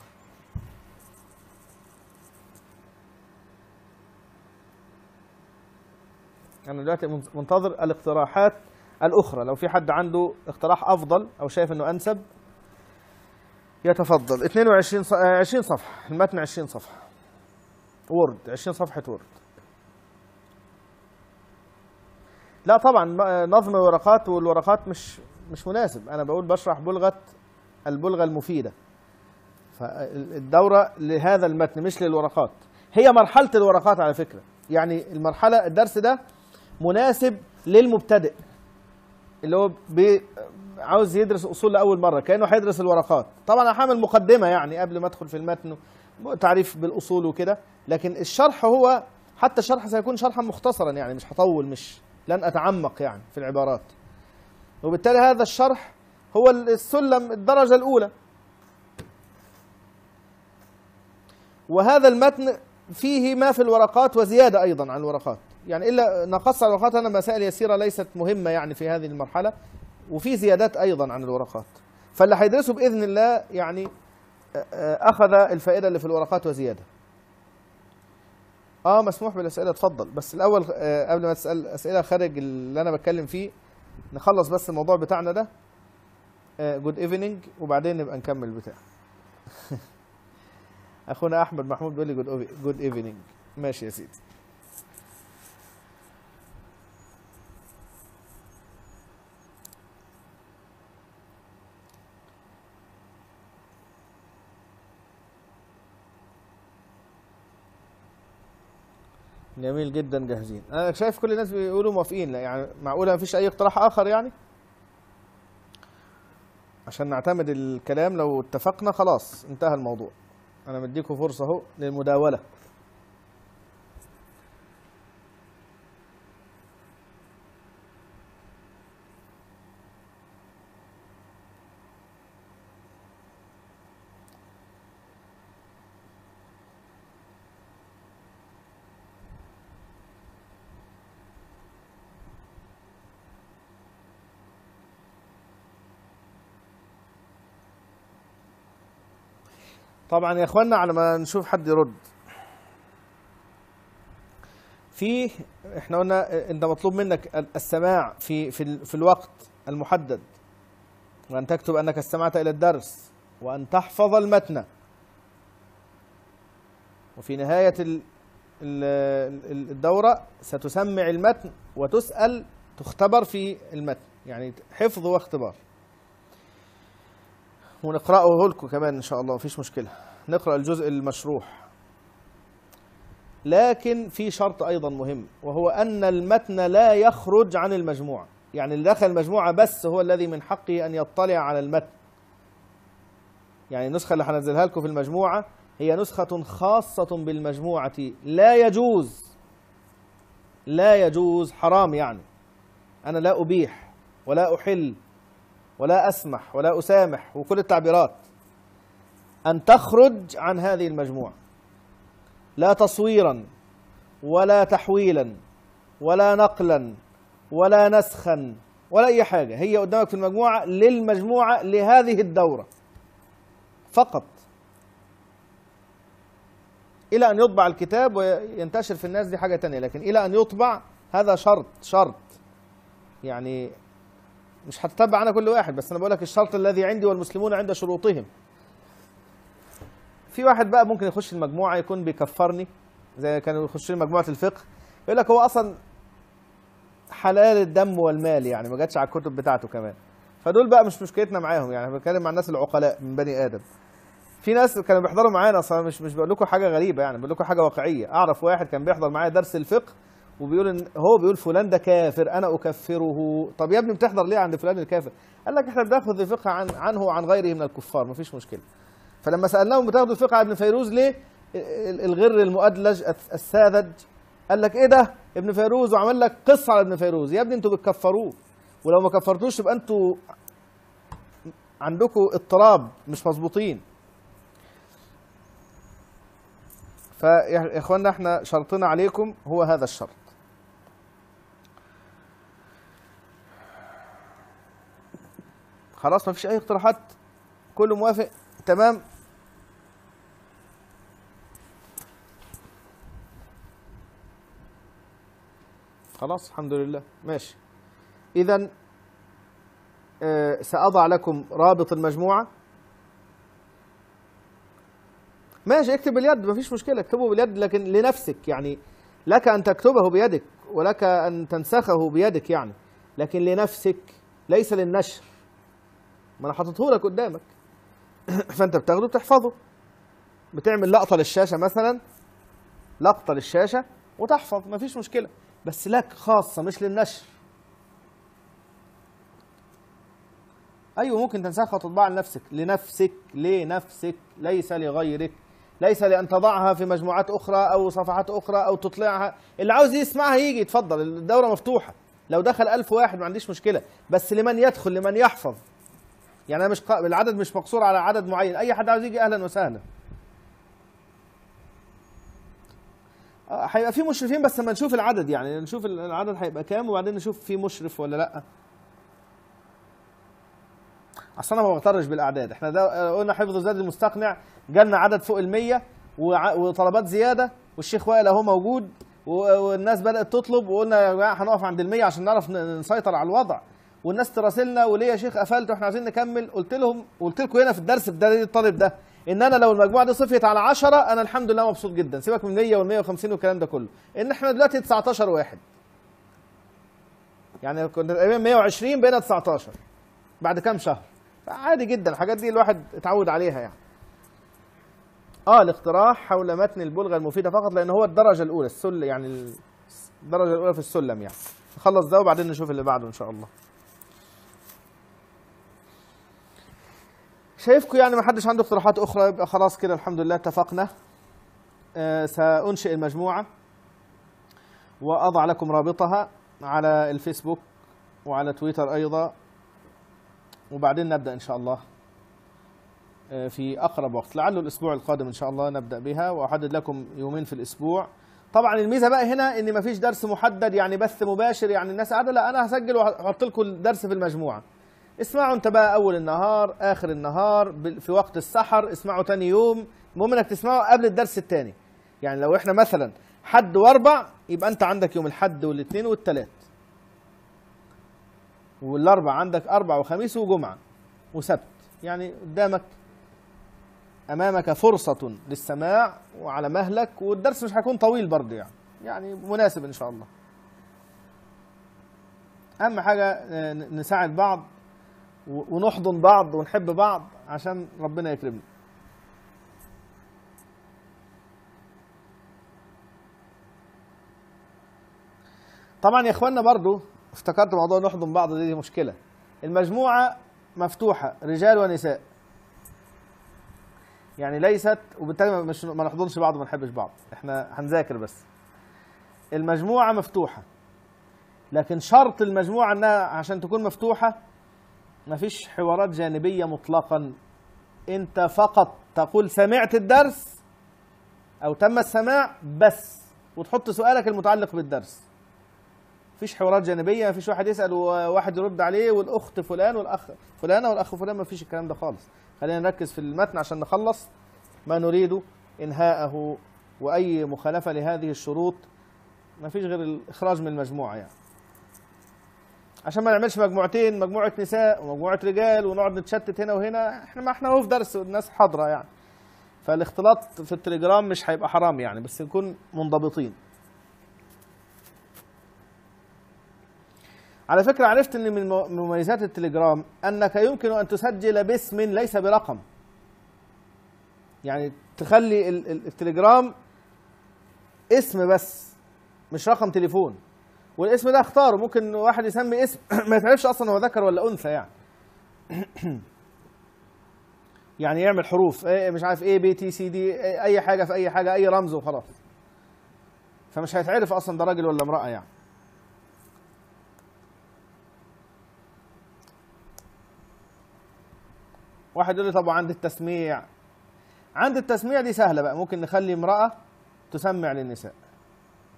انا دلوقتي منتظر الاقتراحات الاخرى، لو في حد عنده اقتراح افضل او شايف انه انسب يتفضل. اثنين وعشرين ص... عشرين صفحه المتن، عشرين صفحه وورد، عشرين صفحه وورد. لا طبعا نظم الورقات والورقات مش مش مناسب، انا بقول بشرح بلغه البلغه المفيده. فالدوره لهذا المتن مش للورقات، هي مرحله الورقات على فكره، يعني المرحله الدرس ده مناسب للمبتدئ اللي هو بي عاوز يدرس اصول لاول مره، كانه هيدرس الورقات. طبعا انا هعمل مقدمه يعني قبل ما ادخل في المتن، تعريف بالاصول وكده، لكن الشرح هو حتى الشرح سيكون شرحا مختصرا، يعني مش هطول، مش لن اتعمق يعني في العبارات. وبالتالي هذا الشرح هو السلم الدرجه الاولى، وهذا المتن فيه ما في الورقات وزياده ايضا عن الورقات، يعني الا نقص على الورقات انا مسائل يسيره ليست مهمه يعني في هذه المرحله، وفي زيادات ايضا عن الورقات. فاللي هيدرسه باذن الله يعني اخذ الفائده اللي في الورقات وزياده. اه مسموح بالاسئله، اتفضل. بس الاول قبل ما تسال اسئله خارج اللي انا بتكلم فيه، نخلص بس الموضوع بتاعنا ده، جود ايفنينج، وبعدين نبقى نكمل البتاع. اخونا احمد محمود بيقول لي جود ايفنينج. ماشي يا سيدي. جميل جدا، جاهزين. انا شايف كل الناس بيقولوا موافقين، يعني معقوله مفيش اي اقتراح اخر يعني عشان نعتمد الكلام؟ لو اتفقنا خلاص انتهى الموضوع. انا مديكم فرصه اهو للمداوله. طبعا يا اخوانا على ما نشوف حد يرد، في احنا قلنا انت مطلوب منك السماع في في في الوقت المحدد، وان تكتب انك استمعت الى الدرس، وان تحفظ المتن، وفي نهايه الدوره ستسمع المتن وتسأل، تختبر في المتن، يعني حفظ واختبار. ونقرأه لكم كمان إن شاء الله، مفيش مشكلة، نقرأ الجزء المشروح. لكن في شرط أيضا مهم، وهو أن المتن لا يخرج عن المجموعة، يعني اللي دخل المجموعة بس هو الذي من حقه أن يطلع على المتن. يعني النسخة اللي هنزلها لكم في المجموعة هي نسخة خاصة بالمجموعة، لا يجوز لا يجوز حرام، يعني أنا لا أبيح ولا أحل ولا أسمح ولا أسامح وكل التعبيرات أن تخرج عن هذه المجموعة، لا تصويرا ولا تحويلا ولا نقلا ولا نسخا ولا أي حاجة. هي قدامك في المجموعة للمجموعة لهذه الدورة فقط، إلى أن يطبع الكتاب وينتشر في الناس دي حاجة تانية، لكن إلى أن يطبع هذا شرط شرط يعني مش هتتبع أنا كل واحد، بس أنا بقول لك الشرط الذي عندي والمسلمون عند شروطهم. في واحد بقى ممكن يخش المجموعة يكون بيكفرني، زي كانوا يخشوا مجموعة الفقه يقول لك هو أصلا حلال الدم والمال، يعني ما جاتش على الكتب بتاعته كمان. فدول بقى مش مشكلتنا معاهم، يعني بتكلم مع الناس العقلاء من بني آدم. في ناس كانوا بيحضروا معانا اصلا، مش مش بقول لكم حاجه غريبه، يعني بقول لكم حاجه واقعيه. اعرف واحد كان بيحضر معايا درس الفقه وبيقول ان هو بيقول فلان ده كافر، انا اكفره. طب يا ابني بتحضر ليه عند فلان الكافر؟ قال لك احنا بناخذ الفقه عن عنه وعن غيره من الكفار، مفيش مشكله. فلما سالناهم بتاخدوا الفقه عن ابن فيروز ليه؟ الغر المؤدلج الساذج قال لك ايه ده؟ ابن فيروز، وعمل لك قصه على ابن فيروز. يا ابني انتوا بتكفروه، ولو ما كفرتوش يبقى انتوا عندكم اضطراب، مش مظبوطين. فيا اخوانا احنا شرطنا عليكم هو هذا الشرط، خلاص مفيش اي اقتراحات، كله موافق تمام. خلاص الحمد لله ماشي. اذا آه سأضع لكم رابط المجموعة. ماشي اكتب باليد مفيش مشكلة، اكتبه باليد لكن لنفسك، يعني لك أن تكتبه بيدك ولك أن تنسخه بيدك يعني، لكن لنفسك ليس للنشر. ما أنا حاططه لك قدامك فأنت بتاخده بتحفظه، بتعمل لقطة للشاشة مثلا، لقطة للشاشة وتحفظ مفيش مشكلة، بس لك خاصة مش للنشر. أيوة ممكن تنسخها وتطبعها لنفسك، لنفسك لنفسك ليس لغيرك، ليس لأن تضعها في مجموعات أخرى أو صفحات أخرى أو تطلعها. اللي عاوز يسمعها يجي يتفضل، الدورة مفتوحة، لو دخل ألف واحد ما عنديش مشكلة، بس لمن يدخل لمن يحفظ. يعني أنا مش ق... العدد مش مقصور على عدد معين، أي حد عاوز يجي أهلا وسهلا. هيبقى في مشرفين بس لما نشوف العدد، يعني نشوف العدد هيبقى كام وبعدين نشوف في مشرف ولا لأ. اصل انا ما بغترش بالاعداد، احنا ده قلنا حفظ زاد المستقنع جالنا عدد فوق المية وطلبات زياده، والشيخ وائل اهو موجود والناس بدات تطلب، وقلنا يا جماعه هنقف عند المية عشان نعرف نسيطر على الوضع، والناس تراسلنا وليه يا شيخ قفلت واحنا عايزين نكمل. قلت لهم قلت لكم هنا في الدرس في ده الطالب ده ان انا لو المجموعه دي صفيت على عشرة انا الحمد لله مبسوط جدا، سيبك من مية وال150 والكلام ده كله، ان احنا دلوقتي تسعتاشر واحد، يعني كنا تقريبا مية وعشرين بقينا تسعتاشر بعد كام شهر. عادي جدا الحاجات دي الواحد اتعود عليها يعني. اه الاقتراح حول متن البلغة المفيدة فقط، لان هو الدرجة الاولى السل يعني الدرجة الاولى في السلم يعني. نخلص ده وبعدين نشوف اللي بعده ان شاء الله. شايفكم يعني ما حدش عنده اقتراحات اخرى، يبقى خلاص كده الحمد لله اتفقنا. آه سأنشئ المجموعة واضع لكم رابطها على الفيسبوك وعلى تويتر ايضا، وبعدين نبدأ إن شاء الله في أقرب وقت، لعله الأسبوع القادم إن شاء الله نبدأ بها، وأحدد لكم يومين في الأسبوع. طبعا الميزة بقى هنا إن مفيش درس محدد يعني بث مباشر يعني الناس قاعدة، لا أنا هسجل وأحط لكم الدرس في المجموعة. اسمعوا أنت بقى أول النهار آخر النهار في وقت السحر، اسمعوا تاني يوم، المهم إنك تسمعوا قبل الدرس التاني. يعني لو إحنا مثلا حد وأربع يبقى أنت عندك يوم الحد والاثنين والثلاث، والاربع عندك اربع وخميس وجمعه وسبت، يعني قدامك امامك فرصه للسماع وعلى مهلك، والدرس مش هيكون طويل برضه يعني يعني مناسب ان شاء الله. اهم حاجه نساعد بعض ونحضن بعض ونحب بعض عشان ربنا يكرمنا. طبعا يا اخوانا برضه افتكرت موضوع نحضن بعض دي, دي مشكلة. المجموعة مفتوحة رجال ونساء، يعني ليست، وبالتالي مش ما نحضنش بعض وما نحبش بعض، احنا هنذاكر بس. المجموعة مفتوحة، لكن شرط المجموعة انها عشان تكون مفتوحة مفيش حوارات جانبية مطلقا. انت فقط تقول سمعت الدرس او تم السماع بس، وتحط سؤالك المتعلق بالدرس. مفيش حوارات جانبيه، مفيش واحد يسال وواحد يرد عليه والاخت فلان والاخ فلانه والاخ فلان، مفيش الكلام ده خالص. خلينا نركز في المتن عشان نخلص ما نريد انهاءه، واي مخالفه لهذه الشروط مفيش غير الاخراج من المجموعه يعني. عشان ما نعملش مجموعتين، مجموعه نساء ومجموعه رجال ونقعد نتشتت هنا وهنا، احنا ما احنا هو في درس والناس حاضره يعني. فالاختلاط في التليجرام مش هيبقى حرام يعني، بس نكون منضبطين. على فكرة عرفت ان من مميزات التليجرام انك يمكن ان تسجل باسم ليس برقم، يعني تخلي التليجرام اسم بس مش رقم تليفون، والاسم ده اختاره، ممكن واحد يسمي اسم ما يتعرفش اصلا هو ذكر ولا انثى يعني يعني يعمل حروف مش عارف ايه بي تي سي دي اي حاجة في اي حاجة اي رمز وخلاص، فمش هيتعرف اصلا ده راجل ولا امرأة يعني. واحد يقول لي طب عند التسميع، عند التسميع دي سهلة بقى، ممكن نخلي امرأة تسمع للنساء.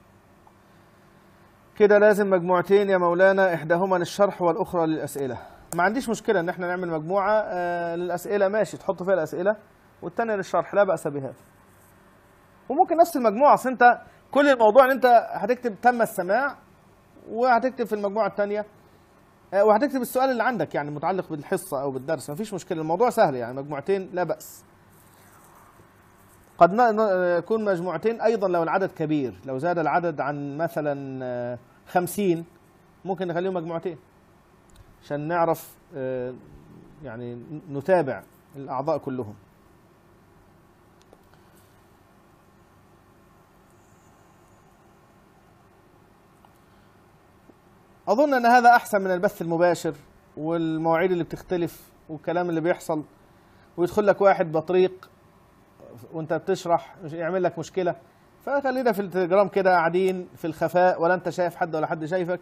كده لازم مجموعتين يا مولانا، إحداهما للشرح والأخرى للأسئلة. ما عنديش مشكله ان احنا نعمل مجموعه آه للاسئله، ماشي، تحط فيها الاسئله والثانيه للشرح، لا باس بهذا. وممكن نفس المجموعه، اصل انت كل الموضوع ان انت هتكتب تم السماع، وهتكتب في المجموعه الثانيه آه وهتكتب السؤال اللي عندك يعني متعلق بالحصه او بالدرس، ما فيش مشكله، الموضوع سهل يعني، مجموعتين لا باس. قد يكون مجموعتين ايضا لو العدد كبير، لو زاد العدد عن مثلا خمسين ممكن نخليهم مجموعتين عشان نعرف يعني نتابع الاعضاء كلهم. اظن ان هذا احسن من البث المباشر والمواعيد اللي بتختلف والكلام اللي بيحصل، ويدخل لك واحد بطريق وانت بتشرح يعمل لك مشكله. فخلينا في التليجرام كده قاعدين في الخفاء، ولا انت شايف حد ولا حد شايفك،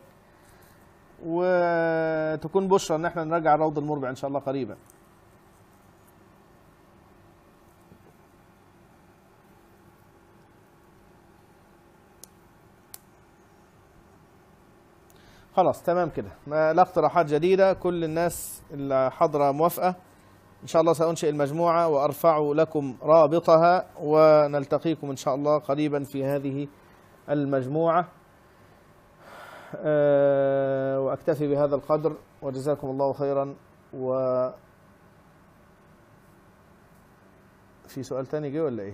وتكون بشرى ان احنا نرجع روض المربع ان شاء الله قريبا. خلاص تمام كده، لا اقتراحات جديده، كل الناس اللي حاضره موافقه. إن شاء الله سأنشئ المجموعة وأرفع لكم رابطها، ونلتقيكم إن شاء الله قريبا في هذه المجموعة. أه وأكتفي بهذا القدر، وجزاكم الله خيرا. و في سؤال تاني جه ولا إيه؟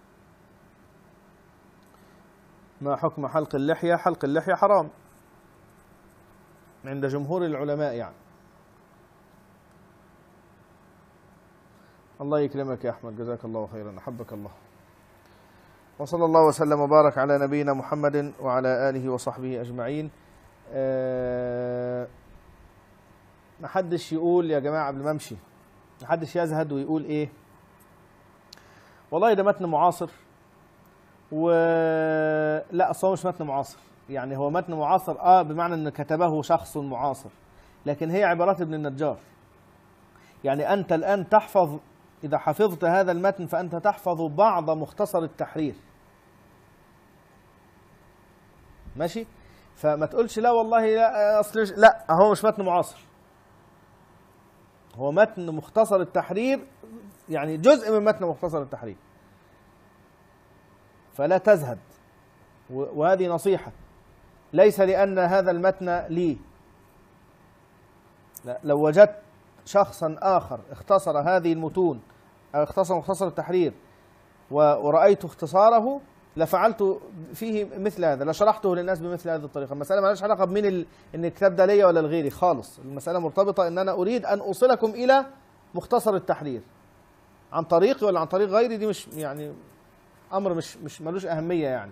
ما حكم حلق اللحية؟ حلق اللحية حرام عند جمهور العلماء يعني. الله يكرمك يا أحمد، جزاك الله خيرا، أحبك الله. وصلى الله وسلم وبارك على نبينا محمد وعلى آله وصحبه أجمعين. أه محدش يقول يا جماعة قبل ما أمشي، محدش يزهد ويقول إيه والله ده متن معاصر، ولا أصلا مش متن معاصر، يعني هو متن معاصر آه بمعنى أن كتبه شخص معاصر، لكن هي عبارات ابن النجار. يعني أنت الآن تحفظ، إذا حفظت هذا المتن فأنت تحفظ بعض مختصر التحرير، ماشي؟ فما تقولش لا والله لا أصل لا، هو مش متن معاصر، هو متن مختصر التحرير، يعني جزء من متن مختصر التحرير، فلا تزهد. وهذه نصيحة، ليس لأن هذا المتن لي، لا، لو وجدت شخصا آخر اختصر هذه المتون أو اختصر مختصر التحرير ورأيت اختصاره لفعلت فيه مثل هذا، لشرحته للناس بمثل هذه الطريقة. المسألة ما لهاش علاقة بمين ال... إن الكتاب ده ليا ولا لغيري خالص، المسألة مرتبطة إن أنا أريد أن أوصلكم إلى مختصر التحرير عن طريقي ولا عن طريق غيري، دي مش يعني أمر مش مش ملوش أهمية يعني.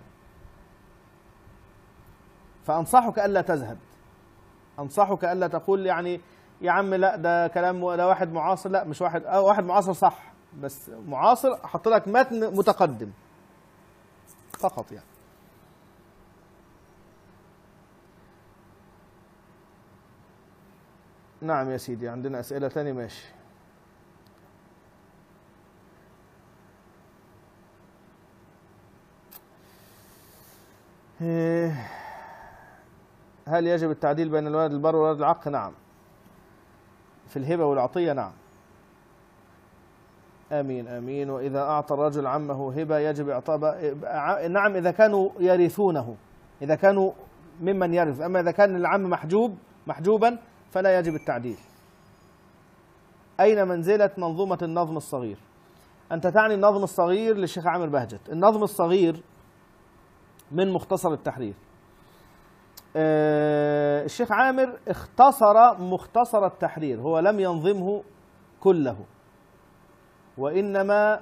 فأنصحك ألا تزهد، أنصحك ألا تقول يعني يا عم لا ده كلام ده واحد معاصر، لا مش واحد أو واحد معاصر صح، بس معاصر أحط لك متن متقدم فقط يعني. نعم يا سيدي، عندنا أسئلة تاني، ماشي. هل يجب التعديل بين الولد البر والولد العق؟ نعم، في الهبة والعطية نعم. آمين آمين. وإذا أعطى الرجل عمه هبة يجب إعطاء، نعم إذا كانوا يرثونه، إذا كانوا ممن يرث، أما إذا كان العم محجوب محجوبا فلا يجب التعديل. أين منزلة منظومة النظم الصغير؟ أنت تعني النظم الصغير للشيخ عامر بهجت. النظم الصغير من مختصر التحرير. أه الشيخ عامر اختصر مختصر التحرير، هو لم ينظمه كله، وإنما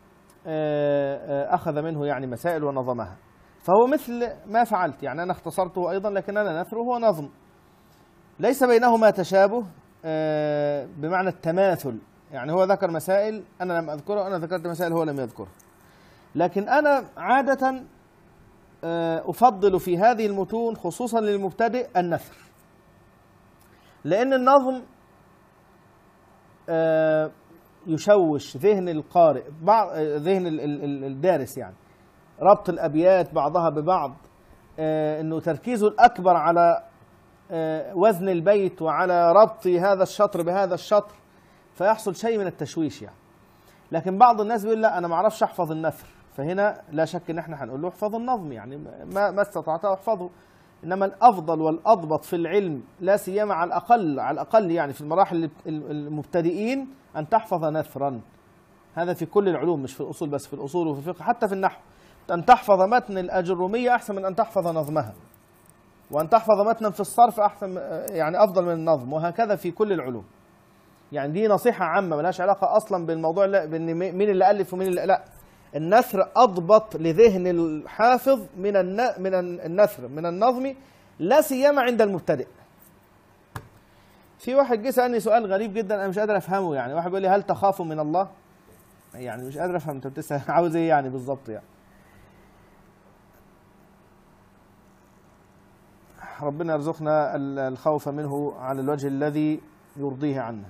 أخذ منه يعني مسائل ونظمها، فهو مثل ما فعلت، يعني أنا اختصرته أيضا لكن أنا نثره هو نظم، ليس بينهما تشابه بمعنى التماثل، يعني هو ذكر مسائل أنا لم أذكرها وأنا ذكرت مسائل هو لم يذكرها، لكن أنا عادة أفضل في هذه المتون خصوصا للمبتدئ النثر، لأن النظم يشوش ذهن القارئ، بعض ذهن الدارس، يعني ربط الأبيات بعضها ببعض، انه تركيزه الأكبر على وزن البيت وعلى ربط هذا الشطر بهذا الشطر، فيحصل شيء من التشويش يعني. لكن بعض الناس بيقول لا أنا ما أعرفش أحفظ النثر، فهنا لا شك إن إحنا هنقول له احفظ النظم، يعني ما ما استطعت احفظه. إنما الأفضل والأضبط في العلم لا سيما على الأقل على الأقل يعني في المراحل المبتدئين أن تحفظ نثرا. هذا في كل العلوم مش في الأصول بس، في الأصول وفي الفقه حتى في النحو. أن تحفظ متن الأجرومية أحسن من أن تحفظ نظمها، وأن تحفظ متنا في الصرف أحسن يعني أفضل من النظم، وهكذا في كل العلوم. يعني دي نصيحة عامة ملهاش علاقة أصلا بالموضوع لا بإن مين اللي ألف ومين اللي لا. النثر أضبط لذهن الحافظ من من النثر من النظم، لا سيما عند المبتدئ. في واحد جه سألني سؤال غريب جدا أنا مش قادر أفهمه، يعني واحد بيقول لي هل تخاف من الله؟ يعني مش قادر أفهم أنت بتسأل عاوز إيه يعني بالظبط يعني. ربنا يرزقنا الخوف منه على الوجه الذي يرضيه عنا.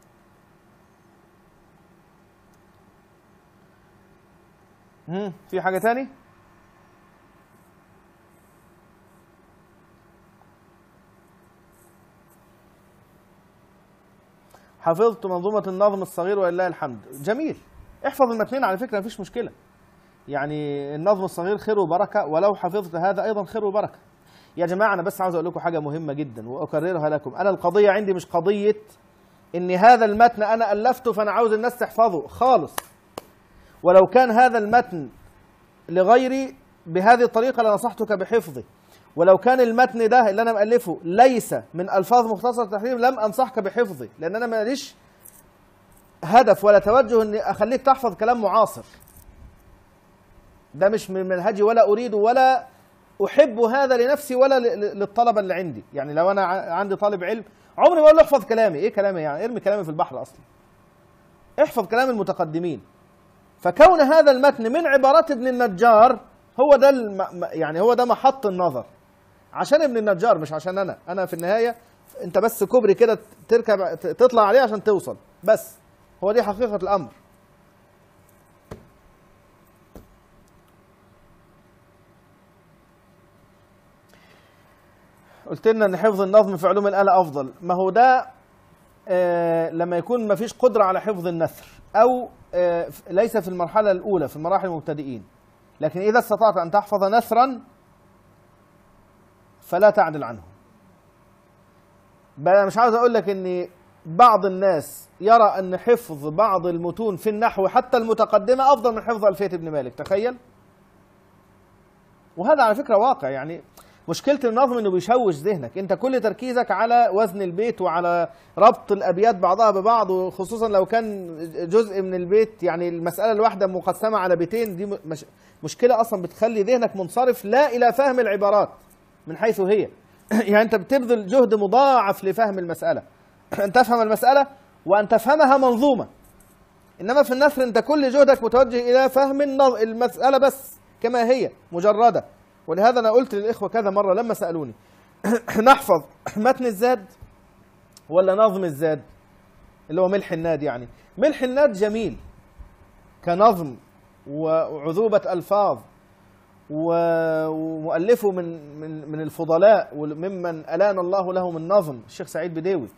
هم في حاجة تاني؟ حفظت منظومة النظم الصغير ولله الحمد. جميل، احفظ المتنين على فكرة مفيش مشكلة. يعني النظم الصغير خير وبركة، ولو حفظت هذا أيضا خير وبركة. يا جماعة أنا بس عاوز أقول لكم حاجة مهمة جدا وأكررها لكم. أنا القضية عندي مش قضية إن هذا المتن أنا ألفته فأنا عاوز الناس تحفظه خالص. ولو كان هذا المتن لغيري بهذه الطريقة لنصحتك بحفظه. ولو كان المتن ده اللي أنا مألفه ليس من ألفاظ مختصر التحرير لم أنصحك بحفظه، لأن أنا ماليش هدف ولا توجه إني أخليك تحفظ كلام معاصر. ده مش من منهجي ولا أريد ولا أحب هذا لنفسي ولا للطلبة اللي عندي. يعني لو أنا عندي طالب علم عمري ما أقول له احفظ كلامي. إيه كلامي يعني؟ ارمي كلامي في البحر أصلا. احفظ كلام المتقدمين. فكون هذا المتن من عبارات ابن النجار هو ده الم... يعني هو ده محط النظر عشان ابن النجار مش عشان أنا. أنا في النهاية أنت بس كوبري كده تركب تطلع عليه عشان توصل بس. هو دي حقيقة الأمر. قلت لنا ان حفظ النظم في علوم الآلة افضل. ما هو ده آه لما يكون ما فيش قدرة على حفظ النثر او آه ليس في المرحلة الاولى في المراحل المبتدئين. لكن اذا استطعت ان تحفظ نثرا فلا تعدل عنه. بل انا مش عاوز اقول لك ان بعض الناس يرى ان حفظ بعض المتون في النحو حتى المتقدمة افضل من حفظ ألفية ابن مالك. تخيل. وهذا على فكرة واقع. يعني مشكلة النظم انه بيشوش ذهنك. انت كل تركيزك على وزن البيت وعلى ربط الابيات بعضها ببعض، وخصوصا لو كان جزء من البيت يعني المسألة الواحدة مقسمة على بيتين. دي مش مشكلة اصلا بتخلي ذهنك منصرف لا الى فهم العبارات من حيث هي. يعني انت بتبذل جهد مضاعف لفهم المسألة. ان تفهم المسألة وان تفهمها منظومة. انما في النثر انت كل جهدك متوجه الى فهم المسألة بس كما هي مجردة. ولهذا أنا قلت للإخوة كذا مرة لما سألوني نحفظ متن الزاد ولا نظم الزاد اللي هو ملح الناد. يعني ملح الناد جميل كنظم وعذوبة ألفاظ ومؤلفه من من من الفضلاء وممن ألان الله لهم النظم الشيخ سعيد بديوي،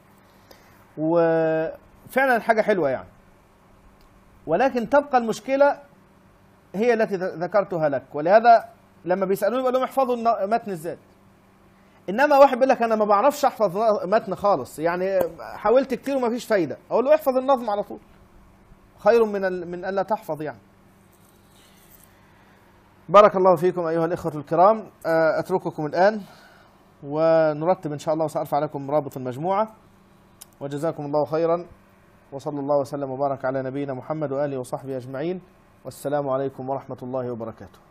وفعلا حاجة حلوة يعني. ولكن تبقى المشكلة هي التي ذكرتها لك. ولهذا لما بيسألوني بقول لهم احفظوا متن الزاد. انما واحد بيقول لك انا ما بعرفش احفظ متن خالص، يعني حاولت كتير وما فيش فايده، اقول له احفظ النظم على طول خير من ال... من الا تحفظ يعني. بارك الله فيكم ايها الاخوه الكرام. اترككم الان ونرتب ان شاء الله وسأرفع عليكم رابط المجموعه. وجزاكم الله خيرا، وصلى الله وسلم وبارك على نبينا محمد واله وصحبه اجمعين، والسلام عليكم ورحمه الله وبركاته.